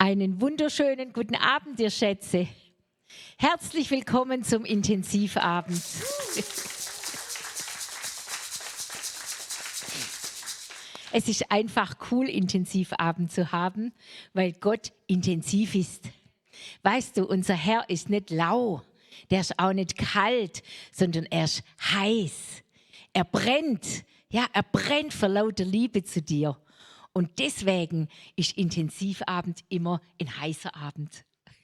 Einen wunderschönen guten Abend, ihr Schätze. Herzlich willkommen zum Intensivabend. Es ist einfach cool, Intensivabend zu haben, weil Gott intensiv ist. Weißt du, unser Herr ist nicht lau, der ist auch nicht kalt, sondern er ist heiß. Er brennt, ja, er brennt vor lauter Liebe zu dir. Und deswegen ist Intensivabend immer ein heißer Abend.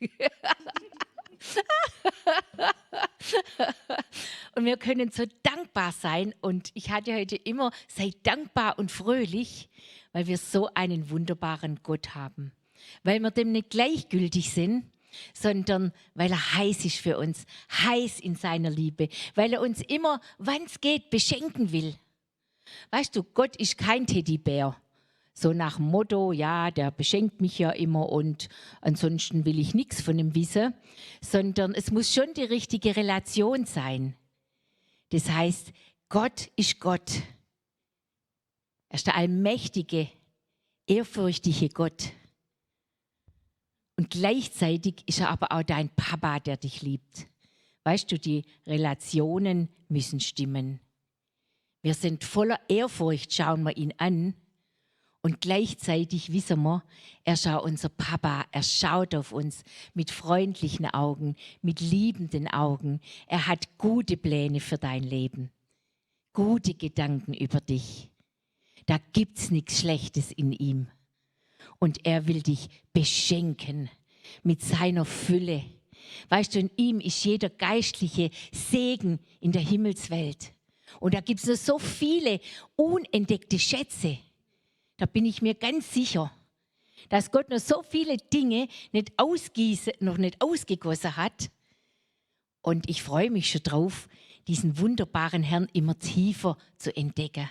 Und wir können so dankbar sein. Und ich hatte heute immer, sei dankbar und fröhlich, weil wir so einen wunderbaren Gott haben. Weil wir dem nicht gleichgültig sind, sondern weil er heiß ist für uns, heiß in seiner Liebe, weil er uns immer, wann es geht, beschenken will. Weißt du, Gott ist kein Teddybär. So nach dem Motto, ja, der beschenkt mich ja immer und ansonsten will ich nichts von ihm wissen, sondern es muss schon die richtige Relation sein. Das heißt, Gott ist Gott. Er ist der allmächtige, ehrfürchtige Gott. Und gleichzeitig ist er aber auch dein Papa, der dich liebt. Weißt du, die Relationen müssen stimmen. Wir sind voller Ehrfurcht, schauen wir ihn an. Und gleichzeitig wissen wir, er ist auch unser Papa. Er schaut auf uns mit freundlichen Augen, mit liebenden Augen. Er hat gute Pläne für dein Leben, gute Gedanken über dich. Da gibt es nichts Schlechtes in ihm. Und er will dich beschenken mit seiner Fülle. Weißt du, in ihm ist jeder geistliche Segen in der Himmelswelt. Und da gibt es noch so viele unentdeckte Schätze. Da bin ich mir ganz sicher, dass Gott noch so viele Dinge noch nicht ausgegossen hat. Und ich freue mich schon drauf, diesen wunderbaren Herrn immer tiefer zu entdecken.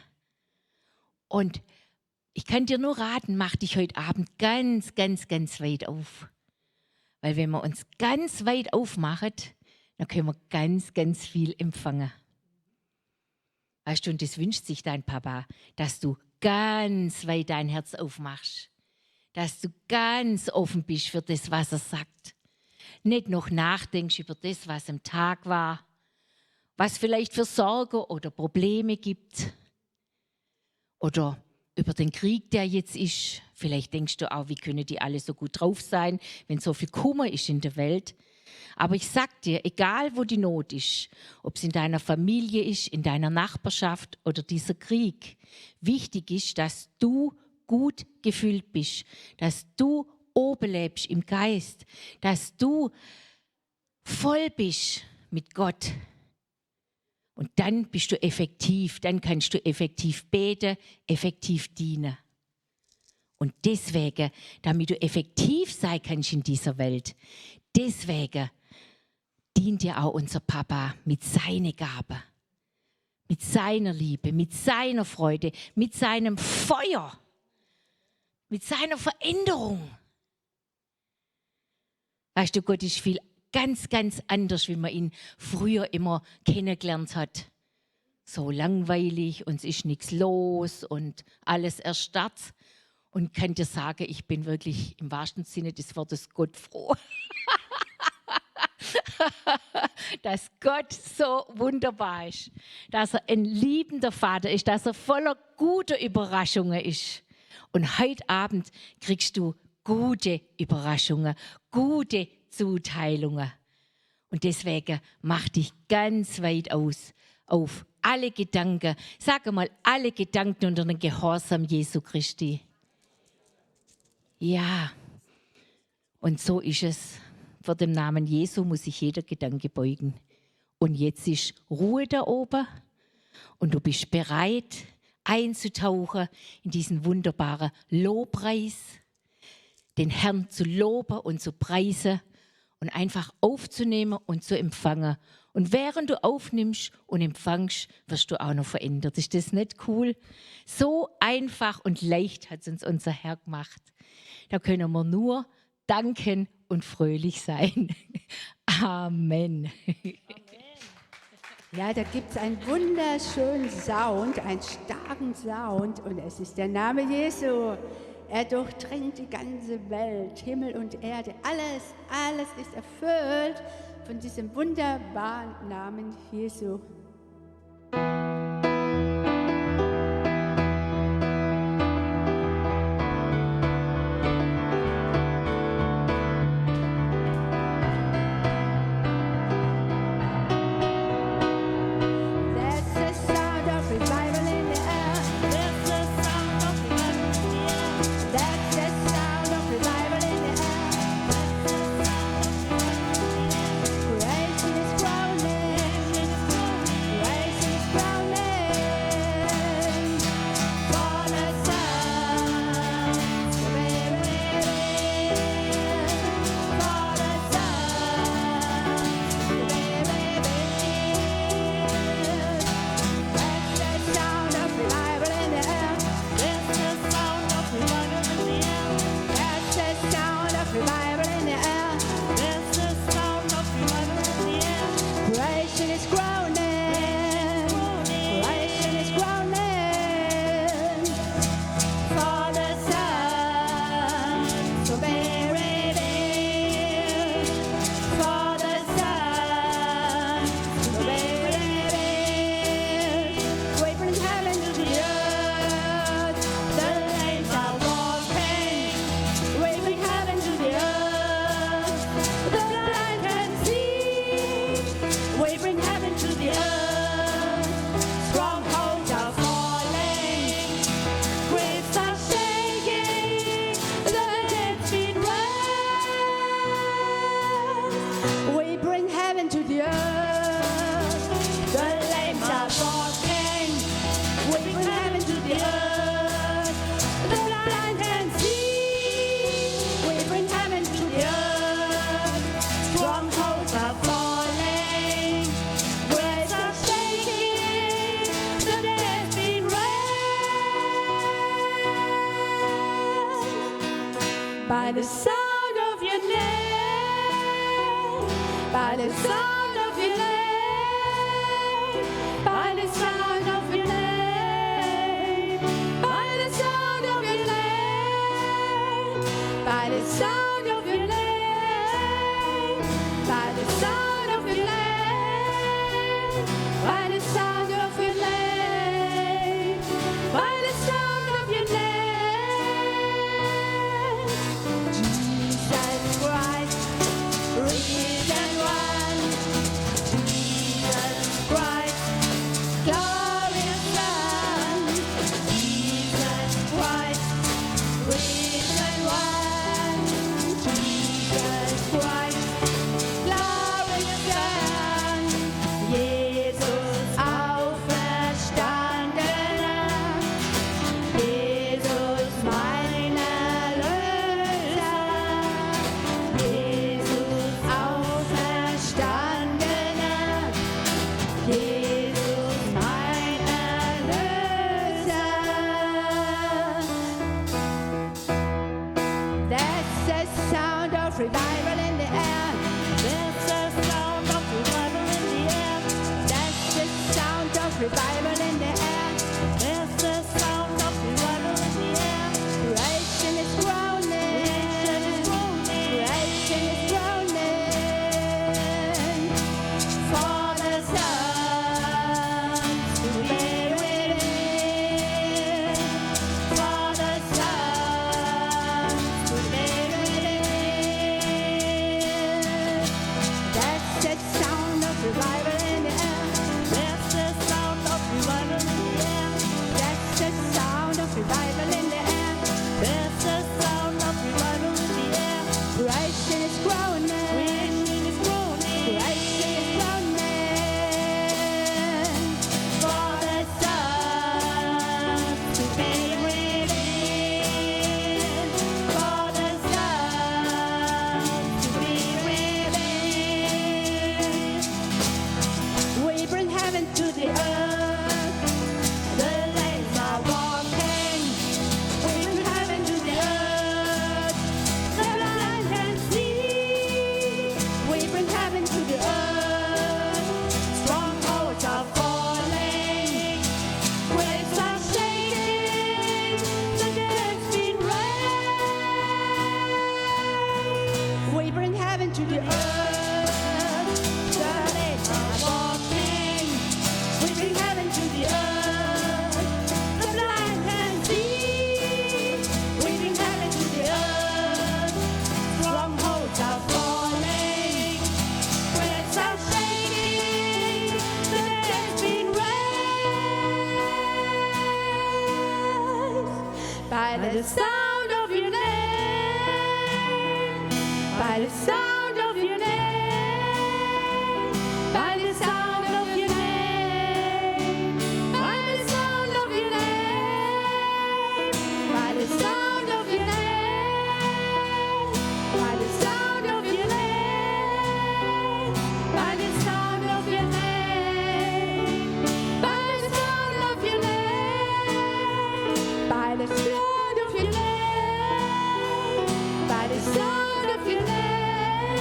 Und ich kann dir nur raten, mach dich heute Abend ganz, ganz, ganz weit auf. Weil wenn wir uns ganz weit aufmachen, dann können wir ganz, ganz viel empfangen. Weißt du, und das wünscht sich dein Papa, dass du ganz weit dein Herz aufmachst. Dass du ganz offen bist für das, was er sagt. Nicht noch nachdenkst über das, was am Tag war, was vielleicht für Sorgen oder Probleme gibt. Oder über den Krieg, der jetzt ist. Vielleicht denkst du auch, wie können die alle so gut drauf sein, wenn so viel Kummer ist in der Welt. Aber ich sag dir, egal wo die Not ist, ob es in deiner Familie ist, in deiner Nachbarschaft oder dieser Krieg, wichtig ist, dass du gut gefüllt bist, dass du oben lebst im Geist, dass du voll bist mit Gott. Und dann bist du effektiv, dann kannst du effektiv beten, effektiv dienen. Und deswegen, damit du effektiv sein kannst in dieser Welt, deswegen dient dir auch unser Papa mit seiner Gabe, mit seiner Liebe, mit seiner Freude, mit seinem Feuer, mit seiner Veränderung. Weißt du, Gott ist viel ganz, ganz anders, wie man ihn früher immer kennengelernt hat. So langweilig und es ist nichts los und alles erstarrt. Und kann dir sagen, ich bin wirklich im wahrsten Sinne des Wortes Gott froh. Dass Gott so wunderbar ist, dass er ein liebender Vater ist, dass er voller guter Überraschungen ist. Und heute Abend kriegst du gute Überraschungen, gute Zuteilungen. Und deswegen mach dich ganz weit auf alle Gedanken, sag mal, alle Gedanken unter den Gehorsam Jesu Christi. Ja, und so ist es. Vor dem Namen Jesu muss sich jeder Gedanke beugen. Und jetzt ist Ruhe da oben und du bist bereit, einzutauchen in diesen wunderbaren Lobpreis, den Herrn zu loben und zu preisen und einfach aufzunehmen und zu empfangen. Und während du aufnimmst und empfängst, wirst du auch noch verändert. Ist das nicht cool? So einfach und leicht hat es uns unser Herr gemacht. Da können wir nur danken und fröhlich sein. Amen. Ja, da gibt es einen wunderschönen Sound, einen starken Sound und es ist der Name Jesu. Er durchdringt die ganze Welt, Himmel und Erde. Alles ist erfüllt von diesem wunderbaren Namen Jesu. By the sound of your name, by the sound of your name, by the sound of your name, by the sound of your name, by the sound of your name, by the sound of your name, by the sound of your name, by the sound of your name. Revival in the air. There's a sound of revival in the air. That's the sound of revival in the air. There's the sound of revival in the air. Creation is groaning. Creation is groaning for the sun to be revealed. For the sun to be revealed. to the earth. The late are walking, we bring heaven to the earth. The blind can see, we bring heaven to the earth. Strongholds are falling, winds are shaking, the dead's been raised by the sound of your name, by the sound of your name, by the sound of your name, by the sound of your name, by the sound of your name, by the sound of your name, by the sound of your name, by the sound of your name, by the sound of your name, by the sound of your name.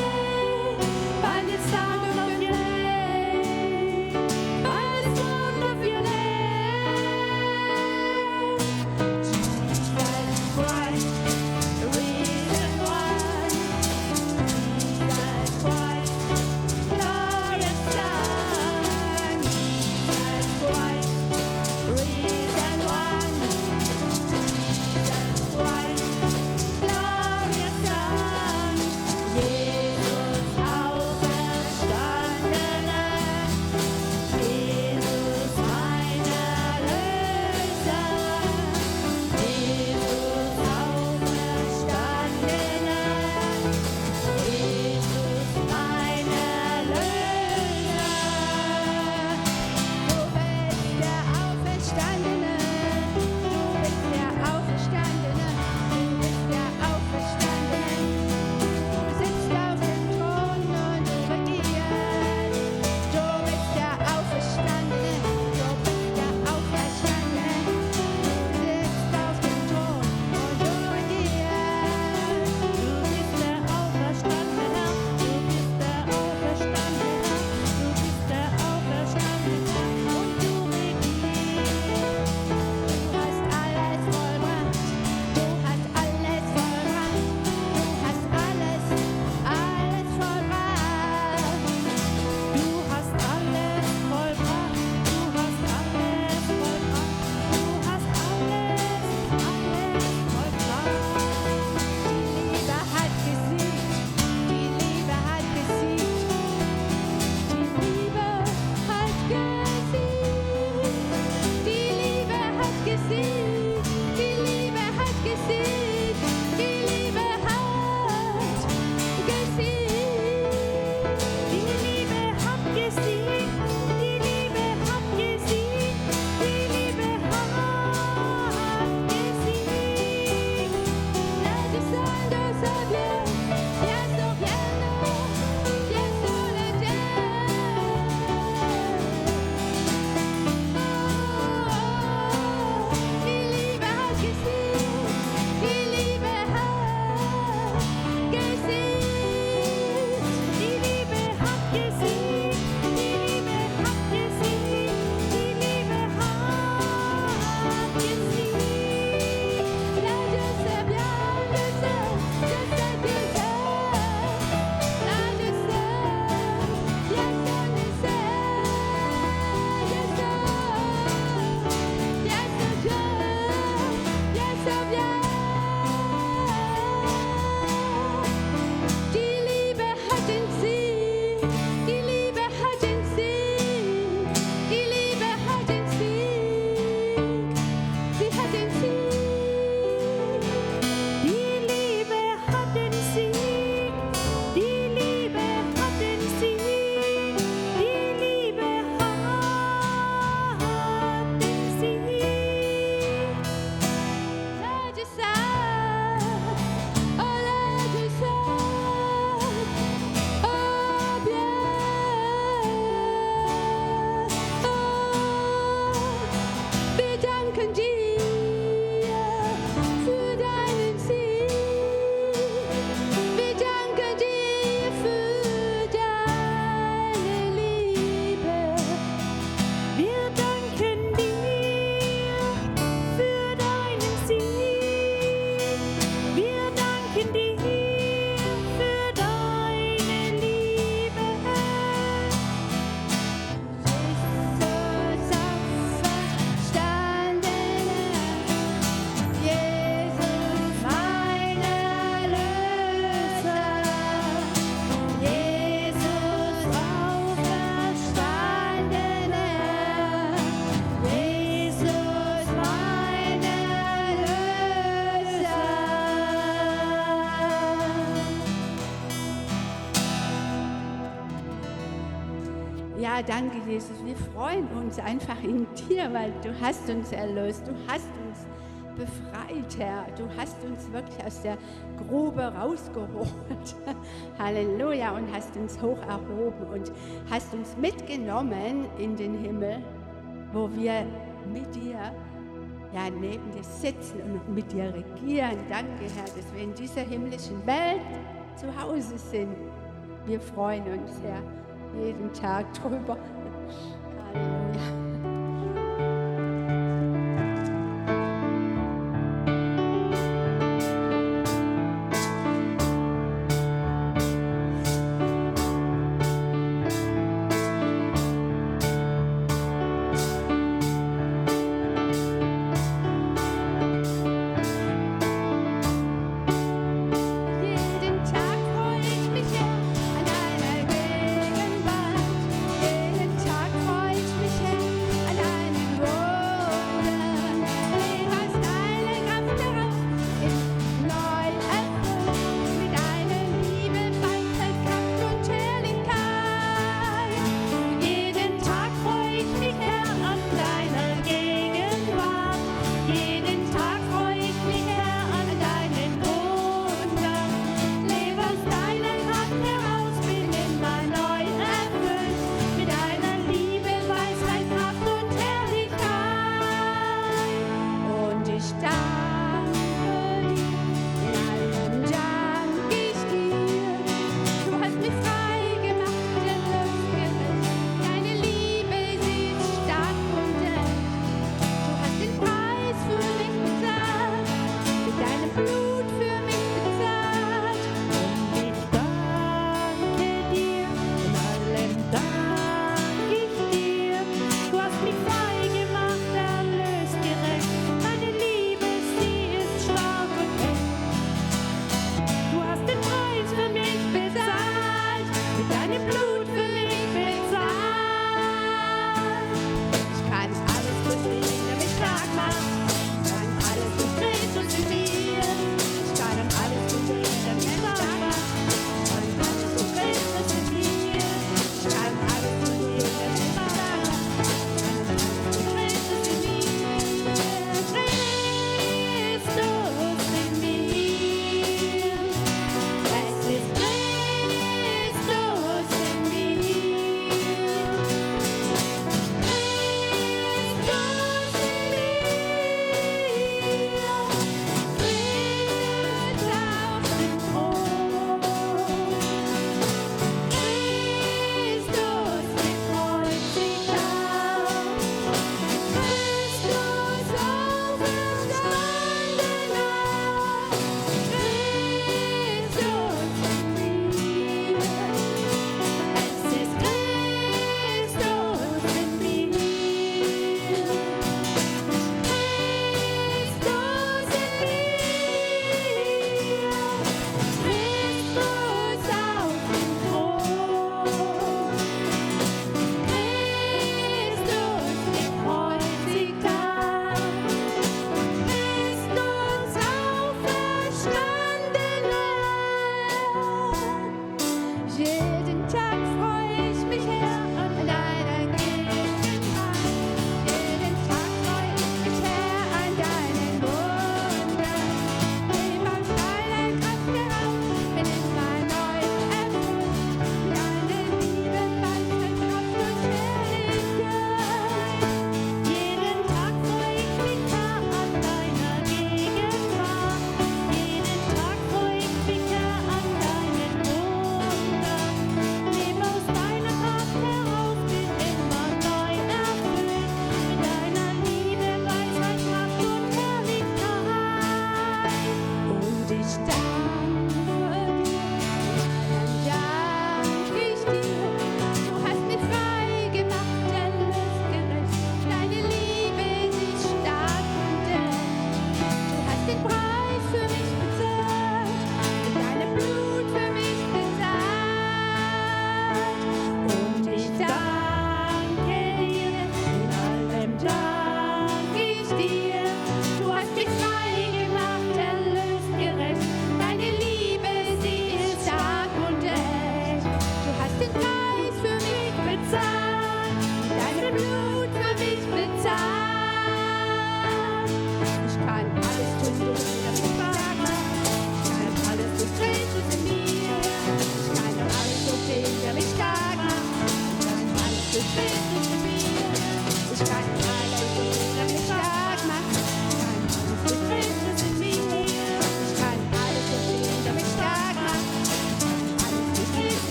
Ja, danke, Jesus. Wir freuen uns einfach in dir, weil du hast uns erlöst, du hast uns befreit, Herr. Du hast uns wirklich aus der Grube rausgeholt. Halleluja. Und hast uns hoch erhoben und hast uns mitgenommen in den Himmel, wo wir mit dir, ja, neben dir sitzen und mit dir regieren. Danke, Herr, dass wir in dieser himmlischen Welt zu Hause sind. Wir freuen uns, Herr, jeden Tag drüber. Halleluja. Jeden Tag freue ich mich, Herr, an deiner Gegenwart. Jeden Tag freue ich mich, Herr,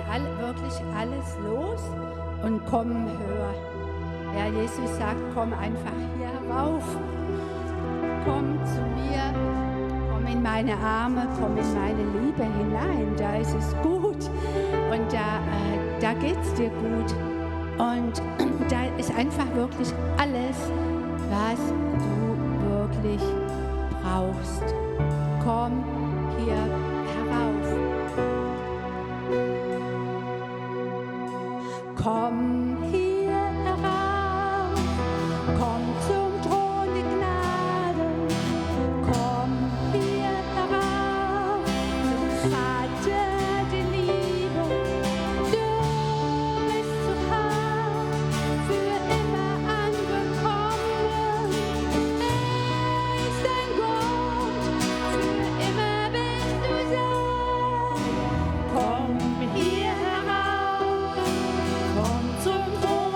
wirklich alles los und kommen höher. Ja, Jesus sagt, komm einfach hier herauf. Komm zu mir, komm in meine Arme, komm in meine Liebe hinein. Da ist es gut und da geht es dir gut. Und da ist einfach wirklich alles, was du wirklich brauchst. Komm hier herauf. Komm hier herauf, komm zum Thron der Gnade, komm hier herauf, zum Vater der Liebe. Du bist zu Hause, für immer angekommen. Er ist dein Gott, für immer bist du sein. Komm hier herauf, komm zum Thron.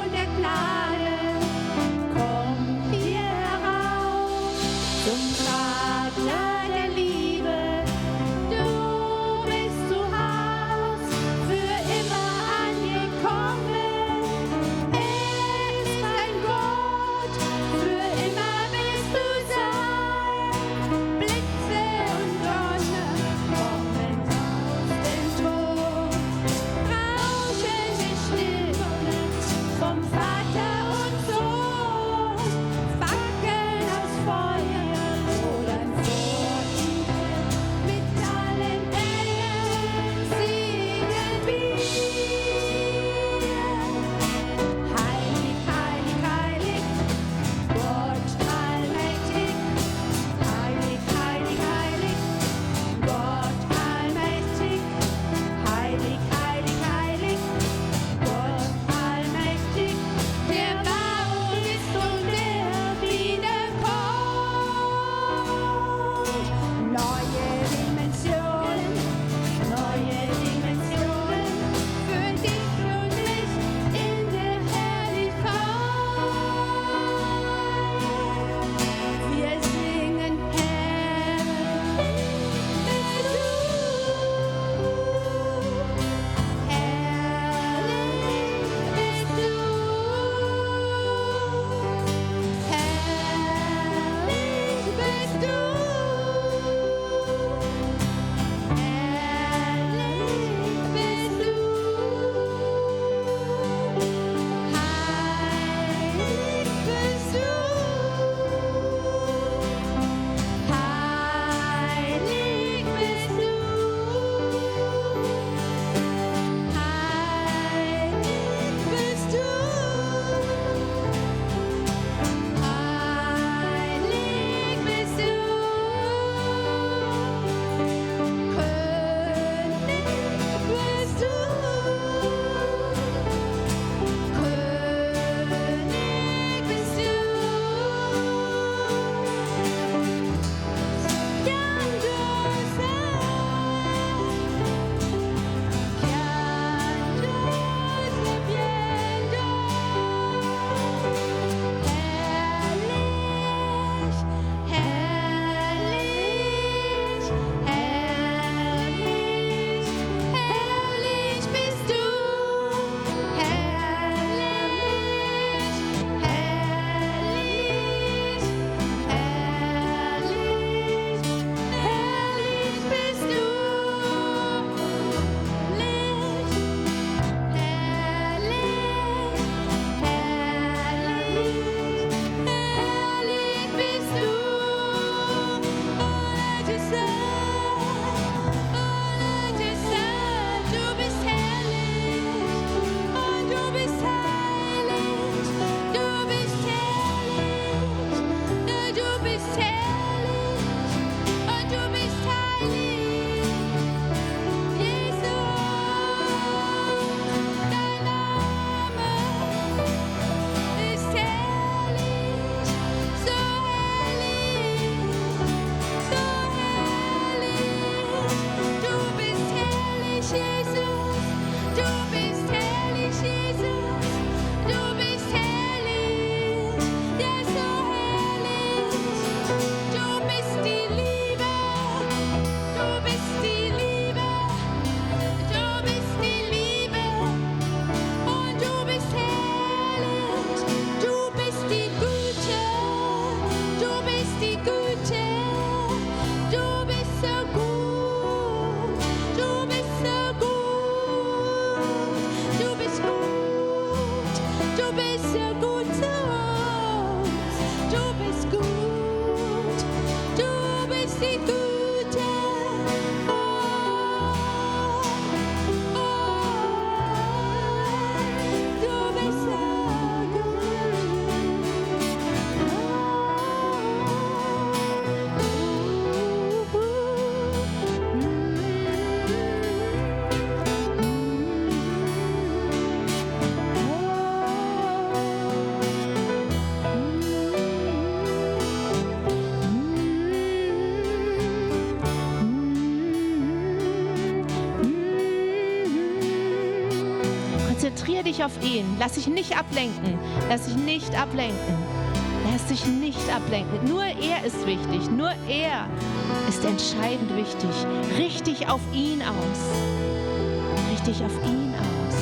Konzentriere dich auf ihn. Lass dich nicht ablenken. Lass dich nicht ablenken. Lass dich nicht ablenken. Nur er ist wichtig. Nur er ist entscheidend wichtig. Richte dich auf ihn aus. Richte dich auf ihn aus.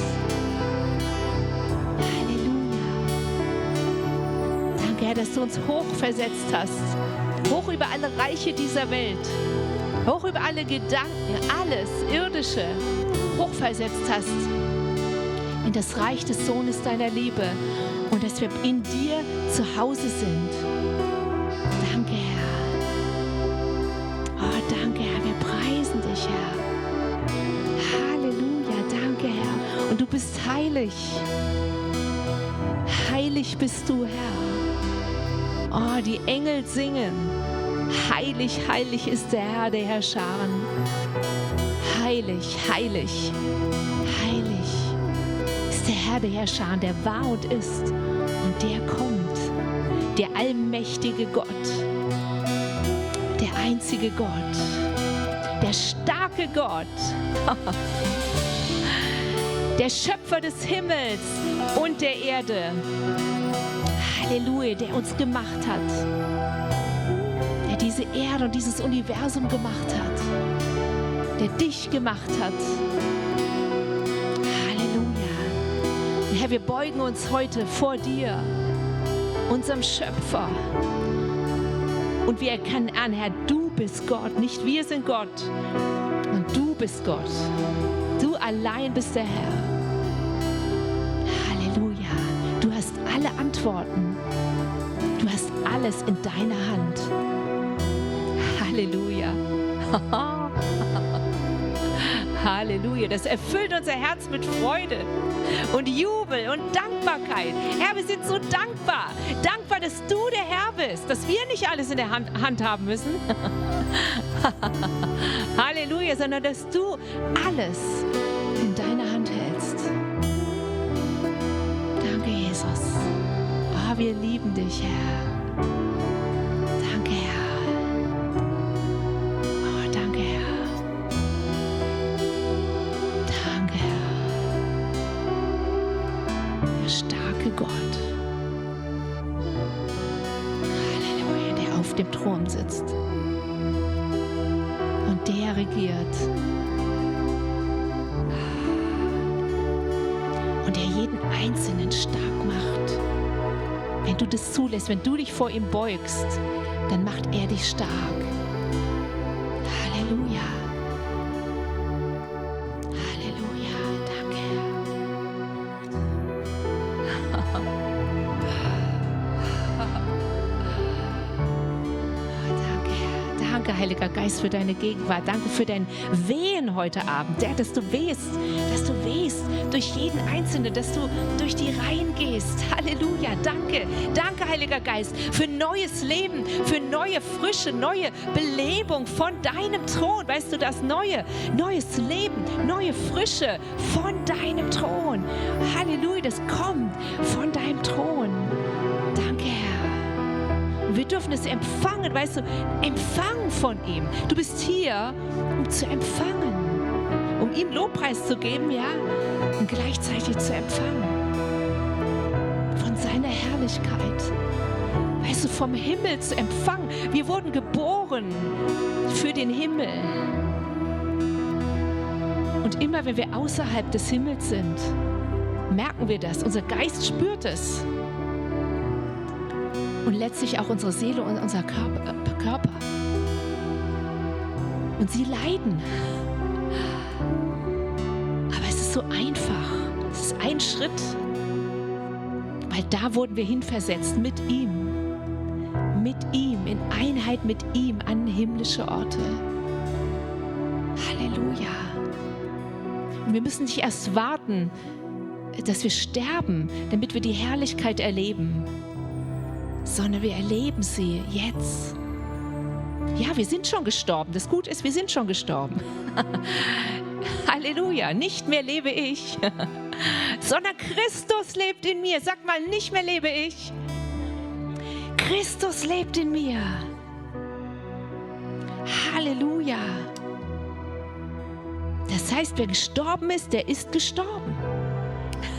Halleluja. Danke, Herr, dass du uns hochversetzt hast. Hoch über alle Reiche dieser Welt. Hoch über alle Gedanken, alles Irdische hochversetzt hast in das Reich des Sohnes deiner Liebe und dass wir in dir zu Hause sind. Danke, Herr. Oh, danke, Herr. Wir preisen dich, Herr. Halleluja. Danke, Herr. Und du bist heilig. Heilig bist du, Herr. Oh, die Engel singen. Heilig, heilig ist der Herr der Herrscharen. Heilig, heilig, heilig ist der Herr der Herrscharen, der war und ist und der kommt. Der allmächtige Gott, der einzige Gott, der starke Gott, der Schöpfer des Himmels und der Erde. Halleluja, der uns gemacht hat. Der diese Erde und dieses Universum gemacht hat. Der dich gemacht hat. Halleluja. Und Herr, wir beugen uns heute vor dir, unserem Schöpfer. Und wir erkennen an, Herr, du bist Gott, nicht wir sind Gott. Und du bist Gott. Du allein bist der Herr. Halleluja. Du hast alle Antworten. Du hast alles in deiner Hand. Halleluja. Halleluja. Das erfüllt unser Herz mit Freude und Jubel und Dankbarkeit. Herr, wir sind so dankbar. Dankbar, dass du der Herr bist, dass wir nicht alles in der Hand haben müssen. Halleluja, sondern dass du alles in deiner Hand hältst. Danke, Jesus. Oh, wir lieben dich, Herr. Danke, Herr. Oh, danke, Herr. Danke, Herr. Der starke Gott. Halleluja, der auf dem Thron sitzt. Und der regiert. Und der jeden Einzelnen stark macht. Wenn du das zulässt, wenn du dich vor ihm beugst, dann macht er dich stark. Halleluja. Halleluja. Danke, Herr. Danke, Herr. Danke, Heiliger Geist, für deine Gegenwart. Danke für dein Wehen heute Abend. Ja, dass du wehst durch jeden Einzelnen, dass du durch die Reihen gehst. Halleluja. Danke. Danke, Heiliger Geist, für neues Leben, für neue Frische, neue Belebung von deinem Thron. Weißt du, das neues Leben, neue Frische von deinem Thron. Halleluja. Das kommt von deinem Thron. Danke, Herr. Und wir dürfen es empfangen, weißt du, empfangen von ihm. Du bist hier, um zu empfangen, um ihm Lobpreis zu geben, ja, und gleichzeitig zu empfangen von seiner Herrlichkeit. Weißt du, vom Himmel zu empfangen. Wir wurden geboren für den Himmel. Und immer, wenn wir außerhalb des Himmels sind, merken wir das. Unser Geist spürt es. Und letztlich auch unsere Seele und unser Körper. Und sie leiden. Aber es ist so einfach. Es ist ein Schritt. Weil da wurden wir hinversetzt mit ihm. Mit ihm, in Einheit mit ihm an himmlische Orte. Halleluja. Und wir müssen nicht erst warten, dass wir sterben, damit wir die Herrlichkeit erleben, sondern wir erleben sie jetzt. Ja, wir sind schon gestorben. Das Gute ist, wir sind schon gestorben. Halleluja. Nicht mehr lebe ich, sondern Christus lebt in mir. Sag mal, nicht mehr lebe ich. Christus lebt in mir. Halleluja. Das heißt, wer gestorben ist, der ist gestorben.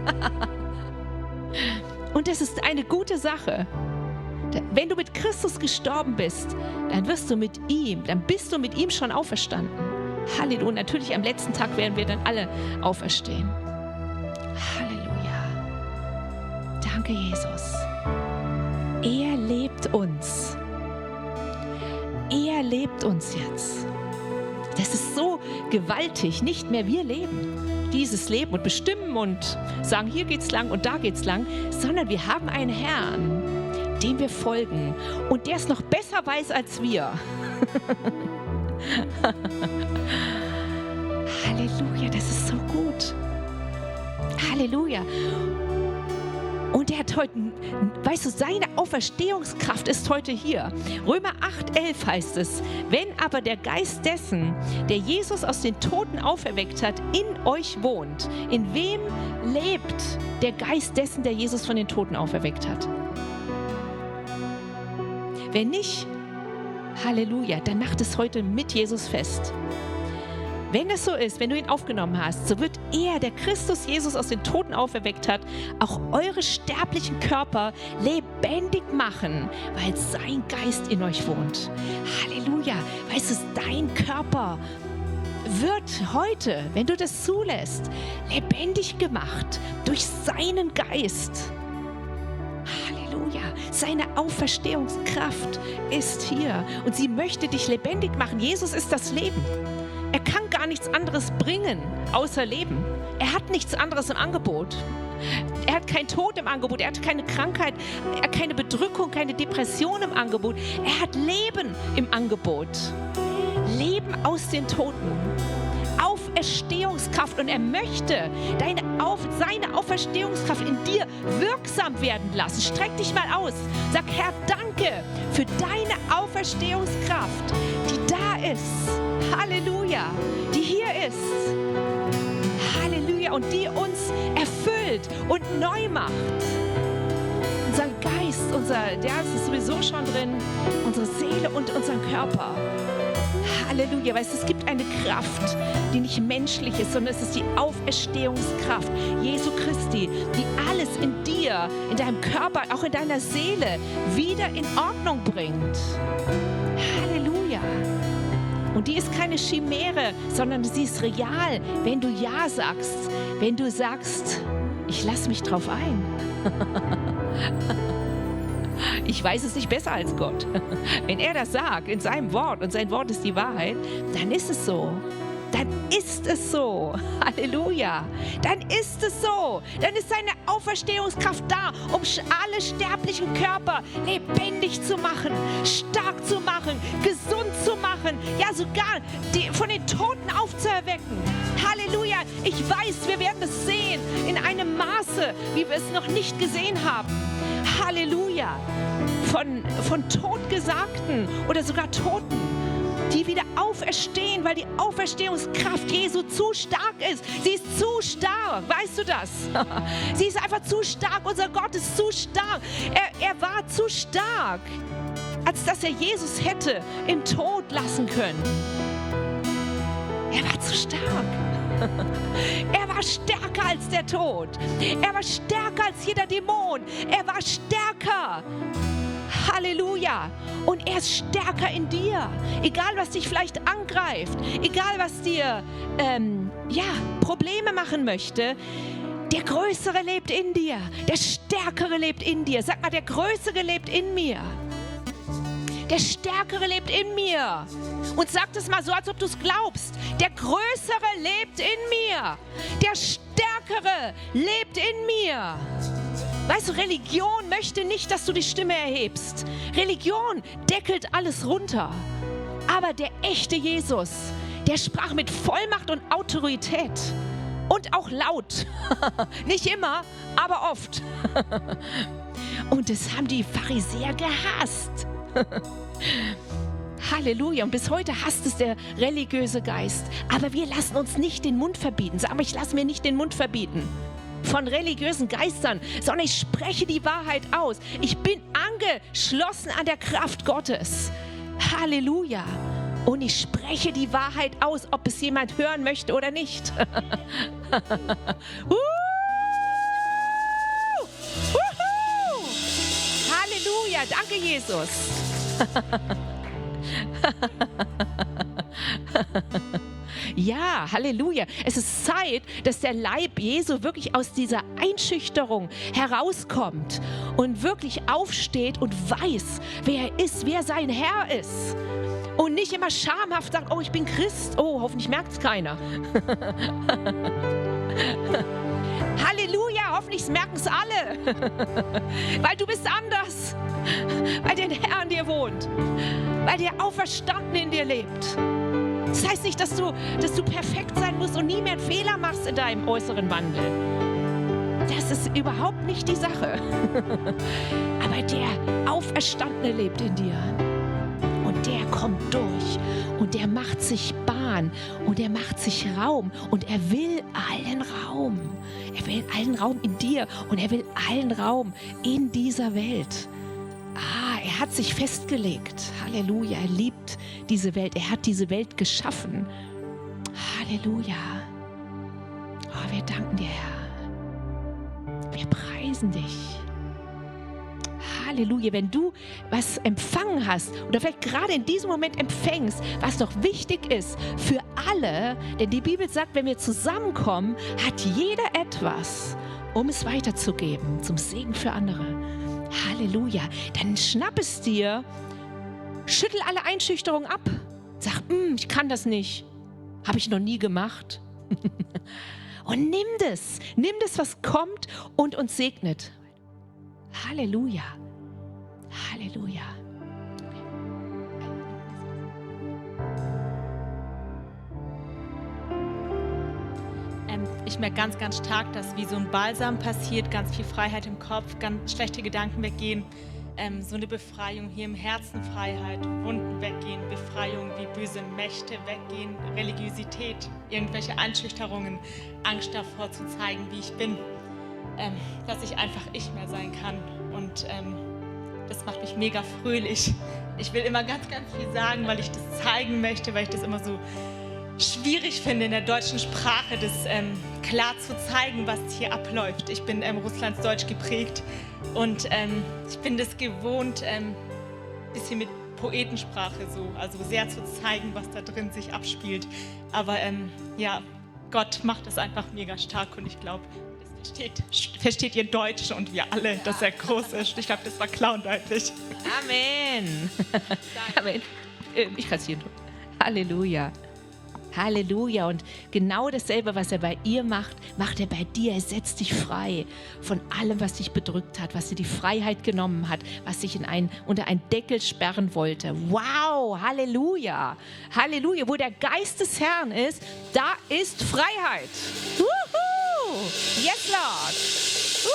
Und das ist eine gute Sache. Wenn du mit Christus gestorben bist, dann bist du mit ihm schon auferstanden. Halleluja. Natürlich am letzten Tag werden wir dann alle auferstehen. Halleluja. Danke, Jesus. Er lebt uns. Er lebt uns jetzt. Das ist so gewaltig. Nicht mehr wir leben dieses Leben und bestimmen und sagen, hier geht's lang und da geht's lang, sondern wir haben einen Herrn, dem wir folgen und der es noch besser weiß als wir. Halleluja, das ist so gut. Halleluja. Und er hat heute, weißt du, seine Auferstehungskraft ist heute hier. Römer 8,11 heißt es, wenn aber der Geist dessen, der Jesus aus den Toten auferweckt hat, in euch wohnt, in wem lebt der Geist dessen, der Jesus von den Toten auferweckt hat? Wenn nicht, Halleluja, dann macht es heute mit Jesus fest. Wenn es so ist, wenn du ihn aufgenommen hast, so wird er, der Christus Jesus aus den Toten auferweckt hat, auch eure sterblichen Körper lebendig machen, weil sein Geist in euch wohnt. Halleluja, weißt du, dein Körper wird heute, wenn du das zulässt, lebendig gemacht durch seinen Geist. Halleluja, seine Auferstehungskraft ist hier und sie möchte dich lebendig machen. Jesus ist das Leben. Er kann gar nichts anderes bringen, außer Leben. Er hat nichts anderes im Angebot. Er hat keinen Tod im Angebot, er hat keine Krankheit, er hat keine Bedrückung, keine Depression im Angebot. Er hat Leben im Angebot. Leben aus den Toten. Auferstehungskraft. Und er möchte seine Auferstehungskraft in dir wirksam werden lassen. Streck dich mal aus. Sag, Herr, danke für deine Auferstehungskraft, die da ist. Halleluja, die hier ist. Halleluja, und die uns erfüllt und neu macht. Unser Geist, der ist sowieso schon drin, unsere Seele und unseren Körper. Halleluja, weißt du, es gibt eine Kraft, die nicht menschlich ist, sondern es ist die Auferstehungskraft Jesu Christi, die alles in dir, in deinem Körper, auch in deiner Seele wieder in Ordnung bringt. Halleluja. Und die ist keine Chimäre, sondern sie ist real, wenn du Ja sagst, wenn du sagst, ich lasse mich drauf ein. Ich weiß es nicht besser als Gott. Wenn er das sagt in seinem Wort und sein Wort ist die Wahrheit, dann ist es so. Dann ist es so. Halleluja. Dann ist es so. Dann ist seine Auferstehungskraft da, um alle sterblichen Körper lebendig zu machen, stark zu machen, gesund zu machen, ja sogar von den Toten aufzuerwecken. Halleluja. Ich weiß, wir werden es sehen in einem Maße, wie wir es noch nicht gesehen haben. Halleluja. Von Totgesagten oder sogar Toten, die wieder auferstehen, weil die Auferstehungskraft Jesu zu stark ist. Sie ist zu stark, weißt du das? Sie ist einfach zu stark, unser Gott ist zu stark. Er war zu stark, als dass er Jesus hätte im Tod lassen können. Er war zu stark. Er war stärker als der Tod. Er war stärker als jeder Dämon. Er war stärker. Halleluja. Und er ist stärker in dir. Egal, was dich vielleicht angreift, egal, was dir Probleme machen möchte, der Größere lebt in dir. Der Stärkere lebt in dir. Sag mal, der Größere lebt in mir. Der Stärkere lebt in mir. Und sag das mal so, als ob du es glaubst. Der Größere lebt in mir. Der Stärkere lebt in mir. Weißt du, Religion möchte nicht, dass du die Stimme erhebst. Religion deckelt alles runter. Aber der echte Jesus, der sprach mit Vollmacht und Autorität. Und auch laut. Nicht immer, aber oft. Und das haben die Pharisäer gehasst. Halleluja. Und bis heute hasst es der religiöse Geist. Aber wir lassen uns nicht den Mund verbieten. Sag mal, ich lasse mir nicht den Mund verbieten von religiösen Geistern, sondern ich spreche die Wahrheit aus. Ich bin angeschlossen an der Kraft Gottes. Halleluja. Und ich spreche die Wahrheit aus, ob es jemand hören möchte oder nicht. danke Jesus. Ja, Halleluja. Es ist Zeit, dass der Leib Jesu wirklich aus dieser Einschüchterung herauskommt und wirklich aufsteht und weiß, wer er ist, wer sein Herr ist. Und nicht immer schamhaft sagt, oh, ich bin Christ. Oh, hoffentlich merkt es keiner. Halleluja, hoffentlich merken es alle. Weil du bist anders. Weil der Herr in dir wohnt. Weil der Auferstandene in dir lebt. Das heißt nicht, dass du perfekt sein musst und nie mehr einen Fehler machst in deinem äußeren Wandel. Das ist überhaupt nicht die Sache. Aber der Auferstandene lebt in dir. Und der kommt durch. Und der macht sich Bahn. Und der macht sich Raum. Und er will allen Raum. Er will allen Raum in dir. Und er will allen Raum in dieser Welt. Er hat sich festgelegt. Halleluja, er liebt diese Welt. Er hat diese Welt geschaffen. Halleluja. Oh, wir danken dir, Herr. Wir preisen dich. Halleluja. Wenn du was empfangen hast oder vielleicht gerade in diesem Moment empfängst, was doch wichtig ist für alle, denn die Bibel sagt, wenn wir zusammenkommen, hat jeder etwas, um es weiterzugeben, zum Segen für andere. Halleluja. Dann schnapp es dir, schüttel alle Einschüchterungen ab. Sag, ich kann das nicht. Habe ich noch nie gemacht. Und nimm das, was kommt und uns segnet. Halleluja. Halleluja. Ich merke ganz, ganz stark, dass wie so ein Balsam passiert, ganz viel Freiheit im Kopf, ganz schlechte Gedanken weggehen, so eine Befreiung hier im Herzen, Freiheit, Wunden weggehen, Befreiung, wie böse Mächte weggehen, Religiosität, irgendwelche Einschüchterungen, Angst davor zu zeigen, wie ich bin, dass ich einfach ich mehr sein kann und das macht mich mega fröhlich. Ich will immer ganz, ganz viel sagen, weil ich das zeigen möchte, weil ich das immer so schwierig finde, in der deutschen Sprache das klar zu zeigen, was hier abläuft. Ich bin russlandsdeutsch geprägt und ich bin das gewohnt, ein bisschen mit Poetensprache so, also sehr zu zeigen, was da drin sich abspielt. Aber ja, Gott macht es einfach mega stark und ich glaube, versteht ihr Deutsch und wir alle, dass er groß ist. Ich glaube, das war klar und deutlich. Amen. Amen. Ich kann es hier tun. Halleluja. Halleluja. Und genau dasselbe, was er bei ihr macht, macht er bei dir. Er setzt dich frei von allem, was dich bedrückt hat, was dir die Freiheit genommen hat, was dich unter einen Deckel sperren wollte. Wow, Halleluja. Halleluja. Wo der Geist des Herrn ist, da ist Freiheit. Wuhu. Yes, Lord.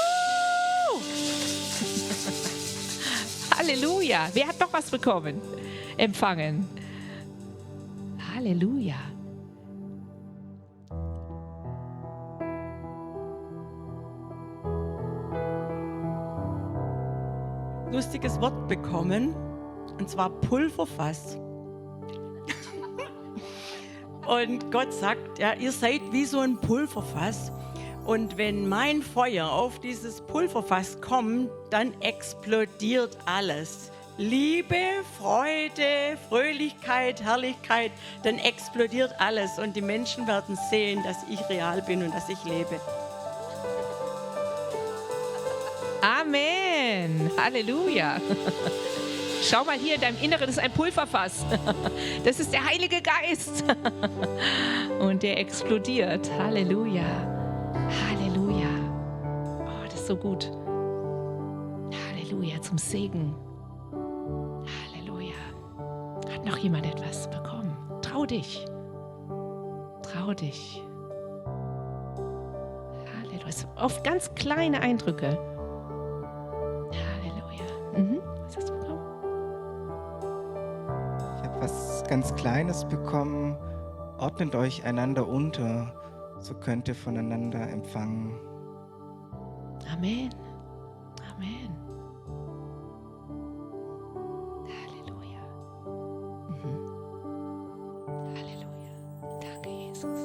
Halleluja. Wer hat noch was bekommen? Empfangen. Halleluja. Lustiges Wort bekommen, und zwar Pulverfass. Und Gott sagt, ja, ihr seid wie so ein Pulverfass. Und wenn mein Feuer auf dieses Pulverfass kommt, dann explodiert alles. Liebe, Freude, Fröhlichkeit, Herrlichkeit, dann explodiert alles. Und die Menschen werden sehen, dass ich real bin und dass ich lebe. Amen. Halleluja. Schau mal hier in deinem Inneren, das ist ein Pulverfass. Das ist der Heilige Geist. Und der explodiert. Halleluja. Halleluja. Oh, das ist so gut. Halleluja, zum Segen. Halleluja. Hat noch jemand etwas bekommen? Trau dich. Trau dich. Halleluja. Es sind oft ganz kleine Eindrücke. Was hast du bekommen? Ich habe was ganz Kleines bekommen. Ordnet euch einander unter, so könnt ihr voneinander empfangen. Amen. Amen. Halleluja. Halleluja. Danke, Jesus.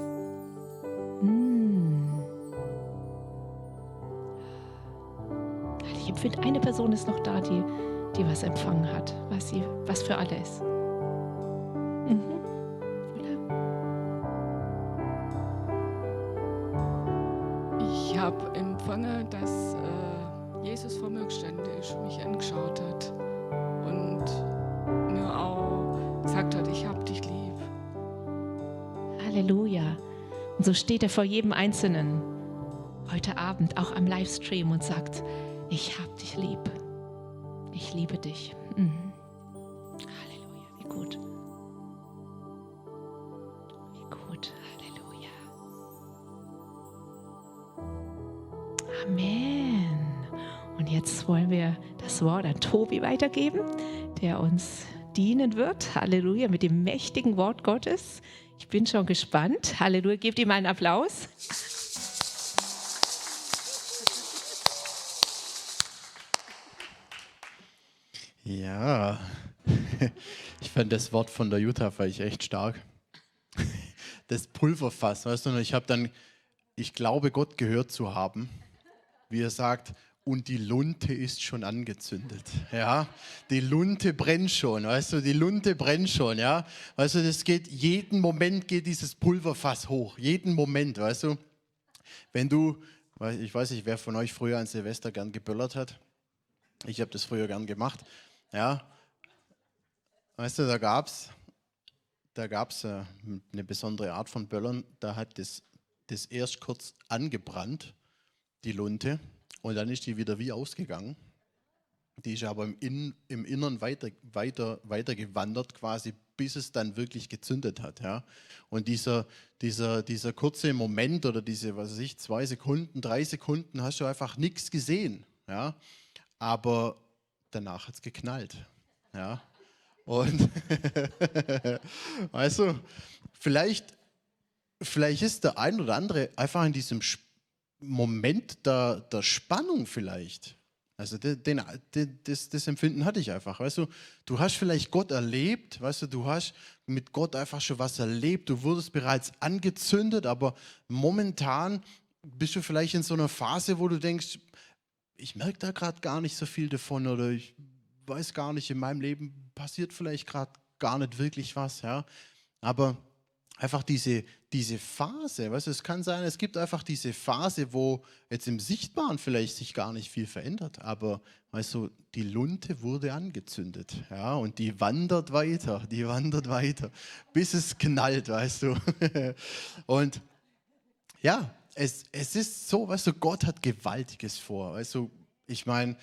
Ich empfinde, eine Person ist noch da, die die was empfangen hat, was für alle ist. Mhm. Ich habe empfangen, dass Jesus vor mir gestanden ist und mich angeschaut hat und mir auch gesagt hat, ich habe dich lieb. Halleluja. Und so steht er vor jedem Einzelnen heute Abend, auch am Livestream, und sagt, ich habe dich lieb. Ich liebe dich. Mhm. Halleluja, wie gut. Wie gut, Halleluja. Amen. Und jetzt wollen wir das Wort an Tobi weitergeben, der uns dienen wird. Halleluja, mit dem mächtigen Wort Gottes. Ich bin schon gespannt. Halleluja, gebt ihm einen Applaus. Ja, ich fand das Wort von der Jutta echt stark. Das Pulverfass, weißt du, ich glaube, Gott gehört zu haben, wie er sagt, und die Lunte ist schon angezündet, ja. Die Lunte brennt schon, weißt du, die Lunte brennt schon, ja. Weißt du, jeden Moment geht dieses Pulverfass hoch, jeden Moment, weißt du. Ich weiß nicht, wer von euch früher an Silvester gern geböllert hat. Ich habe das früher gern gemacht, ja. Weißt du, da gab's eine besondere Art von Böllern, da hat das erst kurz angebrannt, die Lunte, und dann ist die wieder wie ausgegangen. Die ist aber im Innern weiter gewandert quasi, bis es dann wirklich gezündet hat. Ja? Und dieser kurze Moment oder diese, 2 Sekunden, 3 Sekunden, hast du einfach nichts gesehen. Ja? Aber danach hat es geknallt. Ja? Und weißt du, vielleicht ist der ein oder andere einfach in diesem Moment der Spannung vielleicht. Also das Empfinden hatte ich einfach. Weißt du hast vielleicht Gott erlebt, weißt du hast mit Gott einfach schon was erlebt, du wurdest bereits angezündet, aber momentan bist du vielleicht in so einer Phase, wo du denkst, ich merke da gerade gar nicht so viel davon oder ich weiß gar nicht, in meinem Leben passiert vielleicht gerade gar nicht wirklich was. Ja? Aber einfach diese Phase, weißt du, es kann sein, es gibt einfach diese Phase, wo jetzt im Sichtbaren vielleicht sich gar nicht viel verändert, aber weißt du, die Lunte wurde angezündet, ja, und die wandert weiter, bis es knallt, weißt du. Und ja, es ist so, weißt du, Gott hat Gewaltiges vor, weißt du, ich meine,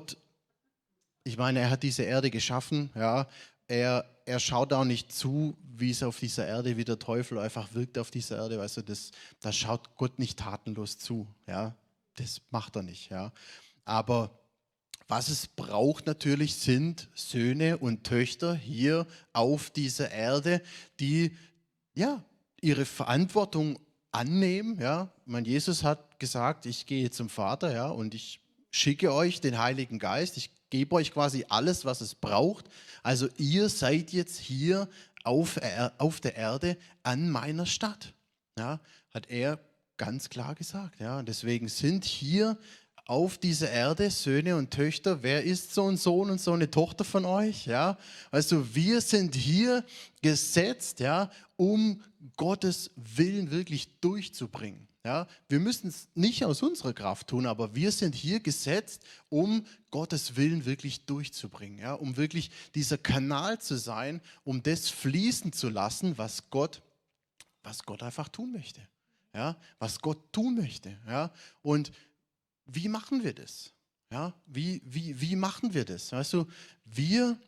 er hat diese Erde geschaffen, ja, er schaut auch nicht zu, wie es auf dieser Erde, wie der Teufel einfach wirkt auf dieser Erde, weißt du, da schaut Gott nicht tatenlos zu, ja, das macht er nicht, ja. Aber was es braucht natürlich sind Söhne und Töchter hier auf dieser Erde, die ja ihre Verantwortung annehmen, ja. Jesus hat gesagt, ich gehe zum Vater, ja, und ich schicke euch den Heiligen Geist, ich gebe euch quasi alles, was es braucht. Also ihr seid jetzt hier auf der Erde an meiner Stadt. Ja, hat er ganz klar gesagt. Ja, und deswegen sind hier auf dieser Erde Söhne und Töchter. Wer ist so ein Sohn und so eine Tochter von euch? Ja, also wir sind hier gesetzt, ja, um Gottes Willen wirklich durchzubringen. Ja, wir müssen es nicht aus unserer Kraft tun, aber wir sind hier gesetzt, um Gottes Willen wirklich durchzubringen, ja, um wirklich dieser Kanal zu sein, um das fließen zu lassen, was Gott einfach tun möchte, ja, was Gott tun möchte, ja. Und wie machen wir das? Ja, wie machen wir das? Weißt du, wir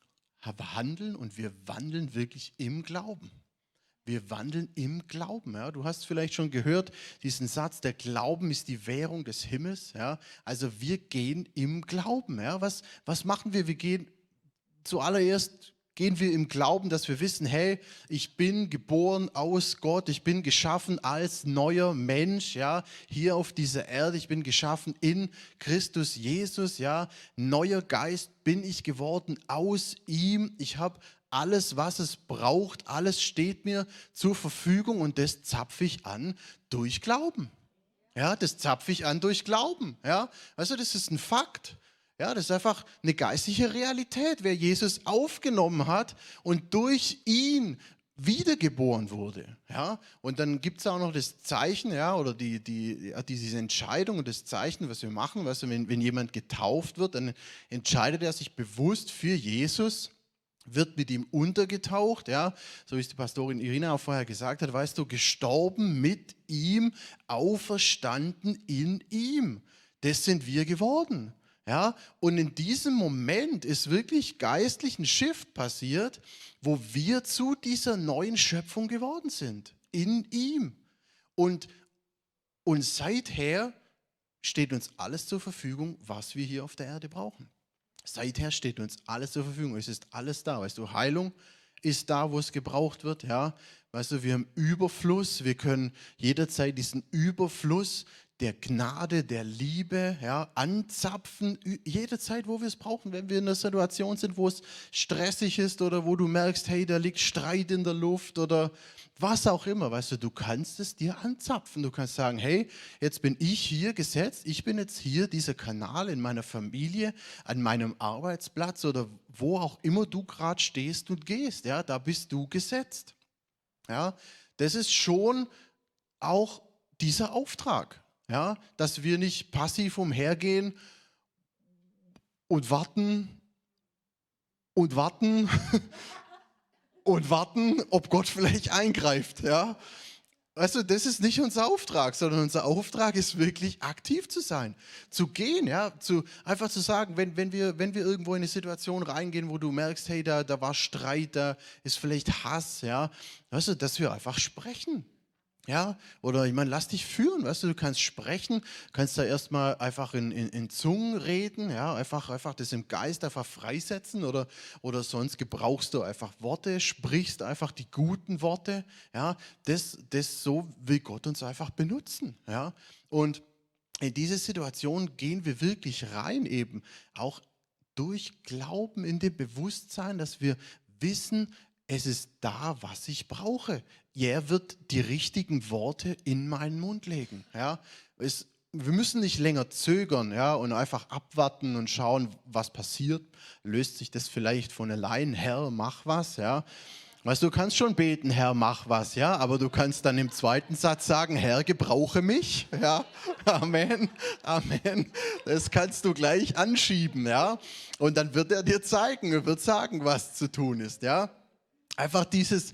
handeln und wir wandeln wirklich im Glauben. Wir wandeln im Glauben. Ja. Du hast vielleicht schon gehört, diesen Satz, der Glauben ist die Währung des Himmels. Ja. Also wir gehen im Glauben. Ja. Was machen wir? Zuallererst gehen wir im Glauben, dass wir wissen, hey, ich bin geboren aus Gott, ich bin geschaffen als neuer Mensch, ja, hier auf dieser Erde, ich bin geschaffen in Christus Jesus, ja, neuer Geist bin ich geworden aus ihm, ich habe alles, was es braucht, alles steht mir zur Verfügung und das zapfe ich an durch Glauben. Ja, das zapfe ich an durch Glauben. Ja, also das ist ein Fakt. Ja, das ist einfach eine geistliche Realität, wer Jesus aufgenommen hat und durch ihn wiedergeboren wurde. Ja, und dann gibt es auch noch das Zeichen, ja, oder diese Entscheidung und das Zeichen, was wir machen. Weißt du, wenn jemand getauft wird, dann entscheidet er sich bewusst für Jesus, wird mit ihm untergetaucht, ja, so wie es die Pastorin Irina auch vorher gesagt hat, weißt du, gestorben mit ihm, auferstanden in ihm. Das sind wir geworden. Ja, und in diesem Moment ist wirklich geistlich ein Shift passiert, wo wir zu dieser neuen Schöpfung geworden sind, in ihm. Und seither steht uns alles zur Verfügung, was wir hier auf der Erde brauchen. Seither steht uns alles zur Verfügung, es ist alles da. Weißt du, Heilung ist da, wo es gebraucht wird. Ja, weißt du, wir haben Überfluss, wir können jederzeit diesen Überfluss der Gnade, der Liebe, ja, anzapfen, jederzeit, wo wir es brauchen, wenn wir in einer Situation sind, wo es stressig ist oder wo du merkst, hey, da liegt Streit in der Luft oder was auch immer, weißt du, du kannst es dir anzapfen, du kannst sagen, hey, jetzt bin ich hier gesetzt, ich bin jetzt hier dieser Kanal in meiner Familie, an meinem Arbeitsplatz oder wo auch immer du gerade stehst und gehst, ja, da bist du gesetzt, ja, das ist schon auch dieser Auftrag. Ja, dass wir nicht passiv umhergehen und warten und warten und warten, ob Gott vielleicht eingreift. Ja? Also das ist nicht unser Auftrag, sondern unser Auftrag ist wirklich aktiv zu sein, zu gehen, ja, einfach zu sagen, wenn wir irgendwo in eine Situation reingehen, wo du merkst, hey, da war Streit, da ist vielleicht Hass, ja, weißt du, dass wir einfach sprechen. Ja, oder ich meine, lass dich führen, weißt du, du kannst sprechen, kannst da erstmal einfach in Zungen reden, ja, einfach das im Geist einfach freisetzen oder sonst gebrauchst du einfach Worte, sprichst einfach die guten Worte, ja, das so will Gott uns einfach benutzen, ja, und in diese Situation gehen wir wirklich rein eben, auch durch Glauben in dem Bewusstsein, dass wir wissen, es ist da, was ich brauche. Er wird die richtigen Worte in meinen Mund legen. Ja? Wir müssen nicht länger zögern, ja, und einfach abwarten und schauen, was passiert. Löst sich das vielleicht von allein? Herr, mach was. Ja? Weißt du, kannst schon beten, Herr, mach was, ja, aber du kannst dann im zweiten Satz sagen, Herr, gebrauche mich. Ja? Amen, Amen. Das kannst du gleich anschieben, ja. Und dann wird er dir zeigen, er wird sagen, was zu tun ist, ja. Einfach dieses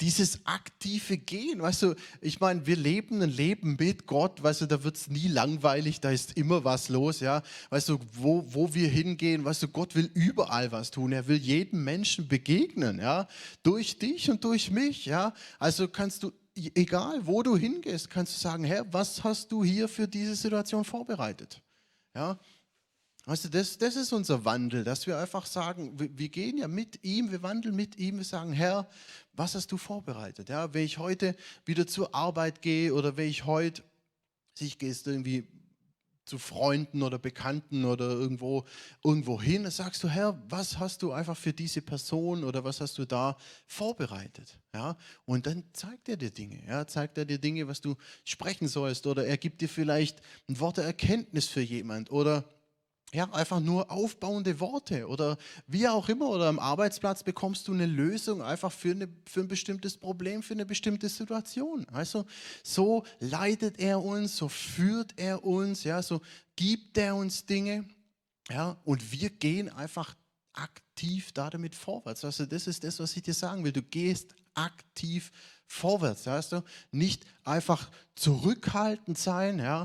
aktive Gehen, weißt du, ich meine, wir leben ein Leben mit Gott, weißt du, da wird es nie langweilig, da ist immer was los, ja, weißt du, wo wir hingehen, weißt du, Gott will überall was tun, er will jedem Menschen begegnen, ja, durch dich und durch mich, ja, also kannst du, egal wo du hingehst, kannst du sagen, Herr, was hast du hier für diese Situation vorbereitet, ja. Weißt du, das ist unser Wandel, dass wir einfach sagen, wir gehen ja mit ihm, wir wandeln mit ihm, wir sagen, Herr, was hast du vorbereitet? Ja, wenn ich heute wieder zur Arbeit gehe oder wenn ich heute, ich gehe irgendwie zu Freunden oder Bekannten oder irgendwo hin, dann sagst du, Herr, was hast du einfach für diese Person oder was hast du da vorbereitet? Ja, und dann zeigt er dir Dinge, ja, zeigt er dir Dinge, was du sprechen sollst oder er gibt dir vielleicht ein Wort der Erkenntnis für jemand oder ja, einfach nur aufbauende Worte oder wie auch immer oder am Arbeitsplatz bekommst du eine Lösung einfach für ein bestimmtes Problem, für eine bestimmte Situation. Also so leitet er uns, so führt er uns, ja, so gibt er uns Dinge, ja, und wir gehen einfach aktiv damit vorwärts. Also das ist das, was ich dir sagen will. Du gehst aktiv vorwärts, weißt du, nicht einfach zurückhaltend sein, ja.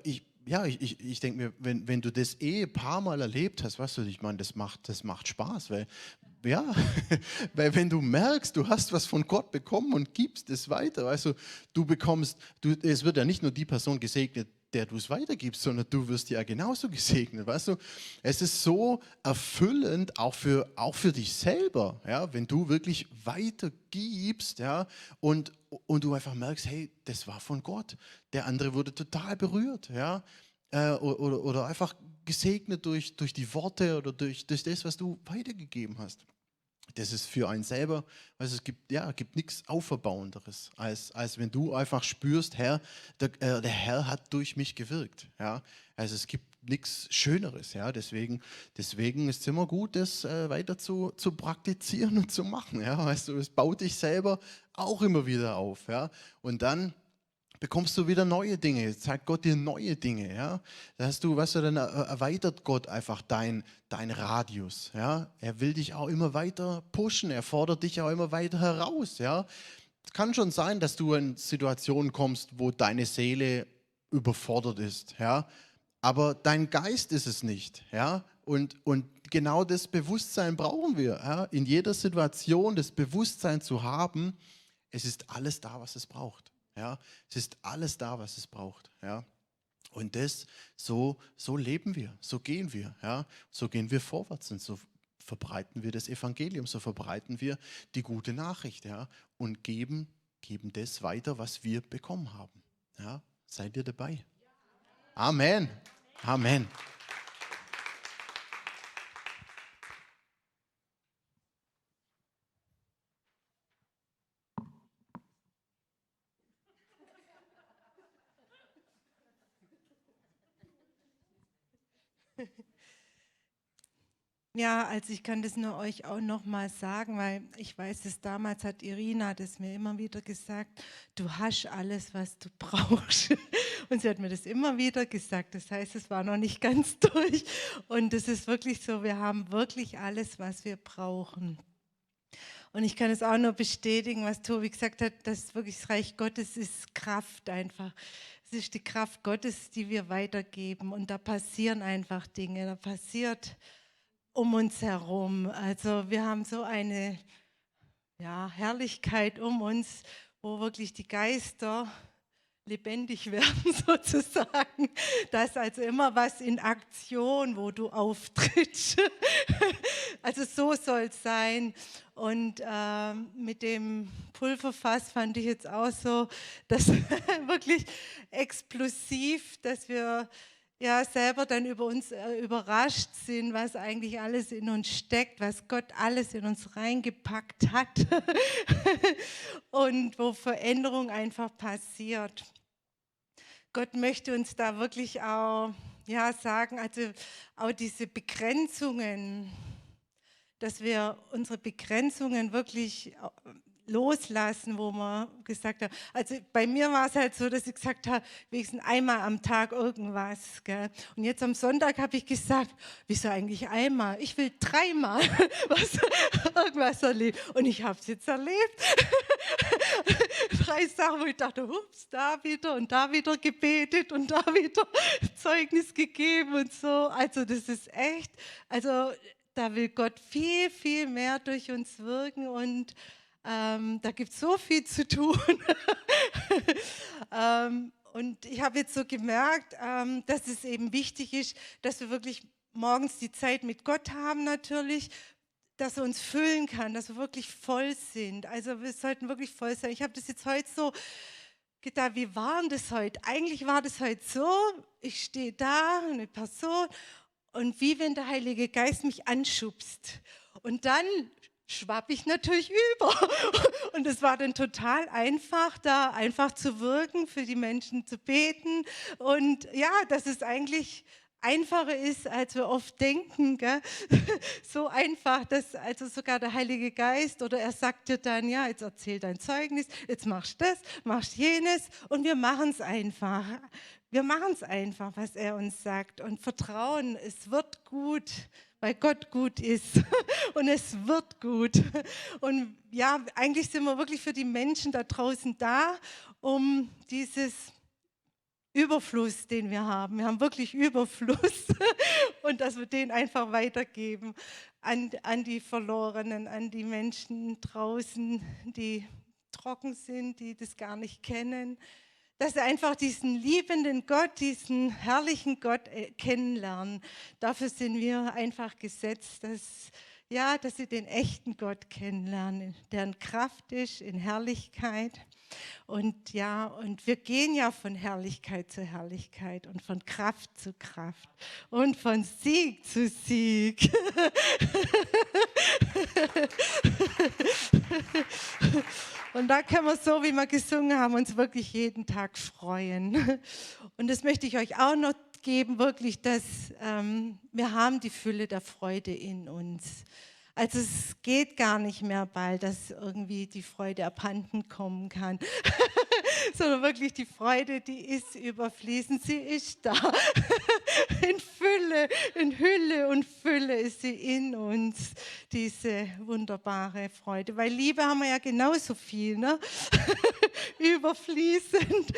Ich denke mir, wenn du das ein paar Mal erlebt hast, weißt du, ich meine, das macht Spaß, weil, ja, weil wenn du merkst, du hast was von Gott bekommen und gibst es weiter, weißt du, es wird ja nicht nur die Person gesegnet, der du es weitergibst, sondern du wirst ja genauso gesegnet, weißt du. Es ist so erfüllend, auch für dich selber, ja, wenn du wirklich weitergibst, ja, und du einfach merkst, hey, das war von Gott. Der andere wurde total berührt, ja, oder einfach gesegnet durch die Worte oder durch das, was du weitergegeben hast. das ist für einen selber, also es gibt nichts Auferbauenderes, als wenn du einfach spürst, Herr, der Herr hat durch mich gewirkt. Ja? Also es gibt nichts Schöneres. Ja? Deswegen ist es immer gut, das weiter zu praktizieren und zu machen. Ja? Weißt du, es baut dich selber auch immer wieder auf. Ja? Und dann bekommst du wieder neue Dinge, zeigt Gott dir neue Dinge. Ja? Dann erweitert Gott einfach dein Radius. Ja? Er will dich auch immer weiter pushen, er fordert dich auch immer weiter heraus. Ja? Es kann schon sein, dass du in Situationen kommst, wo deine Seele überfordert ist. Ja? Aber dein Geist ist es nicht. Ja? Und genau das Bewusstsein brauchen wir. Ja? In jeder Situation das Bewusstsein zu haben, es ist alles da, was es braucht. Ja, es ist alles da, was es braucht. Ja. Und so leben wir, so gehen wir. Ja. So gehen wir vorwärts und so verbreiten wir das Evangelium, so verbreiten wir die gute Nachricht, ja, und geben das weiter, was wir bekommen haben. Ja. Seid ihr dabei? Amen. Amen. Ja, also ich kann das nur euch auch noch mal sagen, weil ich weiß, dass damals hat Irina das mir immer wieder gesagt, du hast alles, was du brauchst. Und sie hat mir das immer wieder gesagt. Das heißt, es war noch nicht ganz durch. Und es ist wirklich so, wir haben wirklich alles, was wir brauchen. Und ich kann es auch nur bestätigen, was Tobi gesagt hat, dass wirklich das Reich Gottes ist Kraft einfach. Es ist die Kraft Gottes, die wir weitergeben. Und da passieren einfach Dinge, da passiert um uns herum. Also wir haben so eine Herrlichkeit um uns, wo wirklich die Geister lebendig werden sozusagen. Da ist also immer was in Aktion, wo du auftrittst. Also so soll es sein. Und mit dem Pulverfass fand ich jetzt auch so, dass wirklich explosiv, dass wir selber dann über uns überrascht sind, was eigentlich alles in uns steckt, was Gott alles in uns reingepackt hat und wo Veränderung einfach passiert. Gott möchte uns da wirklich auch sagen, also auch diese Begrenzungen, dass wir unsere Begrenzungen wirklich loslassen, wo man gesagt hat, also bei mir war es halt so, dass ich gesagt habe, wenigstens einmal am Tag irgendwas. Gell? Und jetzt am Sonntag habe ich gesagt, wieso eigentlich einmal? Ich will 3-mal irgendwas erleben. Und ich habe es jetzt erlebt. 3 Sachen, wo ich dachte, ups, da wieder gebetet und da wieder Zeugnis gegeben und so. Also das ist echt, also da will Gott viel, viel mehr durch uns wirken und da gibt es so viel zu tun. Und ich habe jetzt so gemerkt, dass es eben wichtig ist, dass wir wirklich morgens die Zeit mit Gott haben natürlich, dass er uns füllen kann, dass wir wirklich voll sind. Also wir sollten wirklich voll sein. Ich habe das jetzt heute so gedacht, wie war denn das heute? Eigentlich war das heute so, ich stehe da, eine Person, und wie wenn der Heilige Geist mich anschubst. Und dann schwapp ich natürlich über. Und es war dann total einfach, da einfach zu wirken, für die Menschen zu beten. Und ja, dass es eigentlich einfacher ist, als wir oft denken. Gell? So einfach, dass also sogar der Heilige Geist oder er sagt dir dann, ja, jetzt erzähl dein Zeugnis, jetzt machst du das, machst jenes und wir machen es einfach. Wir machen es einfach, was er uns sagt und vertrauen, es wird gut, weil Gott gut ist und es wird gut. Und ja, eigentlich sind wir wirklich für die Menschen da draußen da, um dieses Überfluss, den wir haben. Wir haben wirklich Überfluss und dass wir den einfach weitergeben an die Verlorenen, an die Menschen draußen, die trocken sind, die das gar nicht kennen. Dass sie einfach diesen liebenden Gott, diesen herrlichen Gott kennenlernen. Dafür sind wir einfach gesetzt, dass sie den echten Gott kennenlernen, der in Kraft ist, in Herrlichkeit. Und ja, und wir gehen ja von Herrlichkeit zu Herrlichkeit und von Kraft zu Kraft und von Sieg zu Sieg. Und da können wir so, wie wir gesungen haben, uns wirklich jeden Tag freuen. Und das möchte ich euch auch noch geben, wirklich, dass wir haben die Fülle der Freude in uns. Also es geht gar nicht mehr bald, dass irgendwie die Freude abhanden kommen kann, sondern wirklich die Freude, die ist überfließend, sie ist da. In Fülle, in Hülle und Fülle ist sie in uns, diese wunderbare Freude. Weil Liebe haben wir ja genauso viel, ne? Überfließend.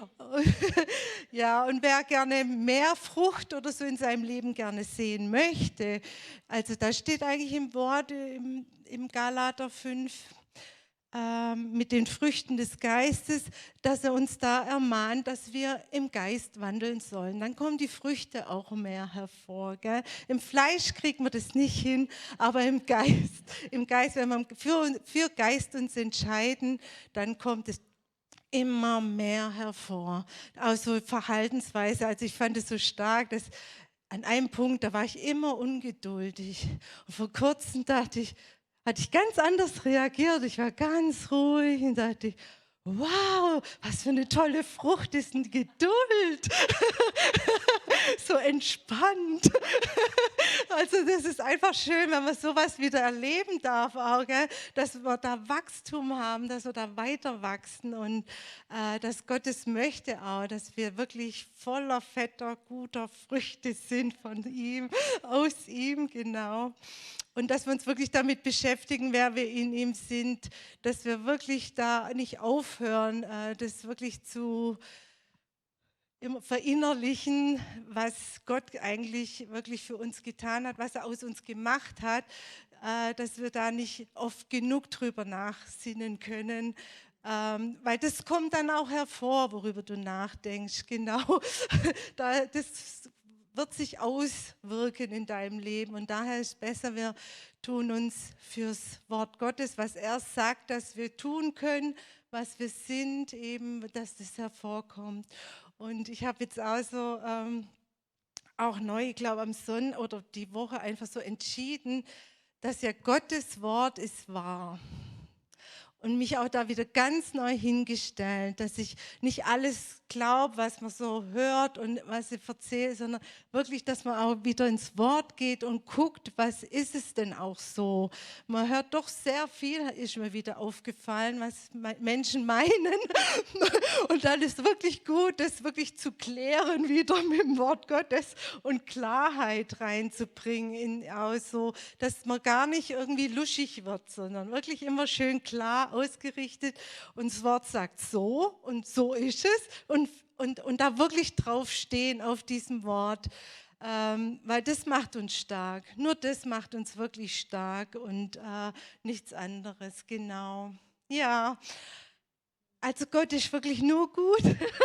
Ja, und wer gerne mehr Frucht oder so in seinem Leben gerne sehen möchte, also da steht eigentlich im Wort, im Galater 5, mit den Früchten des Geistes, dass er uns da ermahnt, dass wir im Geist wandeln sollen. Dann kommen die Früchte auch mehr hervor. Gell? Im Fleisch kriegt man das nicht hin, aber im Geist, wenn wir für Geist uns entscheiden, dann kommt es immer mehr hervor. Auch so Verhaltensweise, also ich fand es so stark, dass an einem Punkt, da war ich immer ungeduldig. Und vor kurzem hatte ich ganz anders reagiert. Ich war ganz ruhig und dachte, wow, was für eine tolle Frucht ist denn Geduld. So entspannt. Also das ist einfach schön, wenn man sowas wieder erleben darf, auch, gell? Dass wir da Wachstum haben, dass wir da weiter wachsen und dass Gott es möchte auch, dass wir wirklich voller fetter, guter Früchte sind von ihm, aus ihm, genau. Und dass wir uns wirklich damit beschäftigen, wer wir in ihm sind, dass wir wirklich da nicht aufhören, das wirklich zu verinnerlichen, was Gott eigentlich wirklich für uns getan hat, was er aus uns gemacht hat, dass wir da nicht oft genug drüber nachsinnen können, weil das kommt dann auch hervor, worüber du nachdenkst, genau. Das wird sich auswirken in deinem Leben und daher ist es besser, wir tun uns fürs Wort Gottes, was er sagt, dass wir tun können, was wir sind, eben, dass das hervorkommt. Und ich habe jetzt auch so auch neu, ich glaube am Sonntag oder die Woche einfach so entschieden, dass ja Gottes Wort ist wahr. Und mich auch da wieder ganz neu hingestellt, dass ich nicht alles glaube, was man so hört und was ich erzähle, sondern wirklich, dass man auch wieder ins Wort geht und guckt, was ist es denn auch so. Man hört doch sehr viel, ist mir wieder aufgefallen, was Menschen meinen. Und dann ist wirklich gut, das wirklich zu klären wieder mit dem Wort Gottes und Klarheit reinzubringen, so, dass man gar nicht irgendwie luschig wird, sondern wirklich immer schön klar ausgerichtet. Und das Wort sagt so und so ist es. Und da wirklich drauf stehen auf diesem Wort, weil das macht uns stark. Nur das macht uns wirklich stark und nichts anderes, genau. Ja, also Gott ist wirklich nur gut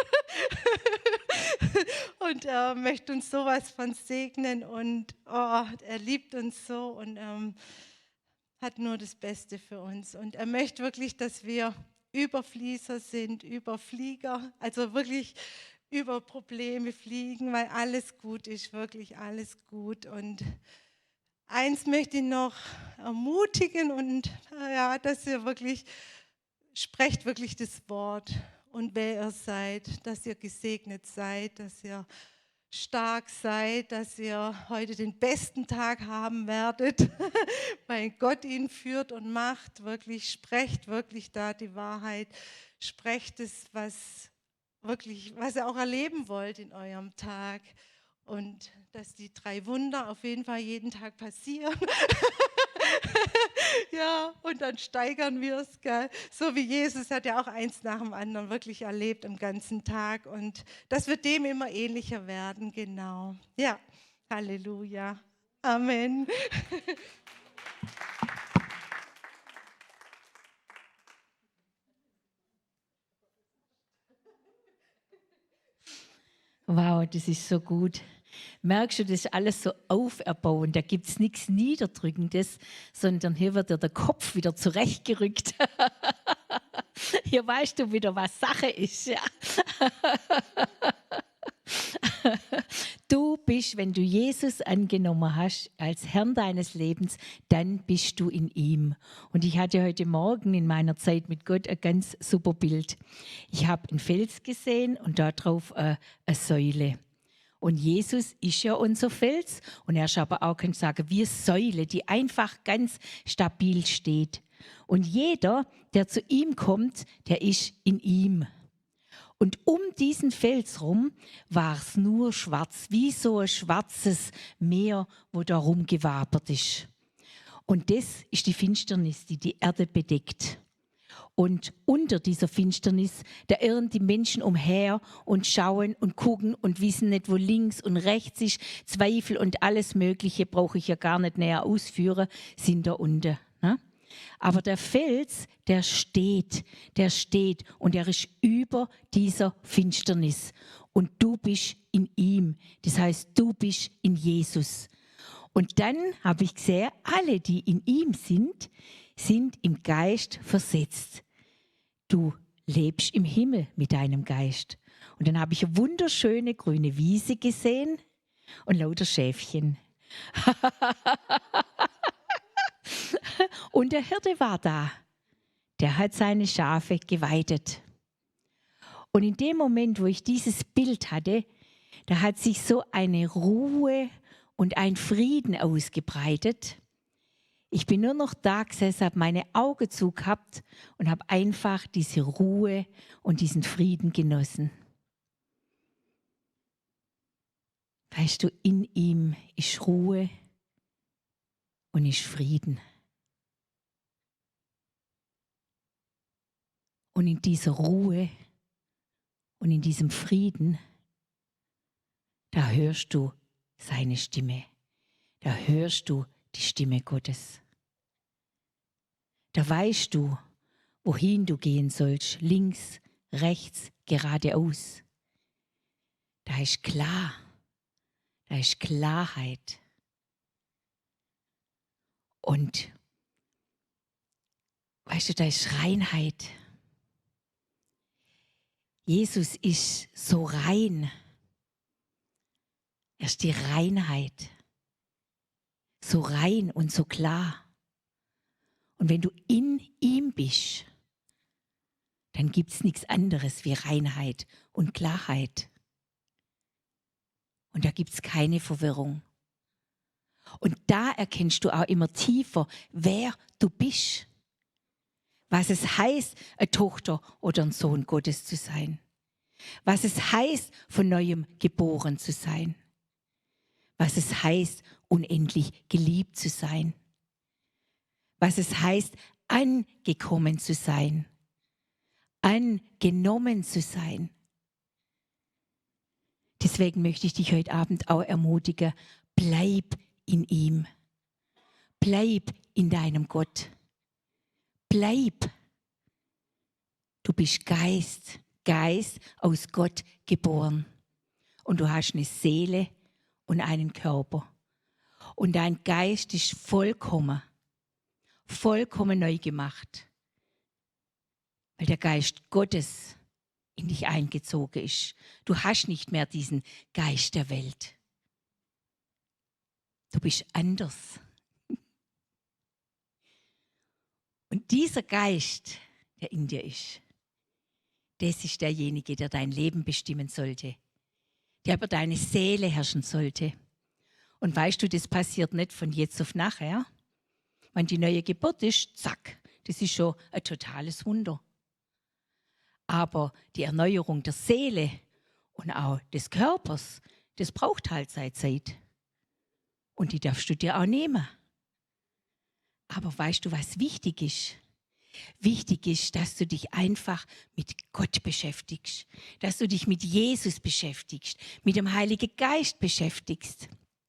und er möchte uns sowas von segnen und er liebt uns so und hat nur das Beste für uns. Und er möchte wirklich, dass wir Überfließer sind, Überflieger, also wirklich über Probleme fliegen, weil alles gut ist, wirklich alles gut. Und eins möchte ich noch ermutigen und ja, dass ihr wirklich, sprecht wirklich das Wort und wer ihr seid, dass ihr gesegnet seid, dass ihr stark seid, dass ihr heute den besten Tag haben werdet, weil Gott ihn führt und macht. Wirklich, sprecht wirklich da die Wahrheit. Sprecht es, was ihr auch erleben wollt in eurem Tag. Und dass die 3 Wunder auf jeden Fall jeden Tag passieren. Ja, und dann steigern wir es, gell? So wie Jesus hat ja auch eins nach dem anderen wirklich erlebt am ganzen Tag und das wird dem immer ähnlicher werden, genau. Ja, Halleluja, Amen. Wow, das ist so gut. Merkst du, das ist alles so auferbauend, da gibt es nichts Niederdrückendes, sondern hier wird ja der Kopf wieder zurechtgerückt. Hier weißt du wieder, was Sache ist. Ja. Du bist, wenn du Jesus angenommen hast als Herrn deines Lebens, dann bist du in ihm. Und ich hatte heute Morgen in meiner Zeit mit Gott ein ganz super Bild. Ich habe einen Fels gesehen und darauf eine Säule. Und Jesus ist ja unser Fels und er ist aber auch, kann ich sagen, wie eine Säule, die einfach ganz stabil steht. Und jeder, der zu ihm kommt, der ist in ihm. Und um diesen Fels rum war es nur schwarz, wie so ein schwarzes Meer, wo da rumgewabert ist. Und das ist die Finsternis, die die Erde bedeckt. Und unter dieser Finsternis, da irren die Menschen umher und schauen und gucken und wissen nicht, wo links und rechts ist. Zweifel und alles Mögliche, brauche ich ja gar nicht näher ausführen, sind da unten. Ne? Aber der Fels, der steht und er ist über dieser Finsternis. Und du bist in ihm, das heißt, du bist in Jesus. Und dann habe ich gesehen, alle, die in ihm sind, sind im Geist versetzt. Du lebst im Himmel mit deinem Geist. Und dann habe ich eine wunderschöne grüne Wiese gesehen und lauter Schäfchen. Und der Hirte war da. Der hat seine Schafe geweidet. Und in dem Moment, wo ich dieses Bild hatte, da hat sich so eine Ruhe und ein Frieden ausgebreitet. Ich bin nur noch da gesessen, habe meine Augen zugehabt und habe einfach diese Ruhe und diesen Frieden genossen. Weißt du, in ihm ist Ruhe und ist Frieden. Und in dieser Ruhe und in diesem Frieden, da hörst du seine Stimme. Da hörst du die Stimme Gottes. Da weißt du, wohin du gehen sollst, links, rechts, geradeaus. Da ist klar, da ist Klarheit. Und weißt du, da ist Reinheit. Jesus ist so rein. Er ist die Reinheit. So rein und so klar. Und wenn du in ihm bist, dann gibt es nichts anderes wie Reinheit und Klarheit. Und da gibt es keine Verwirrung. Und da erkennst du auch immer tiefer, wer du bist. Was es heißt, eine Tochter oder ein Sohn Gottes zu sein. Was es heißt, von Neuem geboren zu sein. Was es heißt, unendlich geliebt zu sein. Was es heißt, angekommen zu sein. Angenommen zu sein. Deswegen möchte ich dich heute Abend auch ermutigen, bleib in ihm. Bleib in deinem Gott. Bleib. Du bist Geist aus Gott geboren. Und du hast eine Seele und einen Körper. Und dein Geist ist vollkommen neu gemacht. Weil der Geist Gottes in dich eingezogen ist. Du hast nicht mehr diesen Geist der Welt. Du bist anders. Und dieser Geist, der in dir ist, das ist derjenige, der dein Leben bestimmen sollte, der über deine Seele herrschen sollte. Und weißt du, das passiert nicht von jetzt auf nachher. Wenn die neue Geburt ist, zack, das ist schon ein totales Wunder. Aber die Erneuerung der Seele und auch des Körpers, das braucht halt seine Zeit. Und die darfst du dir auch nehmen. Aber weißt du, was wichtig ist? Wichtig ist, dass du dich einfach mit Gott beschäftigst, dass du dich mit Jesus beschäftigst, mit dem Heiligen Geist beschäftigst,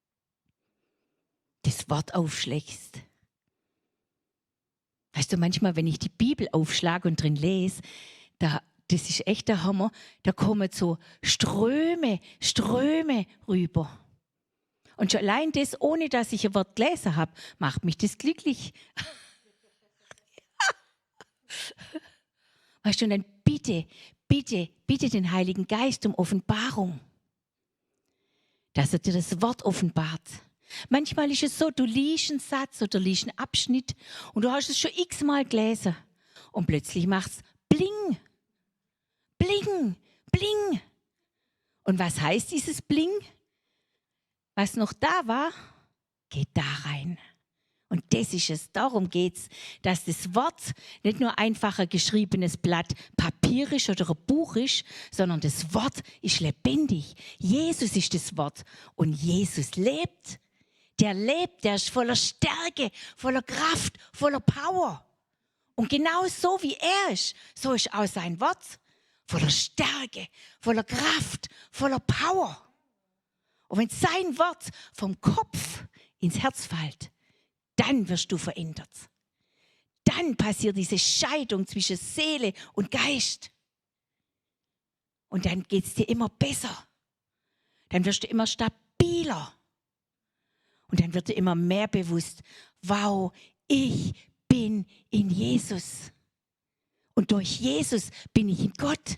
das Wort aufschlägst. Weißt du, manchmal, wenn ich die Bibel aufschlage und drin lese, das ist echt der Hammer, da kommen so Ströme rüber. Und schon allein das, ohne dass ich ein Wort gelesen habe, macht mich das glücklich. Weißt du, und dann bitte den Heiligen Geist um Offenbarung, dass er dir das Wort offenbart. Manchmal ist es so, du liest einen Satz oder liest einen Abschnitt und du hast es schon x-mal gelesen und plötzlich macht es bling, bling, bling. Und was heißt dieses Bling? Was noch da war, geht da rein. Und das ist es. Darum geht es, dass das Wort nicht nur einfach ein geschriebenes Blatt Papier ist oder ein Buch ist, sondern das Wort ist lebendig. Jesus ist das Wort. Und Jesus lebt. Der lebt, der ist voller Stärke, voller Kraft, voller Power. Und genau so wie er ist, so ist auch sein Wort. Voller Stärke, voller Kraft, voller Power. Und wenn sein Wort vom Kopf ins Herz fällt, dann wirst du verändert. Dann passiert diese Scheidung zwischen Seele und Geist. Und dann geht es dir immer besser. Dann wirst du immer stabiler. Und dann wird dir immer mehr bewusst, wow, ich bin in Jesus. Und durch Jesus bin ich in Gott.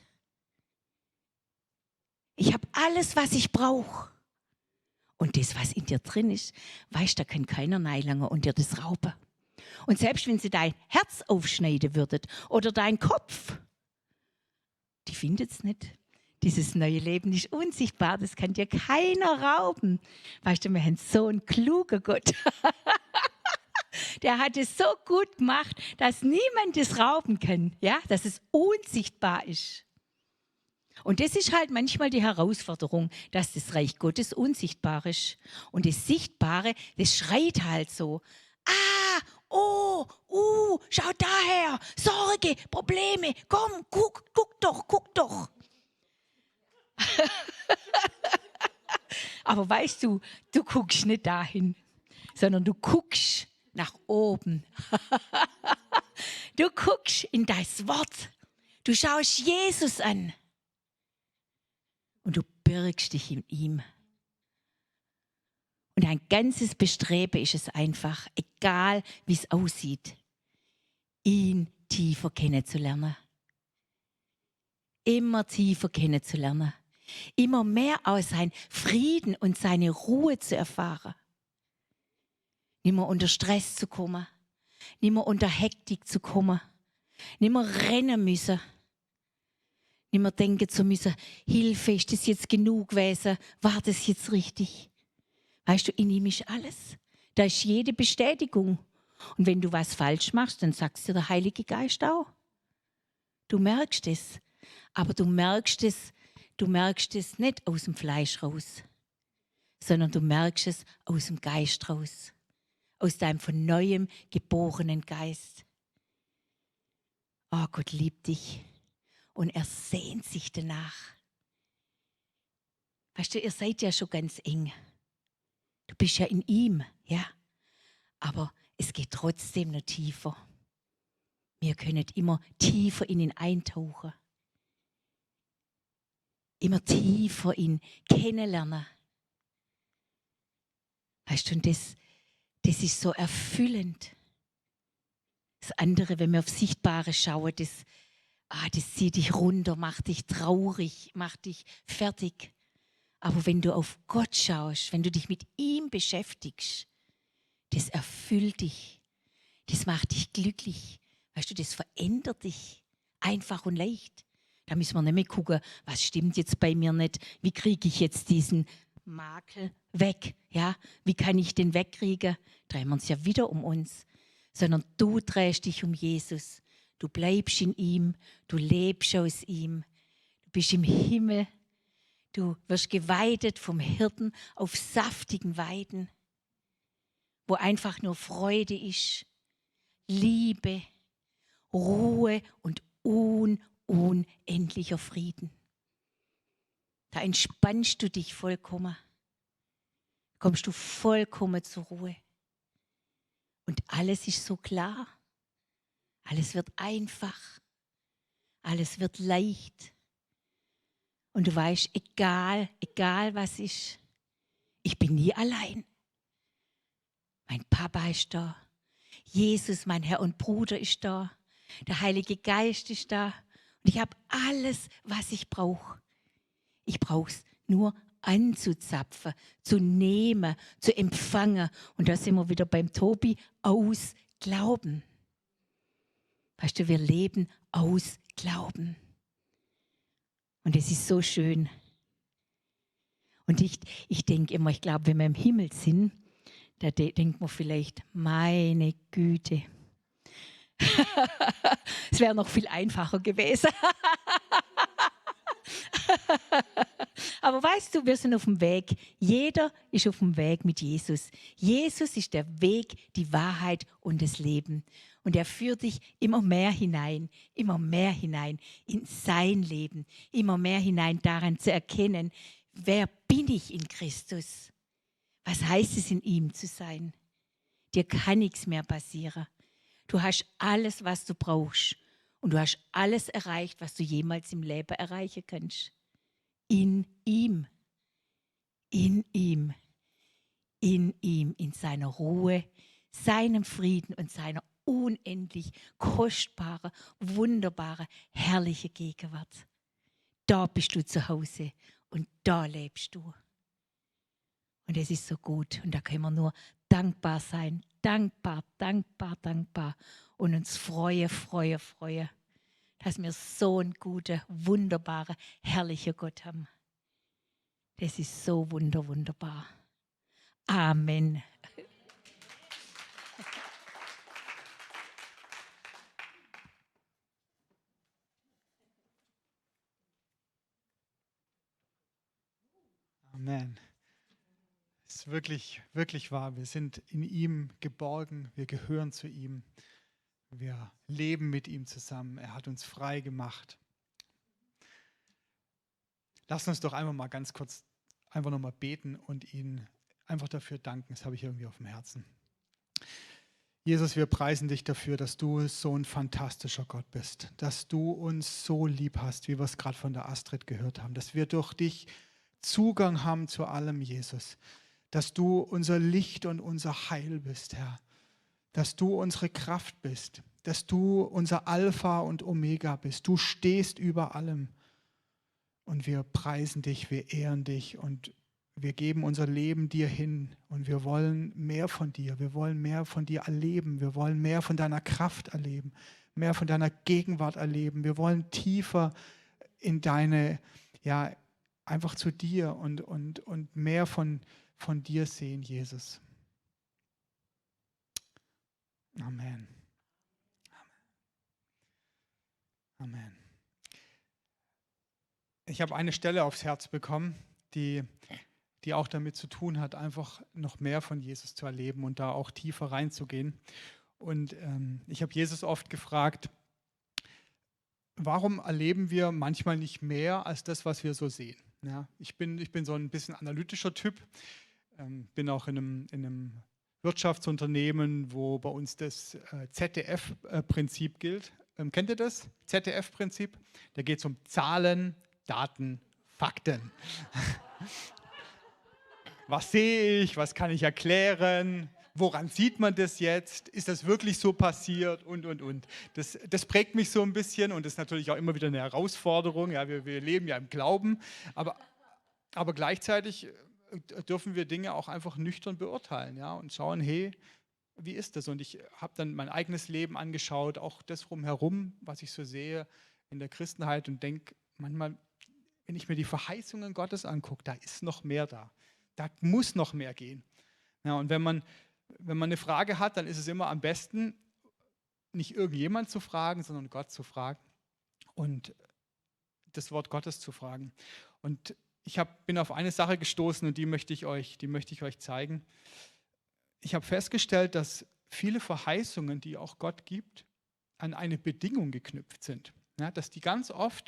Ich habe alles, was ich brauche. Und das, was in dir drin ist, weißt, da kann keiner reinlangen und dir das rauben. Und selbst wenn sie dein Herz aufschneiden würden oder dein Kopf, die findet es nicht. Dieses neue Leben ist unsichtbar, das kann dir keiner rauben. Weißt du, wir haben so einen klugen Gott. Der hat es so gut gemacht, dass niemand es rauben kann, ja? Dass es unsichtbar ist. Und das ist halt manchmal die Herausforderung, dass das Reich Gottes unsichtbar ist. Und das Sichtbare, das schreit halt so. Oh, schau daher, Sorge, Probleme, komm, guck doch. Aber weißt du, du guckst nicht dahin, sondern du guckst nach oben. Du guckst in das Wort. Du schaust Jesus an. Und du birgst dich in ihm. Und dein ganzes Bestreben ist es einfach, egal wie es aussieht, ihn tiefer kennenzulernen. Immer tiefer kennenzulernen. Immer mehr aus seinen Frieden und seine Ruhe zu erfahren. Nicht mehr unter Stress zu kommen. Nicht mehr unter Hektik zu kommen. Nicht mehr rennen müssen. Nicht mehr denken zu müssen, Hilfe, ist das jetzt genug gewesen? War das jetzt richtig? Weißt du, in ihm ist alles. Da ist jede Bestätigung. Und wenn du was falsch machst, dann sagst dir der Heilige Geist auch. Du merkst es. Aber du merkst es nicht aus dem Fleisch raus, sondern du merkst es aus dem Geist raus. Aus deinem von neuem geborenen Geist. Oh, Gott liebt dich. Und er sehnt sich danach. Weißt du, ihr seid ja schon ganz eng. Du bist ja in ihm, ja. Aber es geht trotzdem noch tiefer. Wir können immer tiefer in ihn eintauchen. Immer tiefer ihn kennenlernen. Weißt du, und das ist so erfüllend. Das andere, wenn wir auf Sichtbare schauen, das zieht dich runter, macht dich traurig, macht dich fertig. Aber wenn du auf Gott schaust, wenn du dich mit ihm beschäftigst, das erfüllt dich, das macht dich glücklich. Weißt du, das verändert dich einfach und leicht. Da müssen wir nicht mehr gucken, was stimmt jetzt bei mir nicht, wie kriege ich jetzt diesen Makel weg, ja? Wie kann ich den wegkriegen? Drehen wir uns ja wieder um uns, sondern du drehst dich um Jesus. Du bleibst in ihm, du lebst aus ihm, du bist im Himmel, du wirst geweidet vom Hirten auf saftigen Weiden, wo einfach nur Freude ist, Liebe, Ruhe und unendlicher Frieden. Da entspannst du dich vollkommen, kommst du vollkommen zur Ruhe. Und alles ist so klar. Alles wird einfach. Alles wird leicht. Und du weißt, egal was ist, ich bin nie allein. Mein Papa ist da. Jesus, mein Herr und Bruder, ist da. Der Heilige Geist ist da. Und ich habe alles, was ich brauche. Ich brauche es nur anzuzapfen, zu nehmen, zu empfangen. Und da sind wir wieder beim Tobi, aus Glauben. Weißt du, wir leben aus Glauben. Und es ist so schön. Und ich denke immer, ich glaube, wenn wir im Himmel sind, da denkt man vielleicht, meine Güte. Es wäre noch viel einfacher gewesen. Aber weißt du, wir sind auf dem Weg. Jeder ist auf dem Weg mit Jesus. Jesus ist der Weg, die Wahrheit und das Leben. Und er führt dich immer mehr hinein in sein Leben, immer mehr hinein daran zu erkennen, wer bin ich in Christus? Was heißt es, in ihm zu sein? Dir kann nichts mehr passieren. Du hast alles, was du brauchst. Und du hast alles erreicht, was du jemals im Leben erreichen kannst. In ihm. In ihm. In ihm. In seiner Ruhe, seinem Frieden und seiner unendlich kostbare, wunderbare, herrliche Gegenwart. Da bist du zu Hause und da lebst du. Und es ist so gut und da können wir nur dankbar sein, dankbar und uns freuen, dass wir so einen guten, wunderbaren, herrlichen Gott haben. Das ist so wunderbar. Amen. Amen. Es ist wirklich, wirklich wahr. Wir sind in ihm geborgen. Wir gehören zu ihm. Wir leben mit ihm zusammen. Er hat uns frei gemacht. Lass uns doch einfach mal ganz kurz einfach nochmal beten und ihn einfach dafür danken. Das habe ich irgendwie auf dem Herzen. Jesus, wir preisen dich dafür, dass du so ein fantastischer Gott bist, dass du uns so lieb hast, wie wir es gerade von der Astrid gehört haben, dass wir durch dich Zugang haben zu allem, Jesus, dass du unser Licht und unser Heil bist, Herr, dass du unsere Kraft bist, dass du unser Alpha und Omega bist, du stehst über allem und wir preisen dich, wir ehren dich und wir geben unser Leben dir hin und wir wollen mehr von dir, wir wollen mehr von dir erleben, wir wollen mehr von deiner Kraft erleben, mehr von deiner Gegenwart erleben, wir wollen tiefer in deine, ja, einfach zu dir und mehr von dir sehen, Jesus. Amen. Amen. Ich habe eine Stelle aufs Herz bekommen, die auch damit zu tun hat, einfach noch mehr von Jesus zu erleben und da auch tiefer reinzugehen. Und ich habe Jesus oft gefragt, warum erleben wir manchmal nicht mehr als das, was wir so sehen? Ja, ich bin so ein bisschen analytischer Typ, bin auch in einem Wirtschaftsunternehmen, wo bei uns das ZDF-Prinzip gilt. Kennt ihr das? ZDF-Prinzip? Da geht es um Zahlen, Daten, Fakten. Was sehe ich? Was kann ich erklären? Woran sieht man das jetzt? Ist das wirklich so passiert? Und. Das prägt mich so ein bisschen und ist natürlich auch immer wieder eine Herausforderung. Ja, wir leben ja im Glauben, aber gleichzeitig dürfen wir Dinge auch einfach nüchtern beurteilen, ja, und schauen, hey, wie ist das? Und ich habe dann mein eigenes Leben angeschaut, auch das rumherum, was ich so sehe in der Christenheit und denke manchmal, wenn ich mir die Verheißungen Gottes angucke, da ist noch mehr da. Da muss noch mehr gehen. Ja, und wenn man eine Frage hat, dann ist es immer am besten, nicht irgendjemand zu fragen, sondern Gott zu fragen und das Wort Gottes zu fragen. Und ich bin auf eine Sache gestoßen und die möchte ich euch zeigen. Ich habe festgestellt, dass viele Verheißungen, die auch Gott gibt, an eine Bedingung geknüpft sind. Ja, dass die ganz oft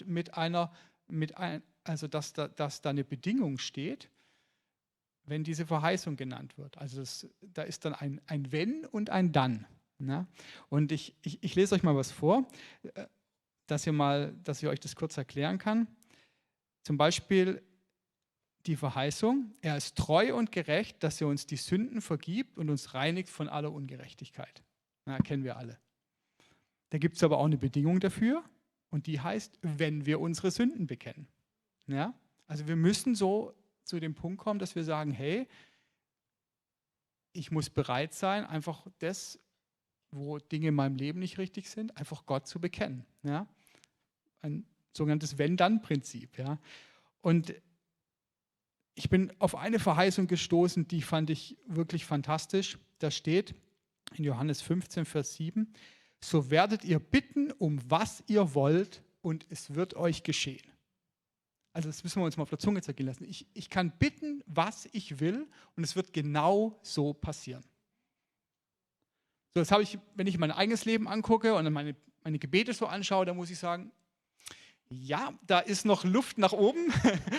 dass da eine Bedingung steht, wenn diese Verheißung genannt wird. Also da ist dann ein Wenn und ein Dann. Ja? Und ich lese euch mal was vor, dass ich euch das kurz erklären kann. Zum Beispiel die Verheißung, er ist treu und gerecht, dass er uns die Sünden vergibt und uns reinigt von aller Ungerechtigkeit. Ja, kennen wir alle. Da gibt es aber auch eine Bedingung dafür Und die heißt, wenn wir unsere Sünden bekennen. Ja? Also wir müssen so zu dem Punkt kommen, dass wir sagen, hey, ich muss bereit sein, einfach das, wo Dinge in meinem Leben nicht richtig sind, einfach Gott zu bekennen. Ja? Ein sogenanntes Wenn-Dann-Prinzip. Ja? Und ich bin auf eine Verheißung gestoßen, die fand ich wirklich fantastisch. Da steht in Johannes 15, Vers 7, so werdet ihr bitten, um was ihr wollt, und es wird euch geschehen. Also das müssen wir uns mal auf der Zunge zergehen lassen. Ich kann bitten, was ich will, und es wird genau so passieren. So, das habe ich, wenn ich mein eigenes Leben angucke und meine Gebete so anschaue, dann muss ich sagen, ja, da ist noch Luft nach oben.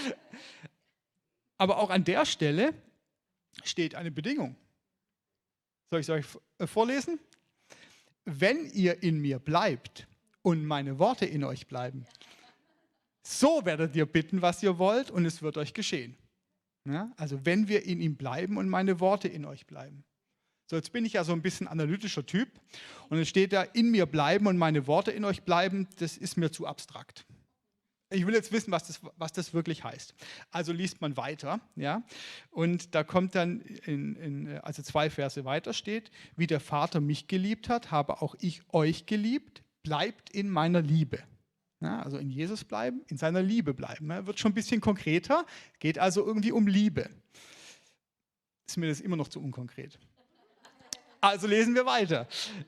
Aber auch an der Stelle steht eine Bedingung. Soll ich es euch vorlesen? Wenn ihr in mir bleibt und meine Worte in euch bleiben, so werdet ihr bitten, was ihr wollt, und es wird euch geschehen. Ja? Also wenn wir in ihm bleiben und meine Worte in euch bleiben. So, jetzt bin ich ja so ein bisschen analytischer Typ, und es steht da, in mir bleiben und meine Worte in euch bleiben, das ist mir zu abstrakt. Ich will jetzt wissen, was das wirklich heißt. Also liest man weiter, ja, und da kommt dann, also 2 Verse weiter steht, wie der Vater mich geliebt hat, habe auch ich euch geliebt, bleibt in meiner Liebe. Ja, also in Jesus bleiben, in seiner Liebe bleiben. Ja, wird schon ein bisschen konkreter, geht also irgendwie um Liebe. Ist mir das immer noch zu unkonkret. Also lesen wir weiter.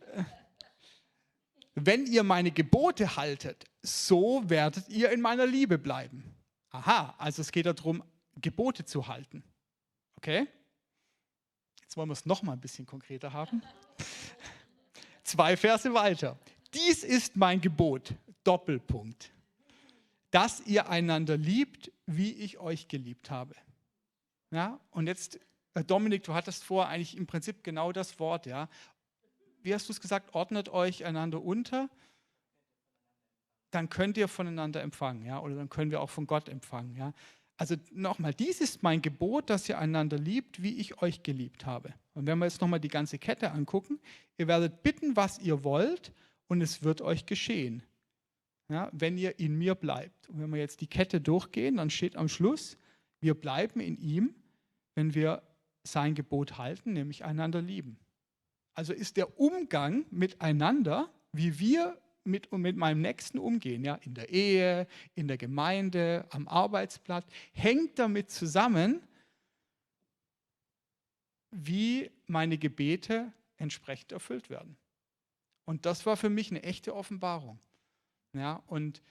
Wenn ihr meine Gebote haltet, so werdet ihr in meiner Liebe bleiben. Aha, also es geht darum, Gebote zu halten. Okay? Jetzt wollen wir es noch mal ein bisschen konkreter haben. 2 Verse weiter. Dies ist mein Gebot, Doppelpunkt, dass ihr einander liebt, wie ich euch geliebt habe. Ja? Und jetzt, Dominik, du hattest vorher eigentlich im Prinzip genau das Wort, ja. Wie hast du es gesagt, ordnet euch einander unter, dann könnt ihr voneinander empfangen, ja, oder dann können wir auch von Gott empfangen, ja. Also nochmal, dies ist mein Gebot, dass ihr einander liebt, wie ich euch geliebt habe. Und wenn wir jetzt nochmal die ganze Kette angucken, ihr werdet bitten, was ihr wollt, und es wird euch geschehen, ja, wenn ihr in mir bleibt. Und wenn wir jetzt die Kette durchgehen, dann steht am Schluss, wir bleiben in ihm, wenn wir sein Gebot halten, nämlich einander lieben. Also ist der Umgang miteinander, wie wir mit meinem Nächsten umgehen, ja, in der Ehe, in der Gemeinde, am Arbeitsplatz, hängt damit zusammen, wie meine Gebete entsprechend erfüllt werden. Und das war für mich eine echte Offenbarung. Ja, und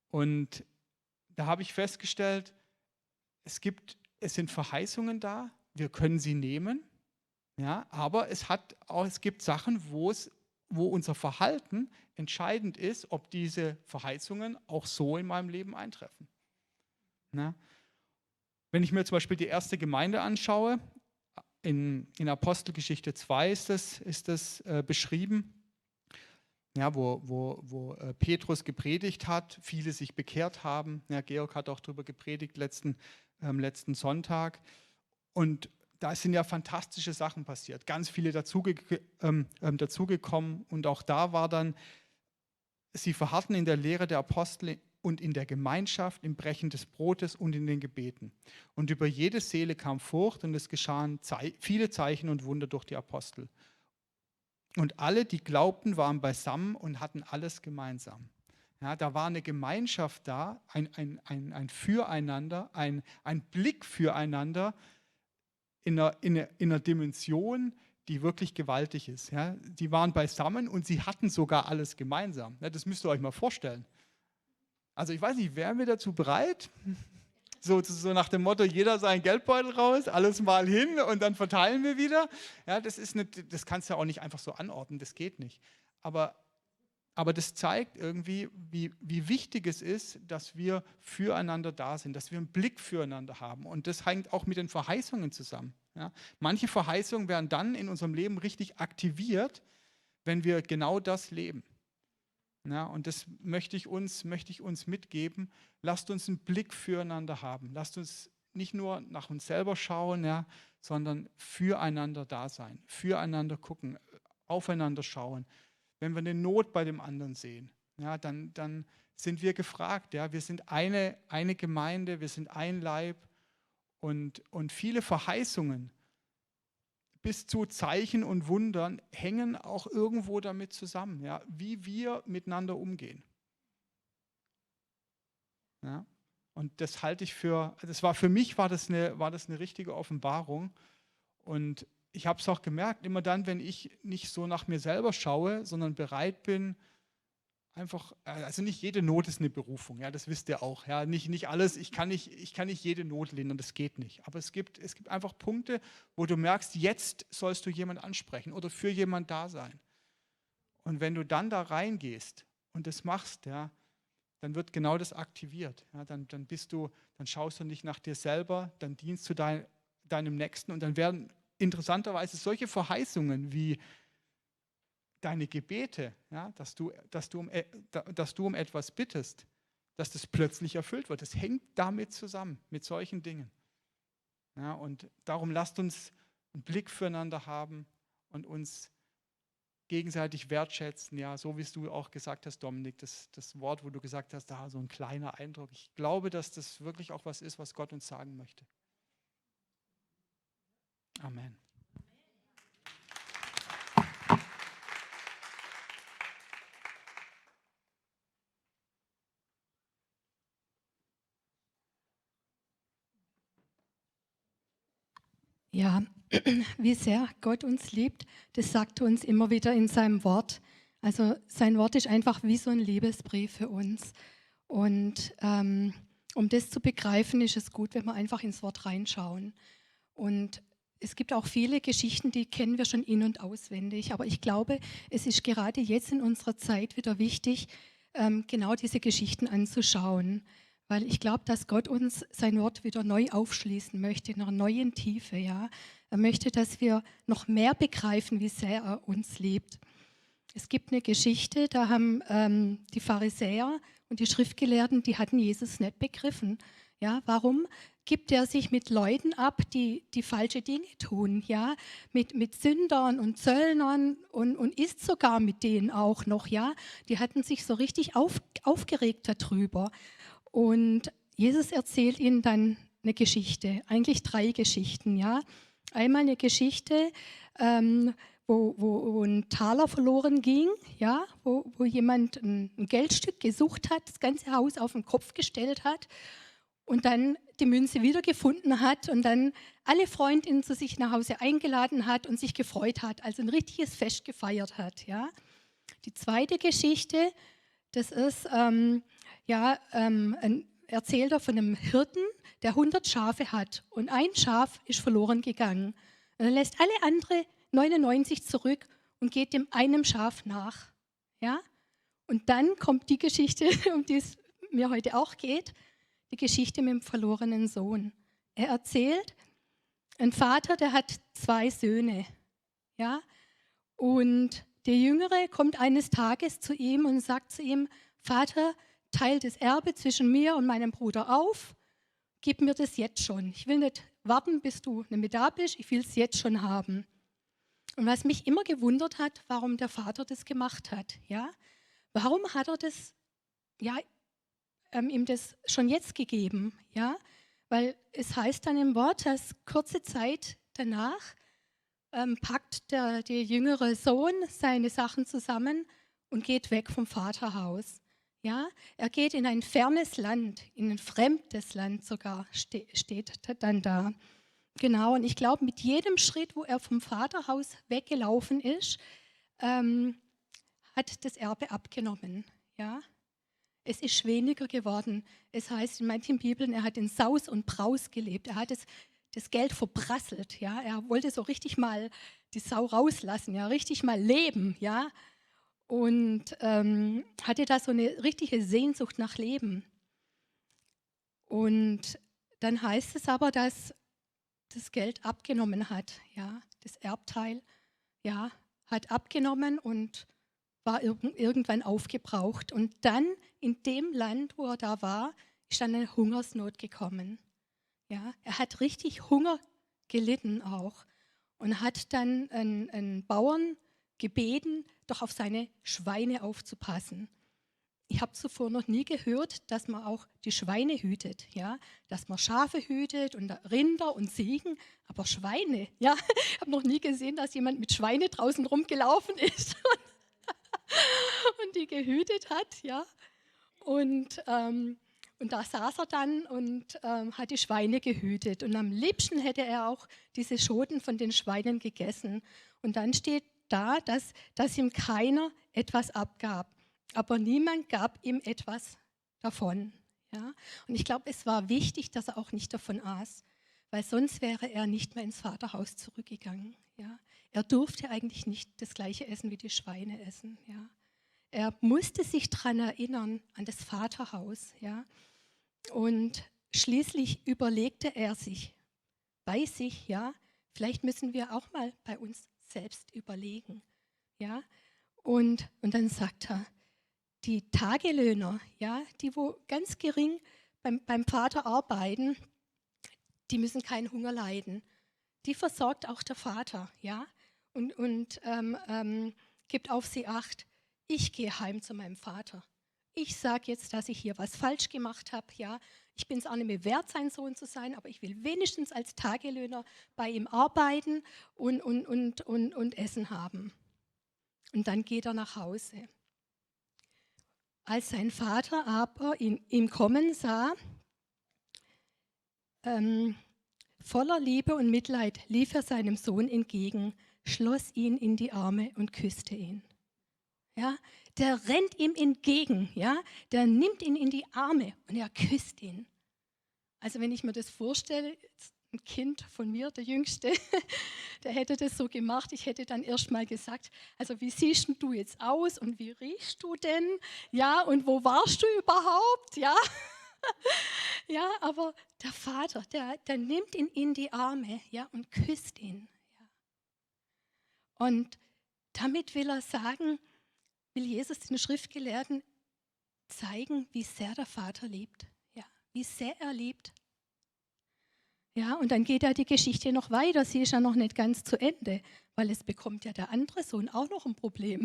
da habe ich festgestellt, es sind Verheißungen da, wir können sie nehmen. Ja, aber es gibt Sachen, wo unser Verhalten entscheidend ist, ob diese Verheißungen auch so in meinem Leben eintreffen. Ja. Wenn ich mir zum Beispiel die erste Gemeinde anschaue, in Apostelgeschichte 2 ist das beschrieben, ja, wo Petrus gepredigt hat, viele sich bekehrt haben. Ja, Georg hat auch darüber gepredigt letzten Sonntag. Und da sind ja fantastische Sachen passiert, ganz viele dazugekommen, und auch da war dann, sie verharrten in der Lehre der Apostel und in der Gemeinschaft, im Brechen des Brotes und in den Gebeten. Und über jede Seele kam Furcht, und es geschahen viele Zeichen und Wunder durch die Apostel. Und alle, die glaubten, waren beisammen und hatten alles gemeinsam. Ja, da war eine Gemeinschaft da, ein Füreinander, ein Blick füreinander, in einer Dimension, die wirklich gewaltig ist. Ja. Die waren beisammen und sie hatten sogar alles gemeinsam. Ja, das müsst ihr euch mal vorstellen. Also ich weiß nicht, wären wir dazu bereit? So nach dem Motto, jeder seinen Geldbeutel raus, alles mal hin und dann verteilen wir wieder. Ja, das kannst du ja auch nicht einfach so anordnen, das geht nicht. Aber das zeigt irgendwie, wie wichtig es ist, dass wir füreinander da sind, dass wir einen Blick füreinander haben. Und das hängt auch mit den Verheißungen zusammen. Ja. Manche Verheißungen werden dann in unserem Leben richtig aktiviert, wenn wir genau das leben. Ja, und das möchte ich uns mitgeben. Lasst uns einen Blick füreinander haben. Lasst uns nicht nur nach uns selber schauen, ja, sondern füreinander da sein, füreinander gucken, aufeinander schauen. Wenn wir eine Not bei dem anderen sehen, ja, dann sind wir gefragt. Ja? Wir sind eine Gemeinde, wir sind ein Leib und viele Verheißungen bis zu Zeichen und Wundern hängen auch irgendwo damit zusammen, ja? Wie wir miteinander umgehen. Ja? Und das halte ich für, für mich war das eine richtige Offenbarung. Und ich habe es auch gemerkt, immer dann, wenn ich nicht so nach mir selber schaue, sondern bereit bin, einfach, also nicht jede Not ist eine Berufung, ja, das wisst ihr auch. Ja, nicht alles, ich kann nicht jede Not lindern, das geht nicht. Aber es gibt einfach Punkte, wo du merkst, jetzt sollst du jemanden ansprechen oder für jemanden da sein. Und wenn du dann da reingehst und das machst, ja, dann wird genau das aktiviert. Ja, dann schaust du nicht nach dir selber, dann dienst du deinem Nächsten und dann werden interessanterweise solche Verheißungen wie deine Gebete, ja, dass du um etwas bittest, dass das plötzlich erfüllt wird. Das hängt damit zusammen, mit solchen Dingen. Ja, und darum lasst uns einen Blick füreinander haben und uns gegenseitig wertschätzen. Ja, so wie du auch gesagt hast, Dominik, das Wort, wo du gesagt hast, da so ein kleiner Eindruck. Ich glaube, dass das wirklich auch was ist, was Gott uns sagen möchte. Amen. Ja, wie sehr Gott uns liebt, das sagt er uns immer wieder in seinem Wort. Also sein Wort ist einfach wie so ein Liebesbrief für uns. Und um das zu begreifen, ist es gut, wenn wir einfach ins Wort reinschauen. Und es gibt auch viele Geschichten, die kennen wir schon in- und auswendig. Aber ich glaube, es ist gerade jetzt in unserer Zeit wieder wichtig, genau diese Geschichten anzuschauen. Weil ich glaube, dass Gott uns sein Wort wieder neu aufschließen möchte, in einer neuen Tiefe. Ja? Er möchte, dass wir noch mehr begreifen, wie sehr er uns liebt. Es gibt eine Geschichte, da haben die Pharisäer und die Schriftgelehrten, die hatten Jesus nicht begriffen. Ja? Warum gibt er sich mit Leuten ab, die falsche Dinge tun? Ja? Mit Sündern und Zöllnern und isst sogar mit denen auch noch. Ja? Die hatten sich so richtig aufgeregt darüber. Und Jesus erzählt ihnen dann eine Geschichte, eigentlich 3 Geschichten. Ja? Einmal eine Geschichte, wo ein Taler verloren ging, ja? wo jemand ein Geldstück gesucht hat, das ganze Haus auf den Kopf gestellt hat und dann die Münze wiedergefunden hat und dann alle Freundinnen zu sich nach Hause eingeladen hat und sich gefreut hat, also ein richtiges Fest gefeiert hat. Ja? Die zweite Geschichte, das ist ein Erzähler von einem Hirten, der 100 Schafe hat und ein Schaf ist verloren gegangen. Und er lässt alle anderen 99 zurück und geht dem einen Schaf nach. Ja? Und dann kommt die Geschichte, um die es mir heute auch geht, die Geschichte mit dem verlorenen Sohn. Er erzählt, ein Vater, der hat 2 Söhne. Ja? Und der Jüngere kommt eines Tages zu ihm und sagt zu ihm, Vater, teilt das Erbe zwischen mir und meinem Bruder auf, gib mir das jetzt schon. Ich will nicht warten, bis du nicht mehr da bist, ich will es jetzt schon haben. Und was mich immer gewundert hat, warum der Vater das gemacht hat. Ja? Warum hat er das, ihm das schon jetzt gegeben? Ja? Weil es heißt dann im Wort, dass kurze Zeit danach packt der jüngere Sohn seine Sachen zusammen und geht weg vom Vaterhaus. Ja, er geht in ein fernes Land, in ein fremdes Land sogar, steht dann da. Genau, und ich glaube, mit jedem Schritt, wo er vom Vaterhaus weggelaufen ist, hat das Erbe abgenommen. Ja? Es ist weniger geworden. Es heißt in manchen Bibeln, er hat in Saus und Braus gelebt. Er hat das Geld verprasselt. Ja? Er wollte so richtig mal die Sau rauslassen, ja? Richtig mal leben. Ja? Und hatte da so eine richtige Sehnsucht nach Leben. Und dann heißt es aber, dass das Geld abgenommen hat. Ja? Das Erbteil hat abgenommen und war irgendwann aufgebraucht. Und dann in dem Land, wo er da war, ist dann eine Hungersnot gekommen. Ja? Er hat richtig Hunger gelitten auch und hat dann einen Bauern gebeten, doch auf seine Schweine aufzupassen. ich habe zuvor noch nie gehört, dass man auch die Schweine hütet, ja, dass man Schafe hütet und Rinder und Ziegen, aber Schweine, ja, ich habe noch nie gesehen, dass jemand mit Schweine draußen rumgelaufen ist und die gehütet hat, ja. Und da saß er dann und hat die Schweine gehütet. Und am liebsten hätte er auch diese Schoten von den Schweinen gegessen. Und dann steht da, dass ihm keiner etwas abgab. Aber niemand gab ihm etwas davon. Ja? Und ich glaube, es war wichtig, dass er auch nicht davon aß, weil sonst wäre er nicht mehr ins Vaterhaus zurückgegangen. Ja? Er durfte eigentlich nicht das Gleiche essen, wie die Schweine essen. Ja? Er musste sich daran erinnern, an das Vaterhaus. Ja? Und schließlich überlegte er sich bei sich, ja, vielleicht müssen wir auch mal bei uns selbst überlegen. Ja? Und dann sagt er, die Tagelöhner, ja, die wo ganz gering beim Vater arbeiten, die müssen keinen Hunger leiden. Die versorgt auch der Vater, ja, und gibt auf sie Acht. Ich gehe heim zu meinem Vater. Ich sage jetzt, dass ich hier was falsch gemacht habe, ja. Ich bin es auch nicht mehr wert, sein Sohn zu sein, aber ich will wenigstens als Tagelöhner bei ihm arbeiten und Essen haben. Und dann geht er nach Hause. Als sein Vater aber ihn kommen sah, voller Liebe und Mitleid lief er seinem Sohn entgegen, schloss ihn in die Arme und küsste ihn. Ja, der rennt ihm entgegen, ja, der nimmt ihn in die Arme und er küsst ihn. Also wenn ich mir das vorstelle, ein Kind von mir, der Jüngste, der hätte das so gemacht. Ich hätte dann erst mal gesagt, also wie siehst du jetzt aus und wie riechst du denn? Ja, und wo warst du überhaupt? Ja, ja, aber der Vater, der nimmt ihn in die Arme, ja, und küsst ihn. Ja. Und damit will er sagen, will Jesus den Schriftgelehrten zeigen, wie sehr der Vater liebt, ja, wie sehr er liebt. Ja, und dann geht ja die Geschichte noch weiter, sie ist ja noch nicht ganz zu Ende, weil es bekommt ja der andere Sohn auch noch ein Problem.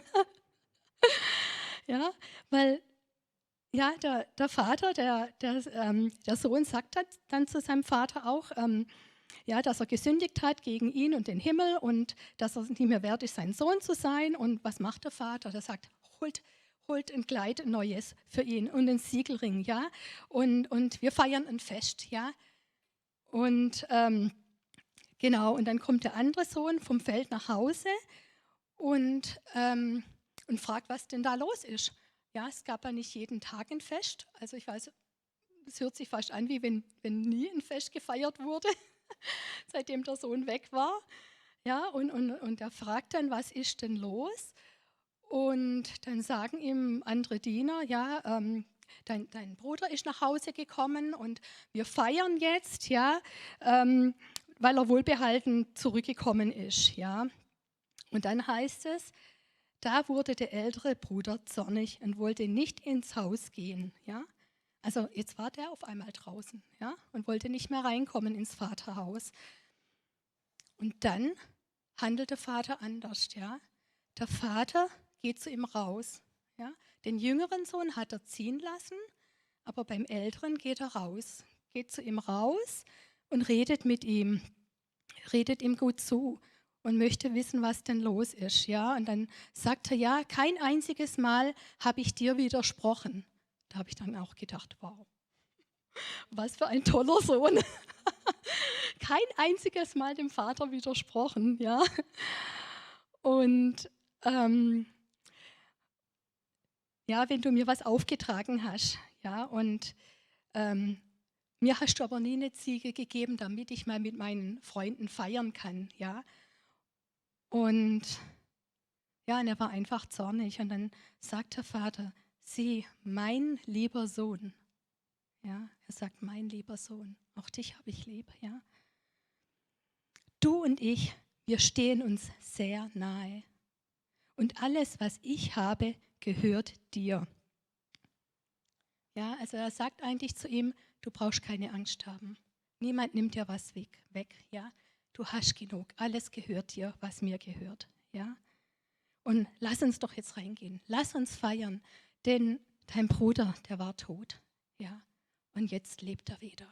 Ja, weil ja, der Vater, der Sohn sagt dann zu seinem Vater auch, ja, dass er gesündigt hat gegen ihn und den Himmel und dass er nicht mehr wert ist, sein Sohn zu sein. Und was macht der Vater? Der sagt, holt ein Kleid, ein neues für ihn und einen Siegelring, ja, und wir feiern ein Fest, ja. Und genau, und dann kommt der andere Sohn vom Feld nach Hause und fragt, was denn da los ist. Ja, es gab ja nicht jeden Tag ein Fest. Also ich weiß, es hört sich fast an, wie wenn nie ein Fest gefeiert wurde, seitdem der Sohn weg war. Ja, und er fragt dann, was ist denn los? Und dann sagen ihm andere Diener, ja, dein Bruder ist nach Hause gekommen und wir feiern jetzt, ja, weil er wohlbehalten zurückgekommen ist, ja. Und dann heißt es, da wurde der ältere Bruder zornig und wollte nicht ins Haus gehen, ja. Also jetzt war der auf einmal draußen, ja, und wollte nicht mehr reinkommen ins Vaterhaus. Und dann handelt der Vater anders, ja. Der Vater geht zu ihm raus, ja. Den jüngeren Sohn hat er ziehen lassen, aber beim älteren geht er raus, geht zu ihm raus und redet mit ihm, redet ihm gut zu und möchte wissen, was denn los ist, ja. Und dann sagt er, ja, kein einziges Mal habe ich dir widersprochen. Da habe ich dann auch gedacht, wow, was für ein toller Sohn. Kein einziges Mal dem Vater widersprochen, ja. Und ja, wenn du mir was aufgetragen hast, ja, und mir hast du aber nie eine Ziege gegeben, damit ich mal mit meinen Freunden feiern kann, ja. Und ja, und er war einfach zornig und dann sagt der Vater, sieh, mein lieber Sohn, ja, er sagt, mein lieber Sohn, auch dich habe ich lieb, ja. Du und ich, wir stehen uns sehr nahe und alles, was ich habe, gehört dir. Ja, also er sagt eigentlich zu ihm, du brauchst keine Angst haben. Niemand nimmt dir was weg, ja. Du hast genug, alles gehört dir, was mir gehört, ja. Und lass uns doch jetzt reingehen, lass uns feiern, denn dein Bruder, der war tot, ja, und jetzt lebt er wieder.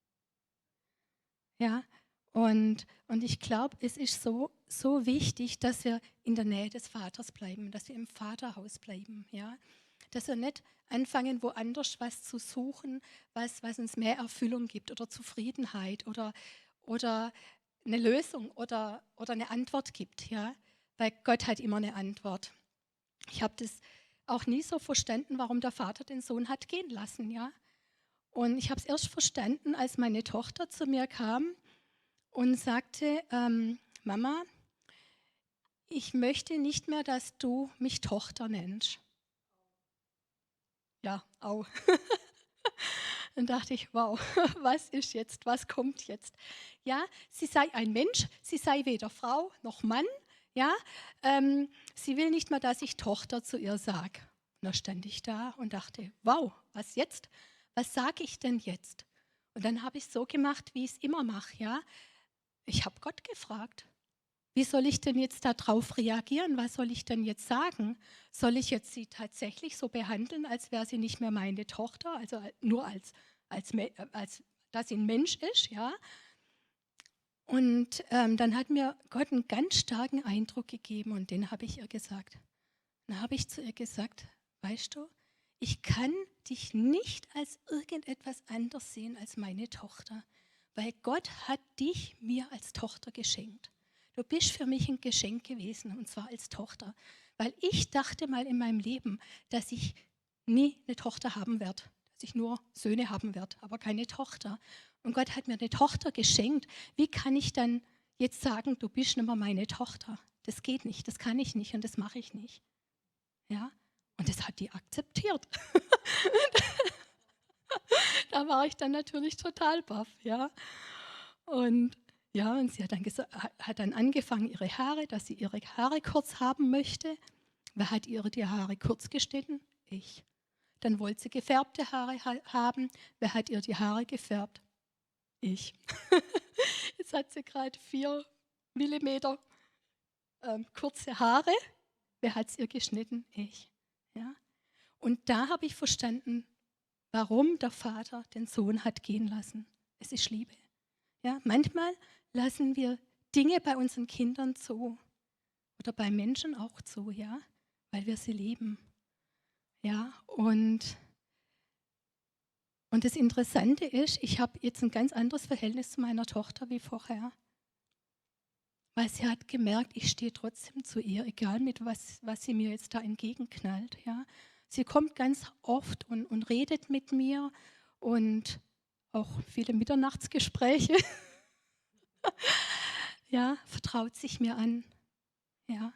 Ja, und ich glaube, es ist so wichtig, dass wir in der Nähe des Vaters bleiben, dass wir im Vaterhaus bleiben, ja, dass wir nicht anfangen, woanders was zu suchen, was uns mehr Erfüllung gibt oder Zufriedenheit oder eine Lösung oder eine Antwort gibt, ja, weil Gott hat immer eine Antwort. Ich habe das auch nie so verstanden, warum der Vater den Sohn hat gehen lassen, ja. Und ich habe es erst verstanden, als meine Tochter zu mir kam und sagte, Mama, ich möchte nicht mehr, dass du mich Tochter nennst. Ja, au. Dann dachte ich, wow, was ist jetzt, was kommt jetzt? Ja, sie sei ein Mensch, sie sei weder Frau noch Mann, ja, sie will nicht mehr, dass ich Tochter zu ihr sage. Und da stand ich da und dachte, wow, was jetzt? Was sage ich denn jetzt? Und dann habe ich so gemacht, wie ich es immer mache, ja. Ich habe Gott gefragt, wie soll ich denn jetzt darauf reagieren? Was soll ich denn jetzt sagen? Soll ich jetzt sie tatsächlich so behandeln, als wäre sie nicht mehr meine Tochter, also nur als dass sie ein Mensch ist, ja? Und dann hat mir Gott einen ganz starken Eindruck gegeben und den habe ich ihr gesagt. Dann habe ich zu ihr gesagt, weißt du, ich kann dich nicht als irgendetwas anderes sehen als meine Tochter, weil Gott hat dich mir als Tochter geschenkt. Du bist für mich ein Geschenk gewesen, und zwar als Tochter, weil ich dachte mal in meinem Leben, dass ich nie eine Tochter haben werde, dass ich nur Söhne haben werde, aber keine Tochter. Und Gott hat mir eine Tochter geschenkt. Wie kann ich dann jetzt sagen, du bist nicht mehr meine Tochter? Das geht nicht, das kann ich nicht und das mache ich nicht. Ja? Und das hat die akzeptiert. Da war ich dann natürlich total baff. Ja? Und sie hat dann angefangen, dass sie ihre Haare kurz haben möchte. Wer hat ihr die Haare kurz geschnitten? Ich. Dann wollte sie gefärbte Haare haben. Wer hat ihr die Haare gefärbt? Ich. Jetzt hat sie gerade 4 Millimeter kurze Haare. Wer hat es ihr geschnitten? Ich. Ja? Und da habe ich verstanden, warum der Vater den Sohn hat gehen lassen. Es ist Liebe. Ja? Manchmal lassen wir Dinge bei unseren Kindern zu oder bei Menschen auch zu, ja, weil wir sie lieben. Ja, und das Interessante ist, ich habe jetzt ein ganz anderes Verhältnis zu meiner Tochter wie vorher. Weil sie hat gemerkt, ich stehe trotzdem zu ihr, egal mit was sie mir jetzt da entgegenknallt. Ja. Sie kommt ganz oft und redet mit mir und auch viele Mitternachtsgespräche. Ja, vertraut sich mir an. Ja.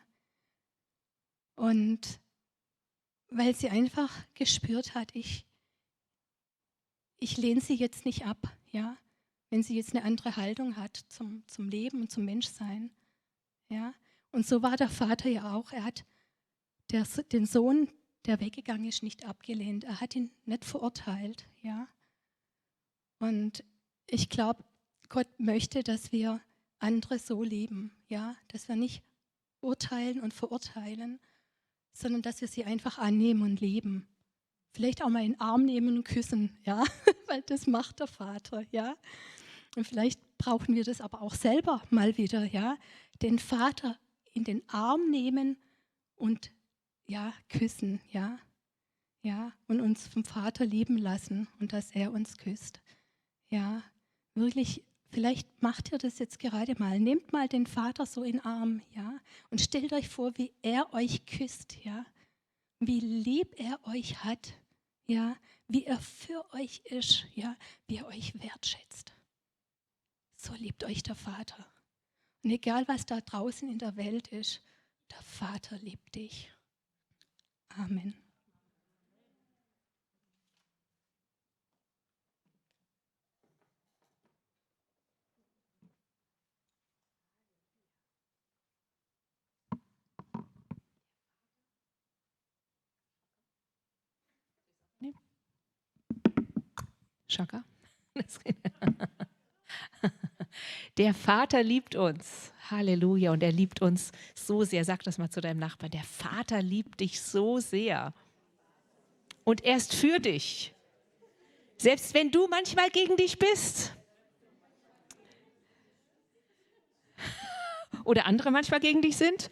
Und weil sie einfach gespürt hat, ich lehne sie jetzt nicht ab, ja, wenn sie jetzt eine andere Haltung hat zum Leben und zum Menschsein. Ja. Und so war der Vater ja auch. Er hat den Sohn, der weggegangen ist, nicht abgelehnt. Er hat ihn nicht verurteilt. Ja. Und ich glaube, Gott möchte, dass wir andere so leben, ja, dass wir nicht urteilen und verurteilen, sondern dass wir sie einfach annehmen und leben. Vielleicht auch mal in den Arm nehmen und küssen, ja, weil das macht der Vater, ja. Und vielleicht brauchen wir das aber auch selber mal wieder, ja, den Vater in den Arm nehmen und ja, küssen, ja, ja, und uns vom Vater lieben lassen und dass er uns küsst, ja, wirklich. Vielleicht macht ihr das jetzt gerade mal. Nehmt mal den Vater so in den Arm, ja, und stellt euch vor, wie er euch küsst, ja, wie lieb er euch hat, ja, wie er für euch ist, ja, wie er euch wertschätzt. So liebt euch der Vater. Und egal, was da draußen in der Welt ist, der Vater liebt dich. Amen. Schaka. Der Vater liebt uns. Halleluja. Und er liebt uns so sehr. Sag das mal zu deinem Nachbarn. Der Vater liebt dich so sehr. Und er ist für dich. Selbst wenn du manchmal gegen dich bist. Oder andere manchmal gegen dich sind.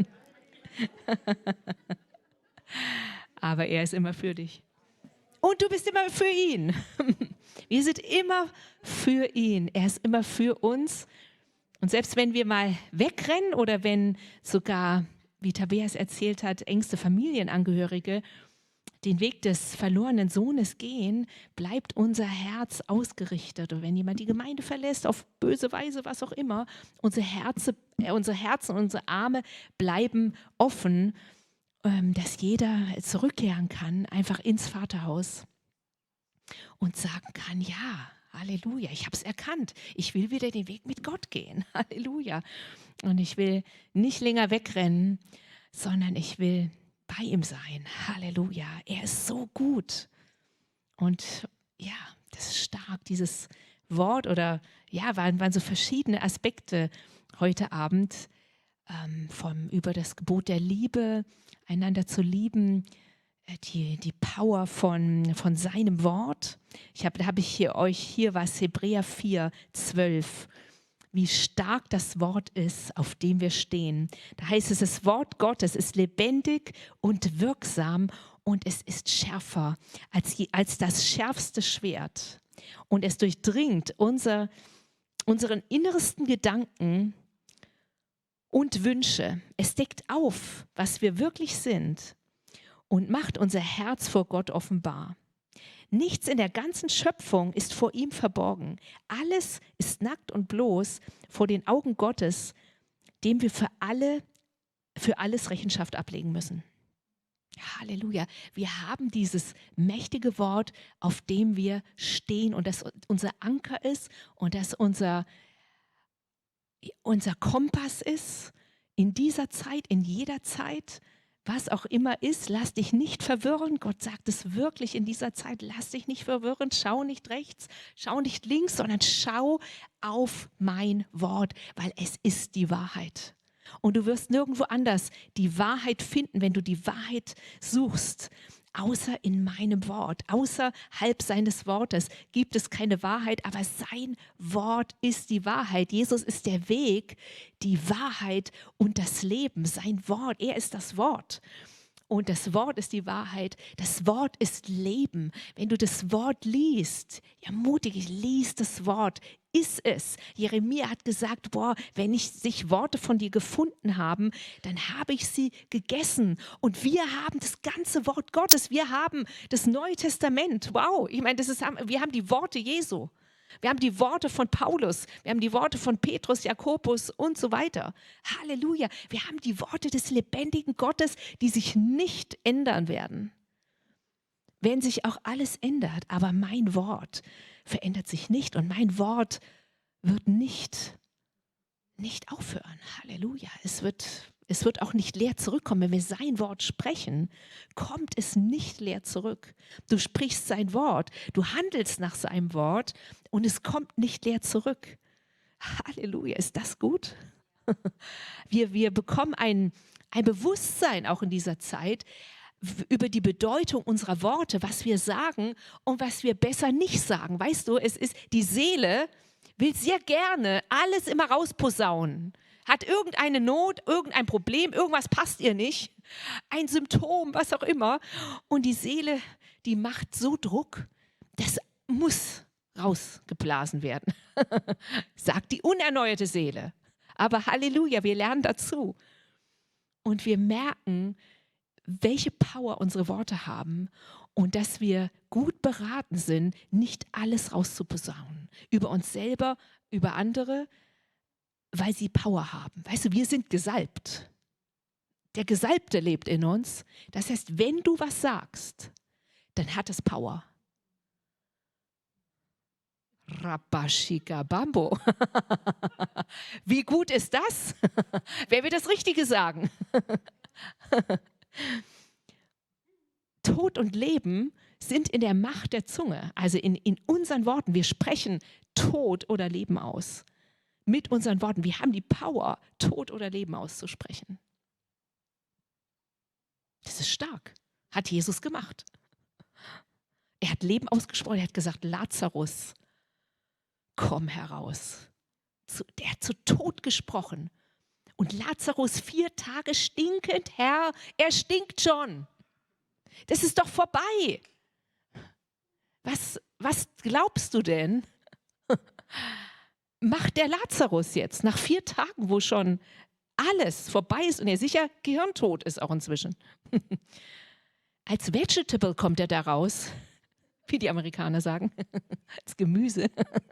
Aber er ist immer für dich. Und du bist immer für ihn. Wir sind immer für ihn. Er ist immer für uns. Und selbst wenn wir mal wegrennen oder wenn sogar, wie Tabeas erzählt hat, engste Familienangehörige den Weg des verlorenen Sohnes gehen, bleibt unser Herz ausgerichtet. Und wenn jemand die Gemeinde verlässt, auf böse Weise, was auch immer, unsere Herzen, unsere Arme bleiben offen, dass jeder zurückkehren kann, einfach ins Vaterhaus und sagen kann, ja, Halleluja, ich habe es erkannt. Ich will wieder den Weg mit Gott gehen. Halleluja. Und ich will nicht länger wegrennen, sondern ich will bei ihm sein. Halleluja. Er ist so gut. Und ja, das ist stark, dieses Wort oder ja, waren so verschiedene Aspekte heute Abend über das Gebot der Liebe, einander zu lieben, die Power von seinem Wort. Da habe ich euch hier was, Hebräer 4,12. Wie stark das Wort ist, auf dem wir stehen. Da heißt es, das Wort Gottes ist lebendig und wirksam und es ist schärfer als das schärfste Schwert. Und es durchdringt unseren innersten Gedanken und Wünsche. Es deckt auf, was wir wirklich sind und macht unser Herz vor Gott offenbar. Nichts in der ganzen Schöpfung ist vor ihm verborgen. Alles ist nackt und bloß vor den Augen Gottes, dem wir für alles Rechenschaft ablegen müssen. Halleluja. Wir haben dieses mächtige Wort, auf dem wir stehen und das unser Anker ist und das unser Kompass ist in dieser Zeit, in jeder Zeit. Was auch immer ist, lass dich nicht verwirren. Gott sagt es wirklich in dieser Zeit, lass dich nicht verwirren. Schau nicht rechts, schau nicht links, sondern schau auf mein Wort, weil es ist die Wahrheit. Und du wirst nirgendwo anders die Wahrheit finden, wenn du die Wahrheit suchst. Außer in meinem Wort, außerhalb seines Wortes gibt es keine Wahrheit, aber sein Wort ist die Wahrheit. Jesus ist der Weg, die Wahrheit und das Leben. Sein Wort, er ist das Wort. Und das Wort ist die Wahrheit. Das Wort ist Leben. Wenn du das Wort liest, ja mutig, lies das Wort. Ist es. Jeremia hat gesagt, wenn sich Worte von dir gefunden haben, dann habe ich sie gegessen. Und wir haben das ganze Wort Gottes. Wir haben das Neue Testament. Wow, ich meine, wir haben die Worte Jesu. Wir haben die Worte von Paulus. Wir haben die Worte von Petrus, Jakobus und so weiter. Halleluja. Wir haben die Worte des lebendigen Gottes, die sich nicht ändern werden. Wenn sich auch alles ändert, aber mein Wort verändert sich nicht und mein Wort wird nicht aufhören. Halleluja. Es wird auch nicht leer zurückkommen. Wenn wir sein Wort sprechen, kommt es nicht leer zurück. Du sprichst sein Wort, du handelst nach seinem Wort und es kommt nicht leer zurück. Halleluja, ist das gut? Wir bekommen ein Bewusstsein auch in dieser Zeit über die Bedeutung unserer Worte, was wir sagen und was wir besser nicht sagen. Weißt du, es ist die Seele, will sehr gerne alles immer rausposaunen. Hat irgendeine Not, irgendein Problem, irgendwas passt ihr nicht, ein Symptom, was auch immer. Und die Seele, die macht so Druck, das muss rausgeblasen werden, sagt die unerneuerte Seele. Aber Halleluja, wir lernen dazu. Und wir merken, welche Power unsere Worte haben und dass wir gut beraten sind, nicht alles rauszuposaunen. Über uns selber, über andere, weil sie Power haben. Weißt du, wir sind gesalbt. Der Gesalbte lebt in uns. Das heißt, wenn du was sagst, dann hat es Power. Rabashika Bambo. Wie gut ist das? Wer wird das Richtige sagen? Tod und Leben sind in der Macht der Zunge, also in unseren Worten. Wir sprechen Tod oder Leben aus. Mit unseren Worten. Wir haben die Power, Tod oder Leben auszusprechen. Das ist stark. Hat Jesus gemacht. Er hat Leben ausgesprochen, er hat gesagt, Lazarus, komm heraus. Der hat zu Tod gesprochen. Und Lazarus 4 Tage stinkend, Herr, er stinkt schon. Das ist doch vorbei. Was glaubst du denn? Macht der Lazarus jetzt nach 4 Tagen, wo schon alles vorbei ist und er sicher gehirntot ist auch inzwischen. Als Vegetable kommt er da raus, wie die Amerikaner sagen, als Gemüse.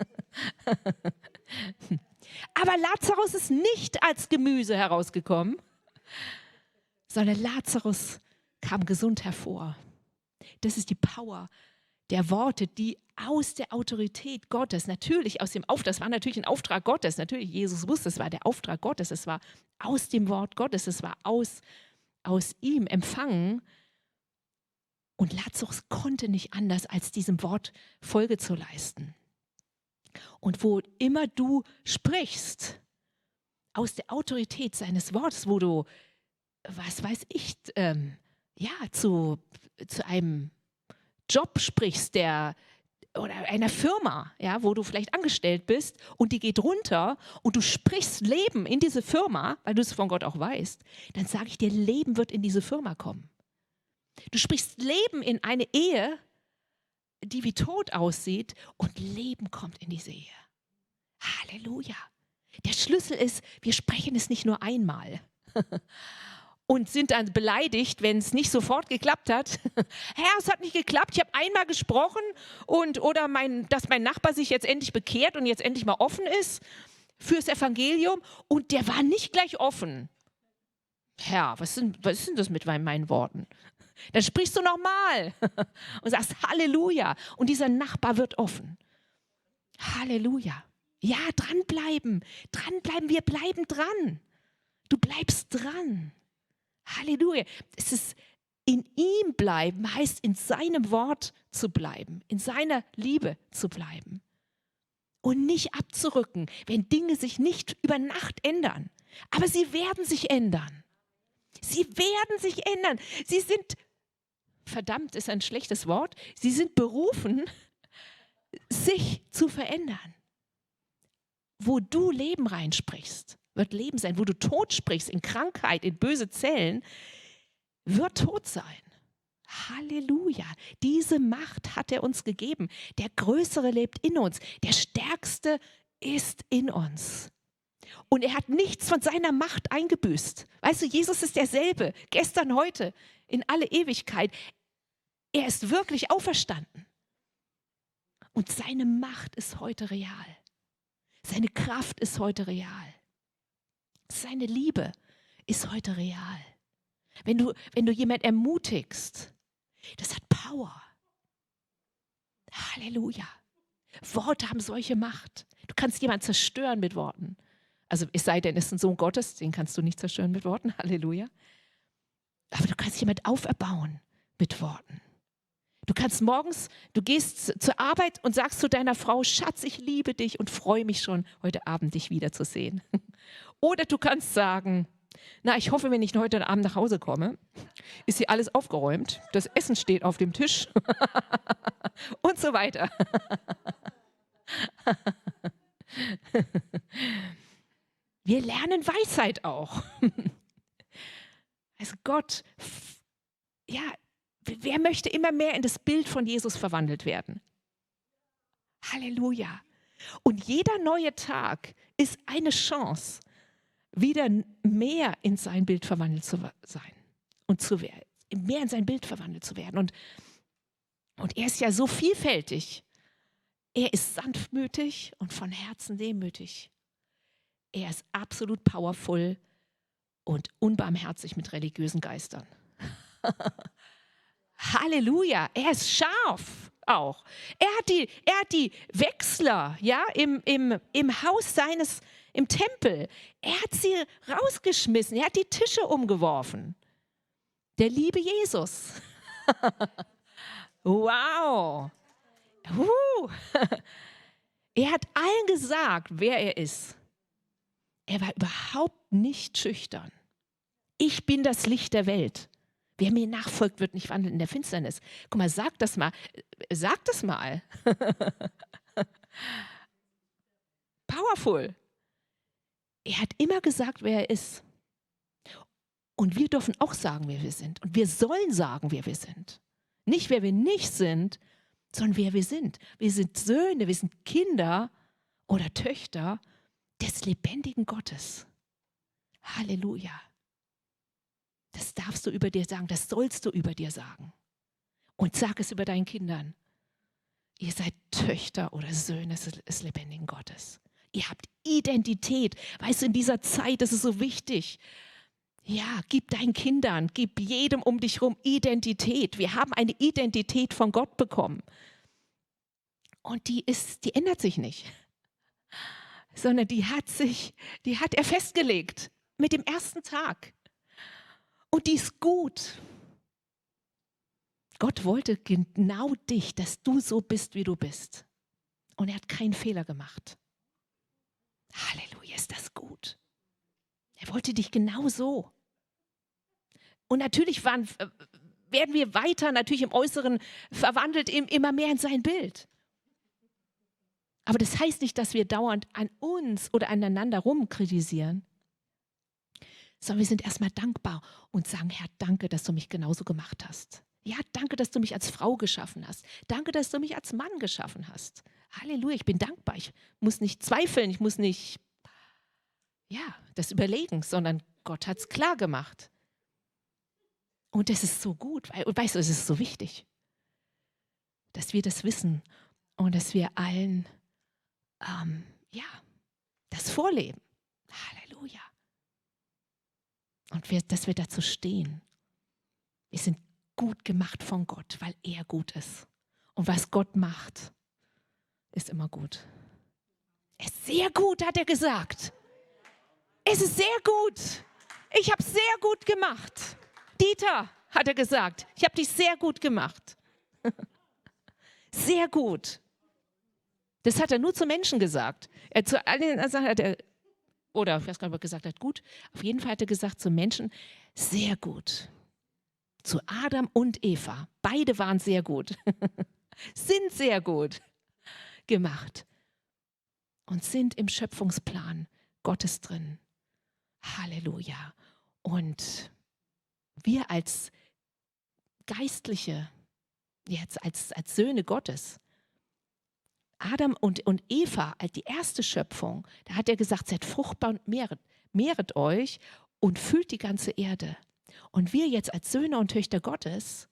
Aber Lazarus ist nicht als Gemüse herausgekommen, sondern Lazarus kam gesund hervor. Das ist die Power der Worte, die aus der Autorität Gottes, natürlich aus dem Auftrag, das war natürlich ein Auftrag Gottes, natürlich Jesus wusste, es war der Auftrag Gottes, es war aus dem Wort Gottes, es war aus ihm empfangen. Und Lazarus konnte nicht anders, als diesem Wort Folge zu leisten. Und wo immer du sprichst, aus der Autorität seines Wortes, wo du, was weiß ich, zu einem Job sprichst, oder einer Firma, ja, wo du vielleicht angestellt bist und die geht runter und du sprichst Leben in diese Firma, weil du es von Gott auch weißt, dann sage ich dir, Leben wird in diese Firma kommen. Du sprichst Leben in eine Ehe, die wie tot aussieht und Leben kommt in diese Ehe. Halleluja. Der Schlüssel ist, wir sprechen es nicht nur einmal und sind dann beleidigt, wenn es nicht sofort geklappt hat. Herr, es hat nicht geklappt, ich habe einmal gesprochen oder dass mein Nachbar sich jetzt endlich bekehrt und jetzt endlich mal offen ist fürs Evangelium und der war nicht gleich offen. Herr, was ist denn das mit meinen Worten? Dann sprichst du nochmal und sagst Halleluja und dieser Nachbar wird offen. Halleluja. Ja, dranbleiben, wir bleiben dran. Du bleibst dran. Halleluja. Es ist in ihm bleiben, heißt in seinem Wort zu bleiben, in seiner Liebe zu bleiben und nicht abzurücken, wenn Dinge sich nicht über Nacht ändern. Aber sie werden sich ändern. Sie werden sich ändern. Sie sind, verdammt ist ein schlechtes Wort, sie sind berufen, sich zu verändern. Wo du Leben reinsprichst, wird Leben sein. Wo du Tod sprichst, in Krankheit, in böse Zellen, wird Tod sein. Halleluja. Diese Macht hat er uns gegeben. Der Größere lebt in uns. Der Stärkste ist in uns. Und er hat nichts von seiner Macht eingebüßt. Weißt du, Jesus ist derselbe, gestern, heute, in alle Ewigkeit. Er ist wirklich auferstanden. Und seine Macht ist heute real. Seine Kraft ist heute real. Seine Liebe ist heute real. Wenn du jemanden ermutigst, das hat Power. Halleluja. Worte haben solche Macht. Du kannst jemanden zerstören mit Worten. Also es sei denn, es ist ein Sohn Gottes, den kannst du nicht zerstören mit Worten. Halleluja. Aber du kannst jemanden auferbauen mit Worten. Du kannst morgens, du gehst zur Arbeit und sagst zu deiner Frau, Schatz, ich liebe dich und freue mich schon, heute Abend dich wiederzusehen. Oder du kannst sagen, na, ich hoffe, wenn ich heute Abend nach Hause komme, ist hier alles aufgeräumt, das Essen steht auf dem Tisch und so weiter. Wir lernen Weisheit auch. Also Gott, ja, wer möchte immer mehr in das Bild von Jesus verwandelt werden? Halleluja. Und jeder neue Tag ist eine Chance, wieder mehr in sein Bild verwandelt zu sein und mehr in sein Bild verwandelt zu werden. Und er ist ja so vielfältig. Er ist sanftmütig und von Herzen demütig. Er ist absolut powerful und unbarmherzig mit religiösen Geistern. Halleluja, er ist scharf auch. Er hat die Wechsler, ja, im Haus im Tempel. Er hat sie rausgeschmissen, er hat die Tische umgeworfen. Der liebe Jesus. Wow. Er hat allen gesagt, wer er ist. Er war überhaupt nicht schüchtern. Ich bin das Licht der Welt. Wer mir nachfolgt, wird nicht wandeln in der Finsternis. Guck mal, sag das mal. Sag das mal. Powerful. Er hat immer gesagt, wer er ist. Und wir dürfen auch sagen, wer wir sind. Und wir sollen sagen, wer wir sind. Nicht, wer wir nicht sind, sondern wer wir sind. Wir sind Söhne, wir sind Kinder oder Töchter des lebendigen Gottes. Halleluja. Das darfst du über dir sagen, das sollst du über dir sagen. Und sag es über deinen Kindern. Ihr seid Töchter oder Söhne des lebendigen Gottes. Ihr habt Identität. Weißt du, in dieser Zeit ist es so wichtig. Ja, gib deinen Kindern, gib jedem um dich herum Identität. Wir haben eine Identität von Gott bekommen. Und die ändert sich nicht. Sondern die hat er festgelegt mit dem ersten Tag. Und die ist gut. Gott wollte genau dich, dass du so bist, wie du bist. Und er hat keinen Fehler gemacht. Halleluja, ist das gut. Er wollte dich genau so. Und natürlich werden wir weiter, natürlich im Äußeren verwandelt, immer mehr in sein Bild. Aber das heißt nicht, dass wir dauernd an uns oder aneinander rumkritisieren, sondern wir sind erstmal dankbar und sagen, Herr, danke, dass du mich genauso gemacht hast. Ja, danke, dass du mich als Frau geschaffen hast. Danke, dass du mich als Mann geschaffen hast. Halleluja, ich bin dankbar. Ich muss nicht zweifeln, ich muss nicht das überlegen, sondern Gott hat es klar gemacht. Und das ist so gut, und weißt du, es ist so wichtig, dass wir das wissen und dass wir allen das vorleben. Halleluja. Und dass wir dazu stehen. Wir sind gut gemacht von Gott, weil er gut ist. Und was Gott macht, ist immer gut. Es ist sehr gut, hat er gesagt. Es ist sehr gut. Ich habe es sehr gut gemacht. Dieter, hat er gesagt, ich habe dich sehr gut gemacht. Sehr gut. Das hat er nur zu Menschen gesagt. Zu allen Sachen hat er, oder ich weiß gar nicht, ob er gesagt hat, gut. Auf jeden Fall hat er gesagt zu Menschen, sehr gut. Zu Adam und Eva. Beide waren sehr gut. Sind sehr gut gemacht. Und sind im Schöpfungsplan Gottes drin. Halleluja. Und wir als Geistliche, jetzt als Söhne Gottes, Adam und Eva als die erste Schöpfung, da hat er gesagt, seid fruchtbar und mehret euch und füllt die ganze Erde. Und wir jetzt als Söhne und Töchter Gottes,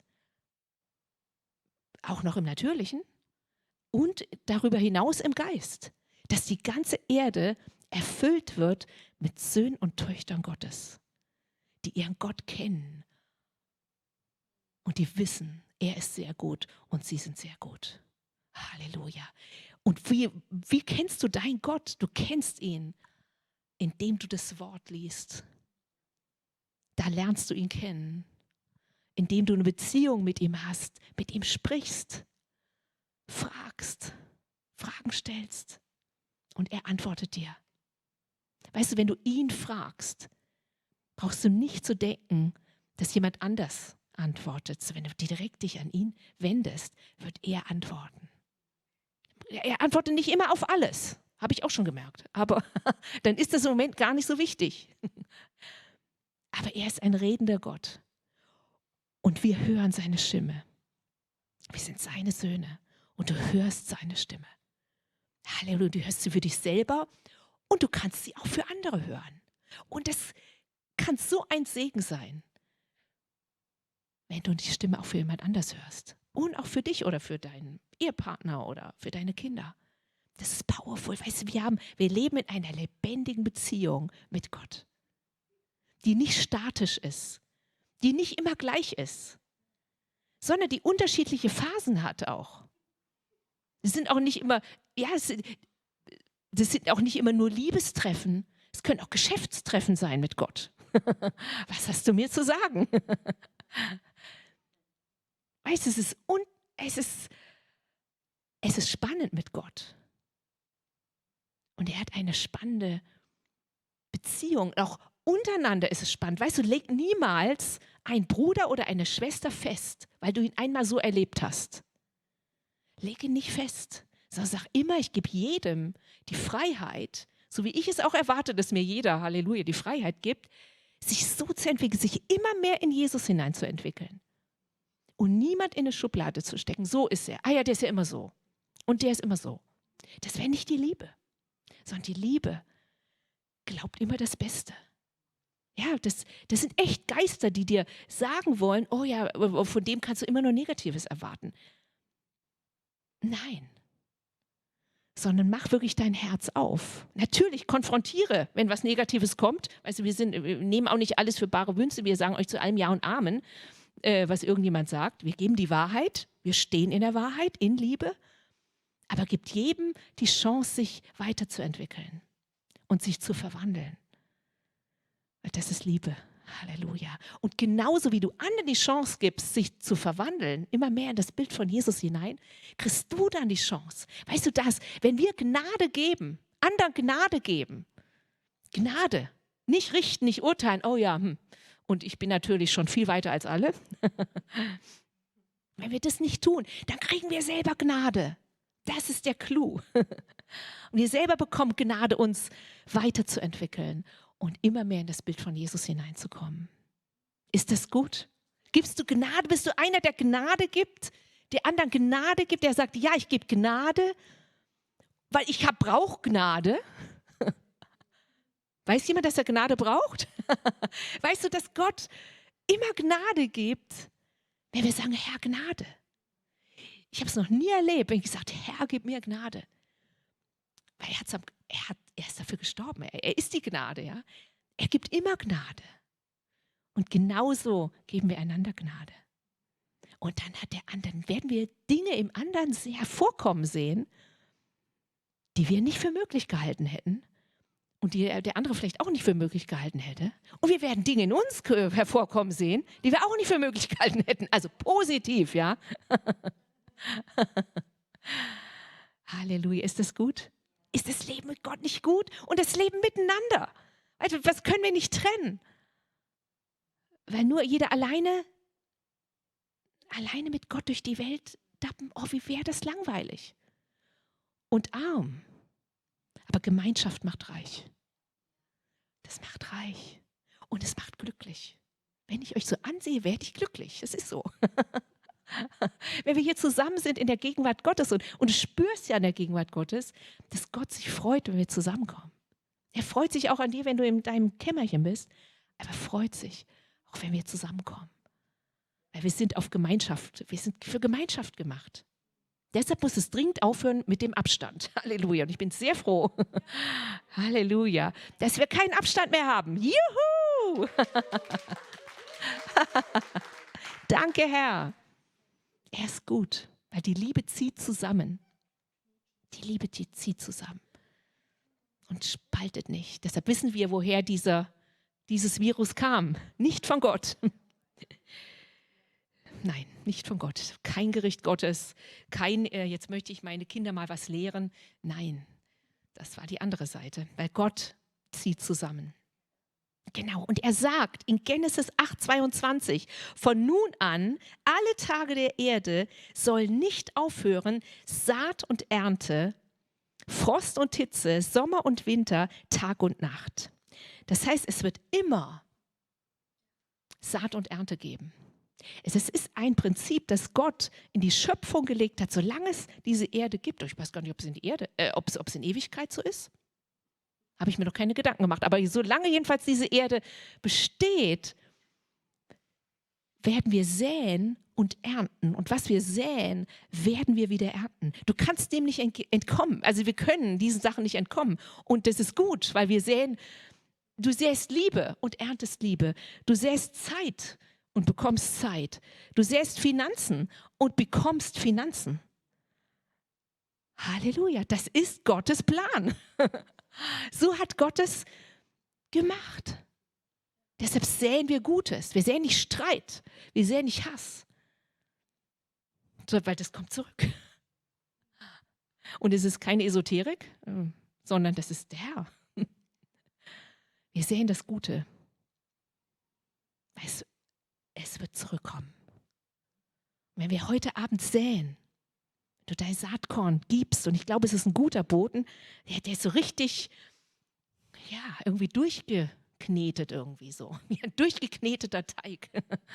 auch noch im Natürlichen und darüber hinaus im Geist, dass die ganze Erde erfüllt wird mit Söhnen und Töchtern Gottes, die ihren Gott kennen und die wissen, er ist sehr gut und sie sind sehr gut. Halleluja. Und wie kennst du deinen Gott? Du kennst ihn, indem du das Wort liest. Da lernst du ihn kennen, indem du eine Beziehung mit ihm hast, mit ihm sprichst, fragst, Fragen stellst und er antwortet dir. Weißt du, wenn du ihn fragst, brauchst du nicht zu denken, dass jemand anders antwortet. Wenn du direkt dich an ihn wendest, wird er antworten. Er antwortet nicht immer auf alles, habe ich auch schon gemerkt. Aber dann ist das im Moment gar nicht so wichtig. Aber er ist ein redender Gott. Und wir hören seine Stimme. Wir sind seine Söhne. Und du hörst seine Stimme. Halleluja, du hörst sie für dich selber und du kannst sie auch für andere hören. Und das kann so ein Segen sein, wenn du die Stimme auch für jemand anders hörst. Und auch für dich oder für deinen Ehepartner oder für deine Kinder. Das ist powerful. Weißt du, wir leben in einer lebendigen Beziehung mit Gott, die nicht statisch ist, die nicht immer gleich ist, sondern die unterschiedliche Phasen hat auch. Es sind auch nicht immer, das sind auch nicht immer nur Liebestreffen, es können auch Geschäftstreffen sein mit Gott. Was hast du mir zu sagen? Weißt du, es ist spannend mit Gott. Und er hat eine spannende Beziehung, auch untereinander ist es spannend. Weißt du, leg niemals einen Bruder oder eine Schwester fest, weil du ihn einmal so erlebt hast. Leg ihn nicht fest, sondern sag immer, ich gebe jedem die Freiheit, so wie ich es auch erwarte, dass mir jeder, Halleluja, die Freiheit gibt, sich so zu entwickeln, sich immer mehr in Jesus hineinzuentwickeln. Und niemand in eine Schublade zu stecken. So ist er. Ah ja, der ist ja immer so. Und der ist immer so. Das wäre nicht die Liebe, sondern die Liebe glaubt immer das Beste. Ja, das sind echt Geister, die dir sagen wollen, oh ja, von dem kannst du immer nur Negatives erwarten. Nein. Sondern mach wirklich dein Herz auf. Natürlich konfrontiere, wenn was Negatives kommt. Weißt du, wir nehmen auch nicht alles für bare Münze. Wir sagen euch zu allem Ja und Amen, was irgendjemand sagt. Wir geben die Wahrheit. Wir stehen in der Wahrheit, in Liebe. Aber gibt jedem die Chance, sich weiterzuentwickeln und sich zu verwandeln. Das ist Liebe. Halleluja. Und genauso wie du anderen die Chance gibst, sich zu verwandeln, immer mehr in das Bild von Jesus hinein, kriegst du dann die Chance. Weißt du das? Wenn wir Gnade geben, anderen Gnade geben, Gnade, nicht richten, nicht urteilen, oh ja, und ich bin natürlich schon viel weiter als alle. Wenn wir das nicht tun, dann kriegen wir selber Gnade. Das ist der Clou. Und wir selber bekommen Gnade, uns weiterzuentwickeln und immer mehr in das Bild von Jesus hineinzukommen. Ist das gut? Gibst du Gnade? Bist du einer, der Gnade gibt? Der anderen Gnade gibt, der sagt, ja, ich gebe Gnade, weil ich brauche Gnade. Weiß jemand, dass er Gnade braucht? Weißt du, dass Gott immer Gnade gibt, wenn wir sagen, Herr, Gnade. Ich habe es noch nie erlebt, wenn ich gesagt habe, Herr, gib mir Gnade. Weil er ist dafür gestorben. Er ist die Gnade. Ja? Er gibt immer Gnade. Und genauso geben wir einander Gnade. Und dann werden wir Dinge im anderen hervorkommen sehen, die wir nicht für möglich gehalten hätten und die der andere vielleicht auch nicht für möglich gehalten hätte. Und wir werden Dinge in uns hervorkommen sehen, die wir auch nicht für möglich gehalten hätten. Also positiv, ja. Halleluja, ist das gut? Ist das Leben mit Gott nicht gut? Und das Leben miteinander. Also, was können wir nicht trennen? Weil nur jeder alleine mit Gott durch die Welt dappen, oh, wie wäre das langweilig und arm. Aber Gemeinschaft macht reich. Das macht reich und es macht glücklich. Wenn ich euch so ansehe, werde ich glücklich. Es ist so. Wenn wir hier zusammen sind in der Gegenwart Gottes und du spürst ja in der Gegenwart Gottes, dass Gott sich freut, wenn wir zusammenkommen. Er freut sich auch an dir, wenn du in deinem Kämmerchen bist, aber er freut sich auch, wenn wir zusammenkommen. Weil wir sind auf Gemeinschaft, wir sind für Gemeinschaft gemacht. Deshalb muss es dringend aufhören mit dem Abstand. Halleluja. Und ich bin sehr froh, Halleluja, dass wir keinen Abstand mehr haben. Juhu! Danke, Herr. Er ist gut, weil die Liebe zieht zusammen. Die Liebe zieht zusammen und spaltet nicht. Deshalb wissen wir, woher dieses Virus kam. Nicht von Gott. Nein, nicht von Gott. Kein Gericht Gottes. Jetzt möchte ich meine Kinder mal was lehren. Nein, das war die andere Seite, weil Gott zieht zusammen. Genau, und er sagt in Genesis 8,22, von nun an, alle Tage der Erde sollen nicht aufhören, Saat und Ernte, Frost und Hitze, Sommer und Winter, Tag und Nacht. Das heißt, es wird immer Saat und Ernte geben. Es ist ein Prinzip, das Gott in die Schöpfung gelegt hat, solange es diese Erde gibt. Ich weiß gar nicht, ob es in Ewigkeit so ist. Habe ich mir noch keine Gedanken gemacht. Aber solange jedenfalls diese Erde besteht, werden wir säen und ernten. Und was wir säen, werden wir wieder ernten. Du kannst dem nicht entkommen. Also wir können diesen Sachen nicht entkommen. Und das ist gut, weil wir säen, du säst Liebe und erntest Liebe. Du säst Zeit und bekommst Zeit. Du säst Finanzen und bekommst Finanzen. Halleluja, das ist Gottes Plan. So hat Gott es gemacht. Deshalb säen wir Gutes. Wir säen nicht Streit. Wir säen nicht Hass. Weil das kommt zurück. Und es ist keine Esoterik, sondern das ist der Herr. Wir sehen das Gute. Weißt du, es wird zurückkommen. Wenn wir heute Abend säen, wenn du dein Saatkorn gibst, und ich glaube, es ist ein guter Boden, der ist so richtig, ja, irgendwie durchgeknetet irgendwie so. Wie ein durchgekneteter Teig.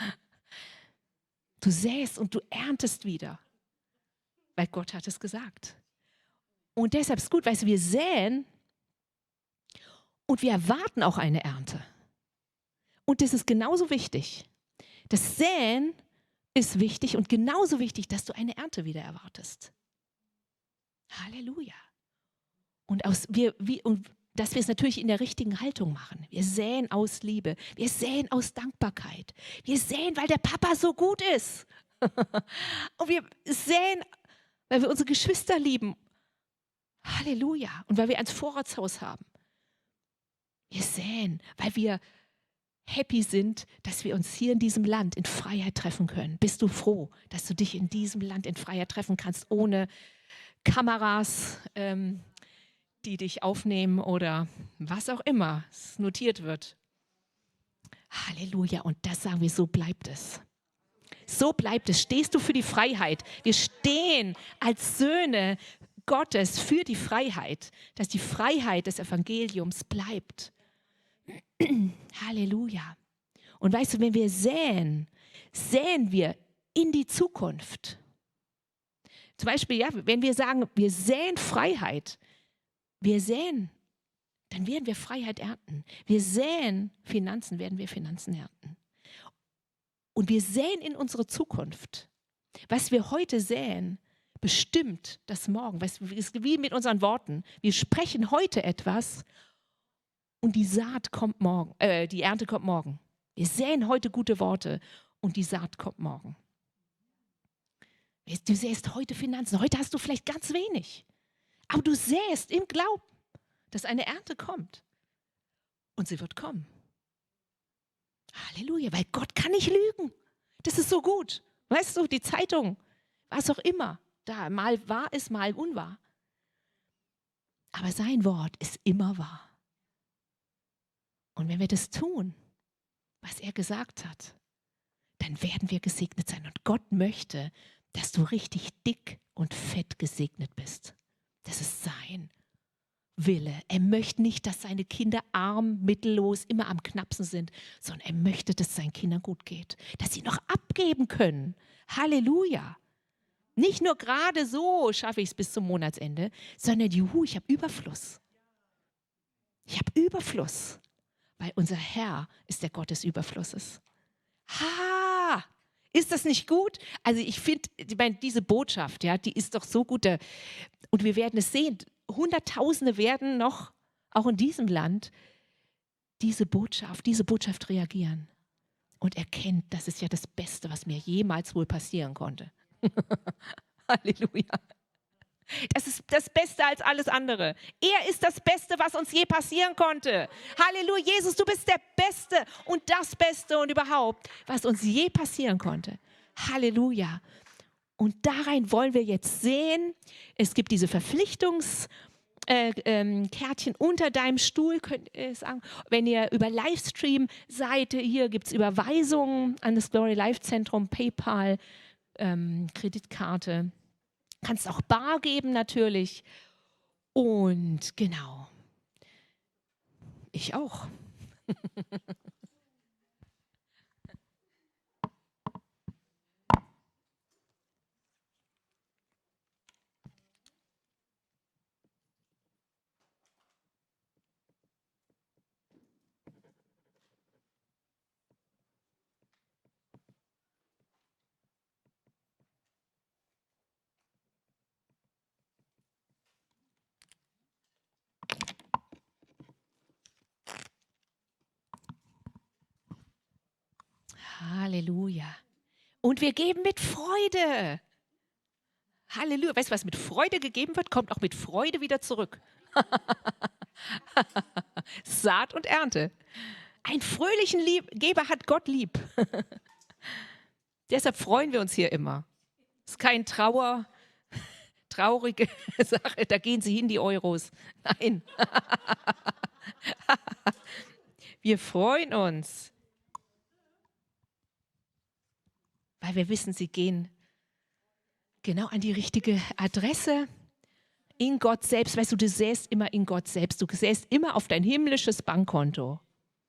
Du säst und du erntest wieder, weil Gott hat es gesagt. Und deshalb ist es gut, weißt du, wir säen und wir erwarten auch eine Ernte. Und das ist genauso wichtig. Das Säen ist wichtig und genauso wichtig, dass du eine Ernte wieder erwartest. Halleluja. Und dass wir es natürlich in der richtigen Haltung machen. Wir säen aus Liebe. Wir säen aus Dankbarkeit. Wir säen, weil der Papa so gut ist. Und wir säen, weil wir unsere Geschwister lieben. Halleluja. Und weil wir ein Vorratshaus haben. Wir säen, weil wir happy sind, dass wir uns hier in diesem Land in Freiheit treffen können. Bist du froh, dass du dich in diesem Land in Freiheit treffen kannst, ohne Kameras, die dich aufnehmen oder was auch immer es notiert wird. Halleluja. Und das sagen wir, so bleibt es. So bleibt es. Stehst du für die Freiheit? Wir stehen als Söhne Gottes für die Freiheit, dass die Freiheit des Evangeliums bleibt. Halleluja. Und weißt du, wenn wir säen, säen wir in die Zukunft. Zum Beispiel, ja, wenn wir sagen, wir säen Freiheit, wir säen, dann werden wir Freiheit ernten. Wir säen Finanzen, werden wir Finanzen ernten. Und wir säen in unsere Zukunft. Was wir heute säen, bestimmt das Morgen. Weißt du, es ist wie mit unseren Worten. Wir sprechen heute etwas und die Saat kommt morgen, die Ernte kommt morgen. Wir säen heute gute Worte und die Saat kommt morgen. Du säst heute Finanzen, heute hast du vielleicht ganz wenig. Aber du säst im Glauben, dass eine Ernte kommt. Und sie wird kommen. Halleluja, weil Gott kann nicht lügen. Das ist so gut. Weißt du, die Zeitung, was auch immer, da mal wahr ist, mal unwahr. Aber sein Wort ist immer wahr. Und wenn wir das tun, was er gesagt hat, dann werden wir gesegnet sein. Und Gott möchte, dass du richtig dick und fett gesegnet bist. Das ist sein Wille. Er möchte nicht, dass seine Kinder arm, mittellos, immer am Knapsen sind, sondern er möchte, dass es seinen Kindern gut geht. Dass sie noch abgeben können. Halleluja. Nicht nur gerade so schaffe ich es bis zum Monatsende, sondern juhu, ich habe Überfluss. Ich habe Überfluss. Weil unser Herr ist der Gott des Überflusses. Ha! Ist das nicht gut? Also ich finde, diese Botschaft, ja, die ist doch so gut. Und wir werden es sehen. Hunderttausende werden noch, auch in diesem Land, diese Botschaft reagieren. Und erkennen, das ist ja das Beste, was mir jemals wohl passieren konnte. Halleluja. Das ist das Beste als alles andere. Er ist das Beste, was uns je passieren konnte. Halleluja, Jesus, du bist der Beste und das Beste und überhaupt, was uns je passieren konnte. Halleluja. Und darein wollen wir jetzt sehen, es gibt diese Verpflichtungskärtchen unter deinem Stuhl, könnt ihr sagen. Wenn ihr über Livestream seid, hier gibt es Überweisungen an das Glory Life Zentrum, PayPal, Kreditkarte. Kannst auch bar geben natürlich. Und genau, ich auch. Halleluja. Und wir geben mit Freude. Halleluja. Weißt du, was mit Freude gegeben wird, kommt auch mit Freude wieder zurück. Saat und Ernte. Einen fröhlichen Geber hat Gott lieb. Deshalb freuen wir uns hier immer. Es ist kein traurige Sache, da gehen sie hin, die Euros. Nein. Wir freuen uns, weil wir wissen, sie gehen genau an die richtige Adresse. In Gott selbst, weißt du, du säst immer in Gott selbst. Du säst immer auf dein himmlisches Bankkonto.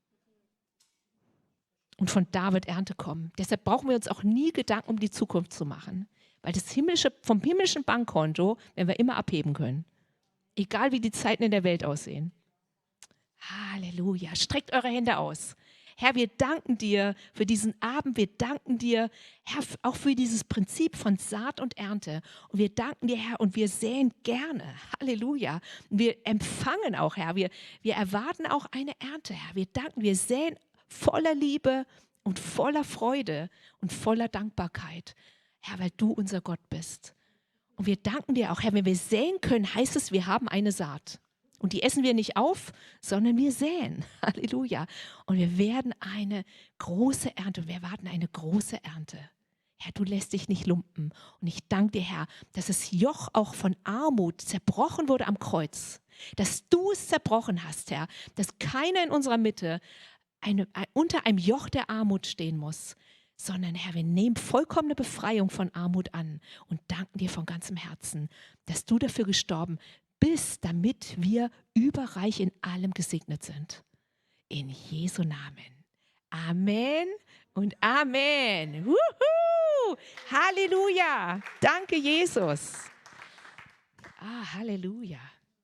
Und von da wird Ernte kommen. Deshalb brauchen wir uns auch nie Gedanken um die Zukunft zu machen. Weil vom himmlischen Bankkonto werden wir immer abheben können. Egal wie die Zeiten in der Welt aussehen. Halleluja. Streckt eure Hände aus. Herr, wir danken dir für diesen Abend. Wir danken dir, Herr, auch für dieses Prinzip von Saat und Ernte. Und wir danken dir, Herr, und wir säen gerne. Halleluja. Und wir empfangen auch, Herr. Wir erwarten auch eine Ernte, Herr. Wir danken, wir säen voller Liebe und voller Freude und voller Dankbarkeit. Herr, weil du unser Gott bist. Und wir danken dir auch, Herr, wenn wir säen können, heißt es, wir haben eine Saat. Und die essen wir nicht auf, sondern wir säen. Halleluja. Und wir werden eine große Ernte. Und wir erwarten eine große Ernte. Herr, du lässt dich nicht lumpen. Und ich danke dir, Herr, dass das Joch auch von Armut zerbrochen wurde am Kreuz. Dass du es zerbrochen hast, Herr. Dass keiner in unserer Mitte unter einem Joch der Armut stehen muss. Sondern, Herr, wir nehmen vollkommene Befreiung von Armut an. Und danken dir von ganzem Herzen, dass du dafür gestorben bist, damit wir überreich in allem gesegnet sind. In Jesu Namen. Amen und Amen. Wuhu! Halleluja. Danke, Jesus. Halleluja.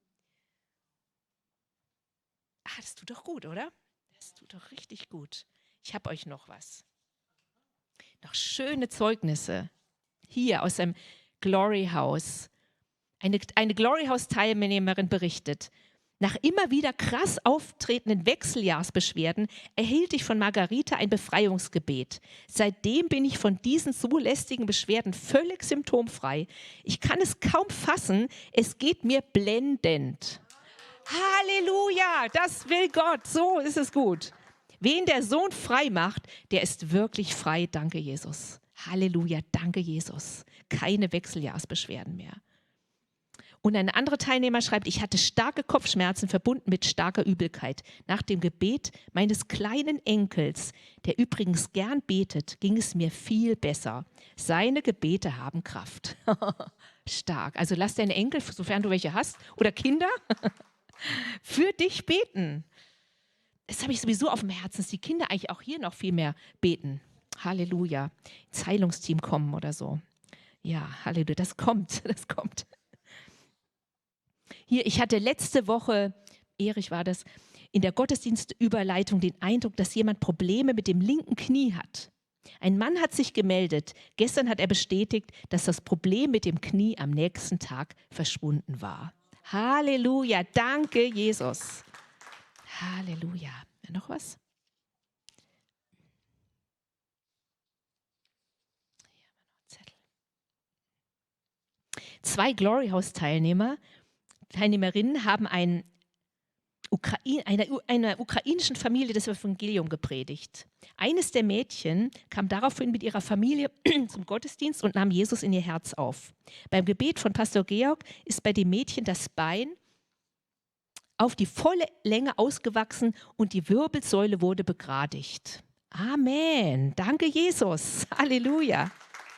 Das tut doch gut, oder? Das tut doch richtig gut. Ich habe euch noch was. Noch schöne Zeugnisse. Hier aus dem Glory House. Eine Glory House-Teilnehmerin berichtet, nach immer wieder krass auftretenden Wechseljahrsbeschwerden erhielt ich von Margarita ein Befreiungsgebet. Seitdem bin ich von diesen so lästigen Beschwerden völlig symptomfrei. Ich kann es kaum fassen, es geht mir blendend. Halleluja, das will Gott, so ist es gut. Wen der Sohn frei macht, der ist wirklich frei, danke Jesus. Halleluja, danke Jesus. Keine Wechseljahrsbeschwerden mehr. Und ein anderer Teilnehmer schreibt, ich hatte starke Kopfschmerzen verbunden mit starker Übelkeit. Nach dem Gebet meines kleinen Enkels, der übrigens gern betet, ging es mir viel besser. Seine Gebete haben Kraft. Stark. Also lass deine Enkel, sofern du welche hast, oder Kinder, für dich beten. Das habe ich sowieso auf dem Herzen, dass die Kinder eigentlich auch hier noch viel mehr beten. Halleluja. Ins Heilungsteam kommen oder so. Ja, Halleluja, das kommt. Hier, ich hatte letzte Woche, Erich war das, in der Gottesdienstüberleitung den Eindruck, dass jemand Probleme mit dem linken Knie hat. Ein Mann hat sich gemeldet. Gestern hat er bestätigt, dass das Problem mit dem Knie am nächsten Tag verschwunden war. Halleluja, danke Jesus. Halleluja. Noch was? 2 Glory House Teilnehmerinnen haben einer ukrainischen Familie das Evangelium gepredigt. Eines der Mädchen kam daraufhin mit ihrer Familie zum Gottesdienst und nahm Jesus in ihr Herz auf. Beim Gebet von Pastor Georg ist bei dem Mädchen das Bein auf die volle Länge ausgewachsen und die Wirbelsäule wurde begradigt. Amen. Danke, Jesus. Halleluja.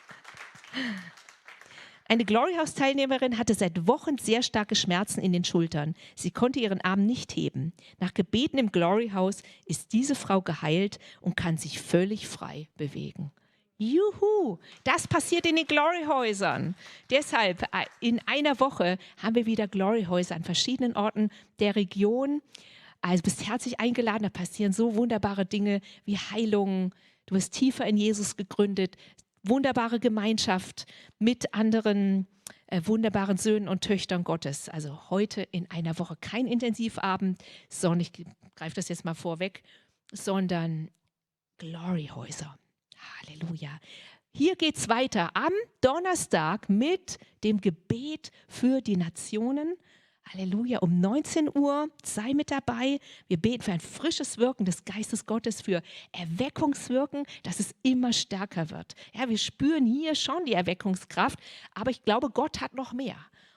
Eine Glory House Teilnehmerin hatte seit Wochen sehr starke Schmerzen in den Schultern. Sie konnte ihren Arm nicht heben. Nach Gebeten im Glory House ist diese Frau geheilt und kann sich völlig frei bewegen. Juhu, das passiert in den Glory-Häusern. Deshalb, in einer Woche haben wir wieder Glory-Häuser an verschiedenen Orten der Region. Also bist herzlich eingeladen, da passieren so wunderbare Dinge wie Heilungen. Du wirst tiefer in Jesus gegründet, wunderbare Gemeinschaft mit anderen wunderbaren Söhnen und Töchtern Gottes. Also heute in einer Woche kein Intensivabend, sondern ich greife das jetzt mal vorweg, sondern Glory-Häuser. Halleluja. Hier geht es weiter am Donnerstag mit dem Gebet für die Nationen. Halleluja, um 19 Uhr, sei mit dabei. Wir beten für ein frisches Wirken des Geistes Gottes, für Erweckungswirken, dass es immer stärker wird. Ja, wir spüren hier schon die Erweckungskraft, aber ich glaube, Gott hat noch mehr.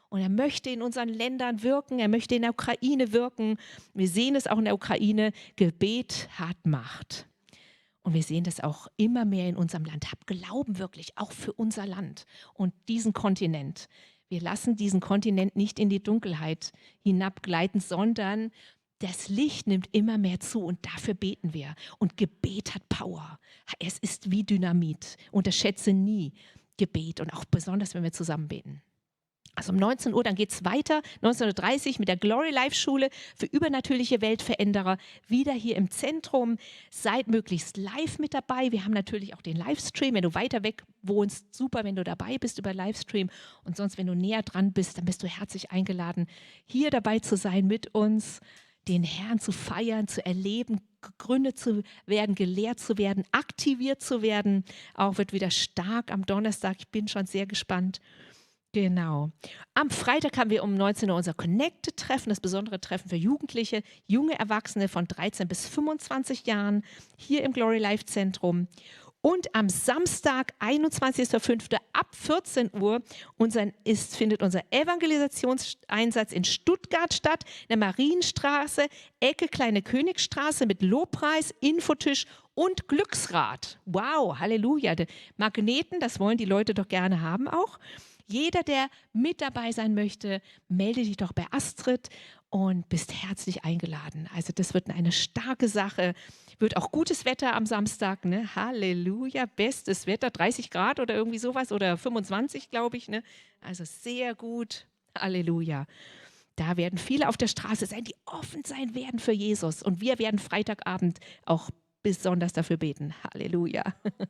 Und er möchte in unseren Ländern wirken, er möchte in der Ukraine wirken. Wir sehen es auch in der Ukraine, Gebet hat Macht. Und wir sehen das auch immer mehr in unserem Land. Hab Glauben wirklich, auch für unser Land und diesen Kontinent. Wir lassen diesen Kontinent nicht in die Dunkelheit hinabgleiten, sondern das Licht nimmt immer mehr zu und dafür beten wir. Und Gebet hat Power. Es ist wie Dynamit. Unterschätze nie Gebet und auch besonders, wenn wir zusammen beten. Also um 19 Uhr, dann geht es weiter, 19:30 Uhr mit der Glory Life Schule für übernatürliche Weltveränderer, wieder hier im Zentrum. Seid möglichst live mit dabei. Wir haben natürlich auch den Livestream. Wenn du weiter weg wohnst, super, wenn du dabei bist über Livestream. Und sonst, wenn du näher dran bist, dann bist du herzlich eingeladen, hier dabei zu sein mit uns, den Herrn zu feiern, zu erleben, gegründet zu werden, gelehrt zu werden, aktiviert zu werden. Auch wird wieder stark am Donnerstag. Ich bin schon sehr gespannt. Genau. Am Freitag haben wir um 19 Uhr unser Connected-Treffen, das besondere Treffen für Jugendliche, junge Erwachsene von 13 bis 25 Jahren, hier im Glory Life Zentrum. Und am Samstag, 21.05. ab 14 Uhr findet unser Evangelisationseinsatz in Stuttgart statt, in der Marienstraße, Ecke Kleine Königstraße mit Lobpreis, Infotisch und Glücksrad. Wow, Halleluja. Die Magneten, das wollen die Leute doch gerne haben auch. Jeder, der mit dabei sein möchte, melde dich doch bei Astrid und bist herzlich eingeladen. Also das wird eine starke Sache. Wird auch gutes Wetter am Samstag, ne? Halleluja, bestes Wetter, 30 Grad oder irgendwie sowas oder 25, glaube ich, ne? Also sehr gut. Halleluja. Da werden viele auf der Straße sein, die offen sein werden für Jesus. Und wir werden Freitagabend auch besonders dafür beten. Halleluja.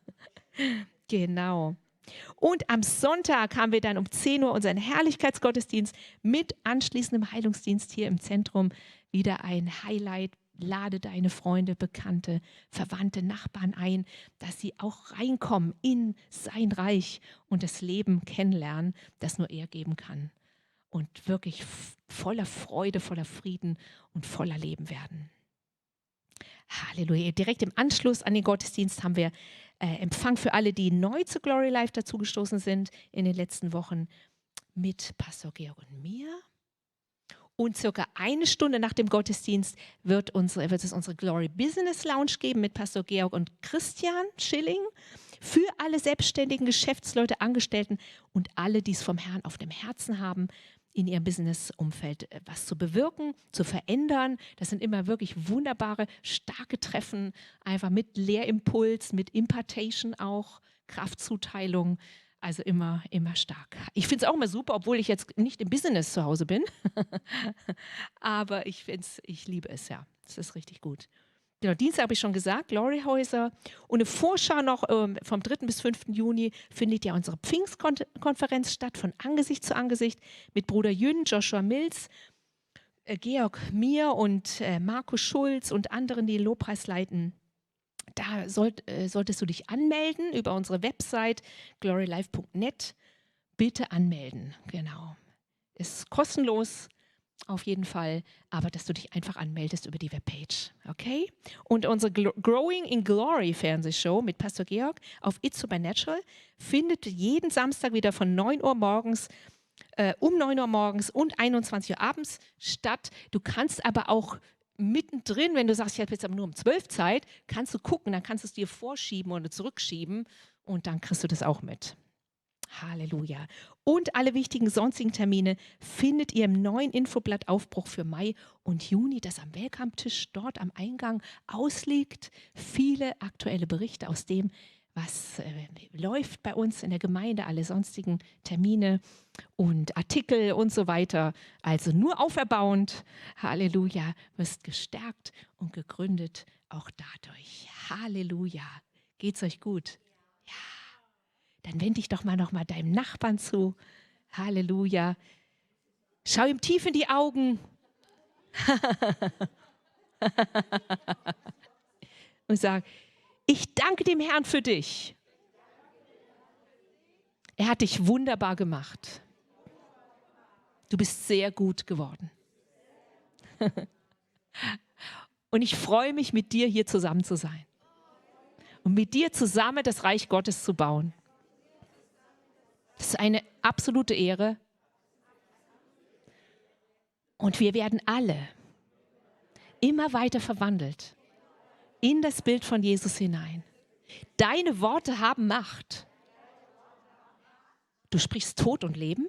Genau. Und am Sonntag haben wir dann um 10 Uhr unseren Herrlichkeitsgottesdienst mit anschließendem Heilungsdienst hier im Zentrum. Wieder ein Highlight. Lade deine Freunde, Bekannte, Verwandte, Nachbarn ein, dass sie auch reinkommen in sein Reich und das Leben kennenlernen, das nur er geben kann. Und wirklich voller Freude, voller Frieden und voller Leben werden. Halleluja. Direkt im Anschluss an den Gottesdienst haben wir Empfang für alle, die neu zu Glory Life dazugestoßen sind in den letzten Wochen mit Pastor Georg und mir. Und circa eine Stunde nach dem Gottesdienst wird es unsere Glory Business Lounge geben mit Pastor Georg und Christian Schilling für alle selbstständigen Geschäftsleute, Angestellten und alle, die es vom Herrn auf dem Herzen haben, in ihrem Business-Umfeld was zu bewirken, zu verändern. Das sind immer wirklich wunderbare, starke Treffen, einfach mit Lehrimpuls, mit Impartation auch, Kraftzuteilung, also immer stark. Ich finde es auch immer super, obwohl ich jetzt nicht im Business zu Hause bin, aber ich liebe es, ja, das ist richtig gut. Genau, Dienstag habe ich schon gesagt, Gloryhäuser. Und eine Vorschau noch vom 3. bis 5. Juni findet ja unsere Pfingstkonferenz statt, von Angesicht zu Angesicht, mit Bruder Jün, Joshua Mills, Georg Mier und Markus Schulz und anderen, die den Lobpreis leiten. Da solltest du dich anmelden über unsere Website glorylife.net. Bitte anmelden, genau. Ist kostenlos. Auf jeden Fall, aber dass du dich einfach anmeldest über die Webpage, okay? Und unsere Growing in Glory Fernsehshow mit Pastor Georg auf It's Supernatural findet jeden Samstag wieder von 9 Uhr morgens, um 9 Uhr morgens und 21 Uhr abends statt. Du kannst aber auch mittendrin, wenn du sagst, ich habe jetzt aber nur um 12 Zeit, kannst du gucken, dann kannst du es dir vorschieben oder zurückschieben und dann kriegst du das auch mit. Halleluja. Und alle wichtigen sonstigen Termine findet ihr im neuen Infoblatt Aufbruch für Mai und Juni, das am Welcome-Tisch dort am Eingang ausliegt. Viele aktuelle Berichte aus dem, was läuft bei uns in der Gemeinde, alle sonstigen Termine und Artikel und so weiter. Also nur auferbauend. Halleluja. Wirst gestärkt und gegründet auch dadurch. Halleluja. Geht's euch gut? Ja. Dann wende dich doch mal deinem Nachbarn zu. Halleluja. Schau ihm tief in die Augen. Und sag, ich danke dem Herrn für dich. Er hat dich wunderbar gemacht. Du bist sehr gut geworden. Und ich freue mich, mit dir hier zusammen zu sein. Und mit dir zusammen das Reich Gottes zu bauen. Das ist eine absolute Ehre. Und wir werden alle immer weiter verwandelt in das Bild von Jesus hinein. Deine Worte haben Macht. Du sprichst Tod und Leben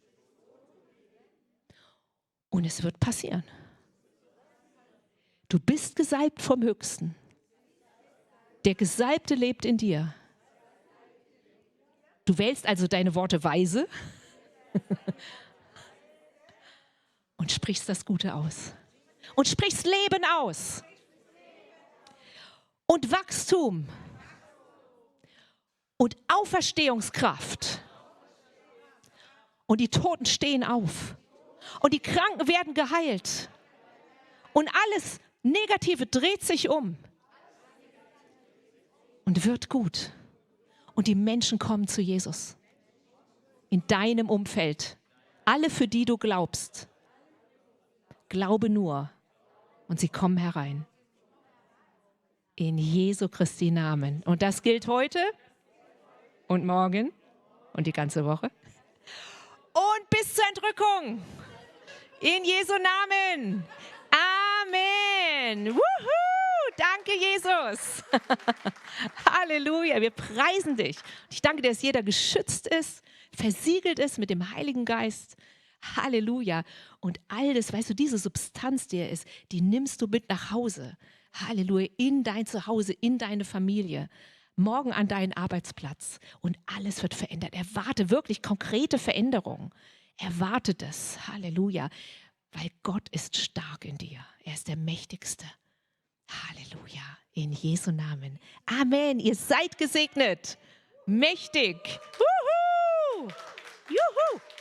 und es wird passieren. Du bist gesalbt vom Höchsten. Der Gesalbte lebt in dir. Du wählst also deine Worte weise und sprichst das Gute aus. Und sprichst Leben aus. Und Wachstum. Und Auferstehungskraft. Und die Toten stehen auf. Und die Kranken werden geheilt. Und alles Negative dreht sich um. Und wird gut. Und die Menschen kommen zu Jesus. In deinem Umfeld. Alle, für die du glaubst. Glaube nur. Und sie kommen herein. In Jesu Christi Namen. Und das gilt heute und morgen und die ganze Woche. Und bis zur Entrückung. In Jesu Namen. Amen. Wuhu. Danke, Jesus. Halleluja. Wir preisen dich. Ich danke dir, dass jeder geschützt ist, versiegelt ist mit dem Heiligen Geist. Halleluja. Und all das, weißt du, diese Substanz, die er ist, die nimmst du mit nach Hause. Halleluja. In dein Zuhause, in deine Familie. Morgen an deinen Arbeitsplatz. Und alles wird verändert. Erwarte wirklich konkrete Veränderungen. Erwarte das. Halleluja. Weil Gott ist stark in dir. Er ist der Mächtigste. Halleluja. In Jesu Namen. Amen. Ihr seid gesegnet. Mächtig. Juhu. Juhu.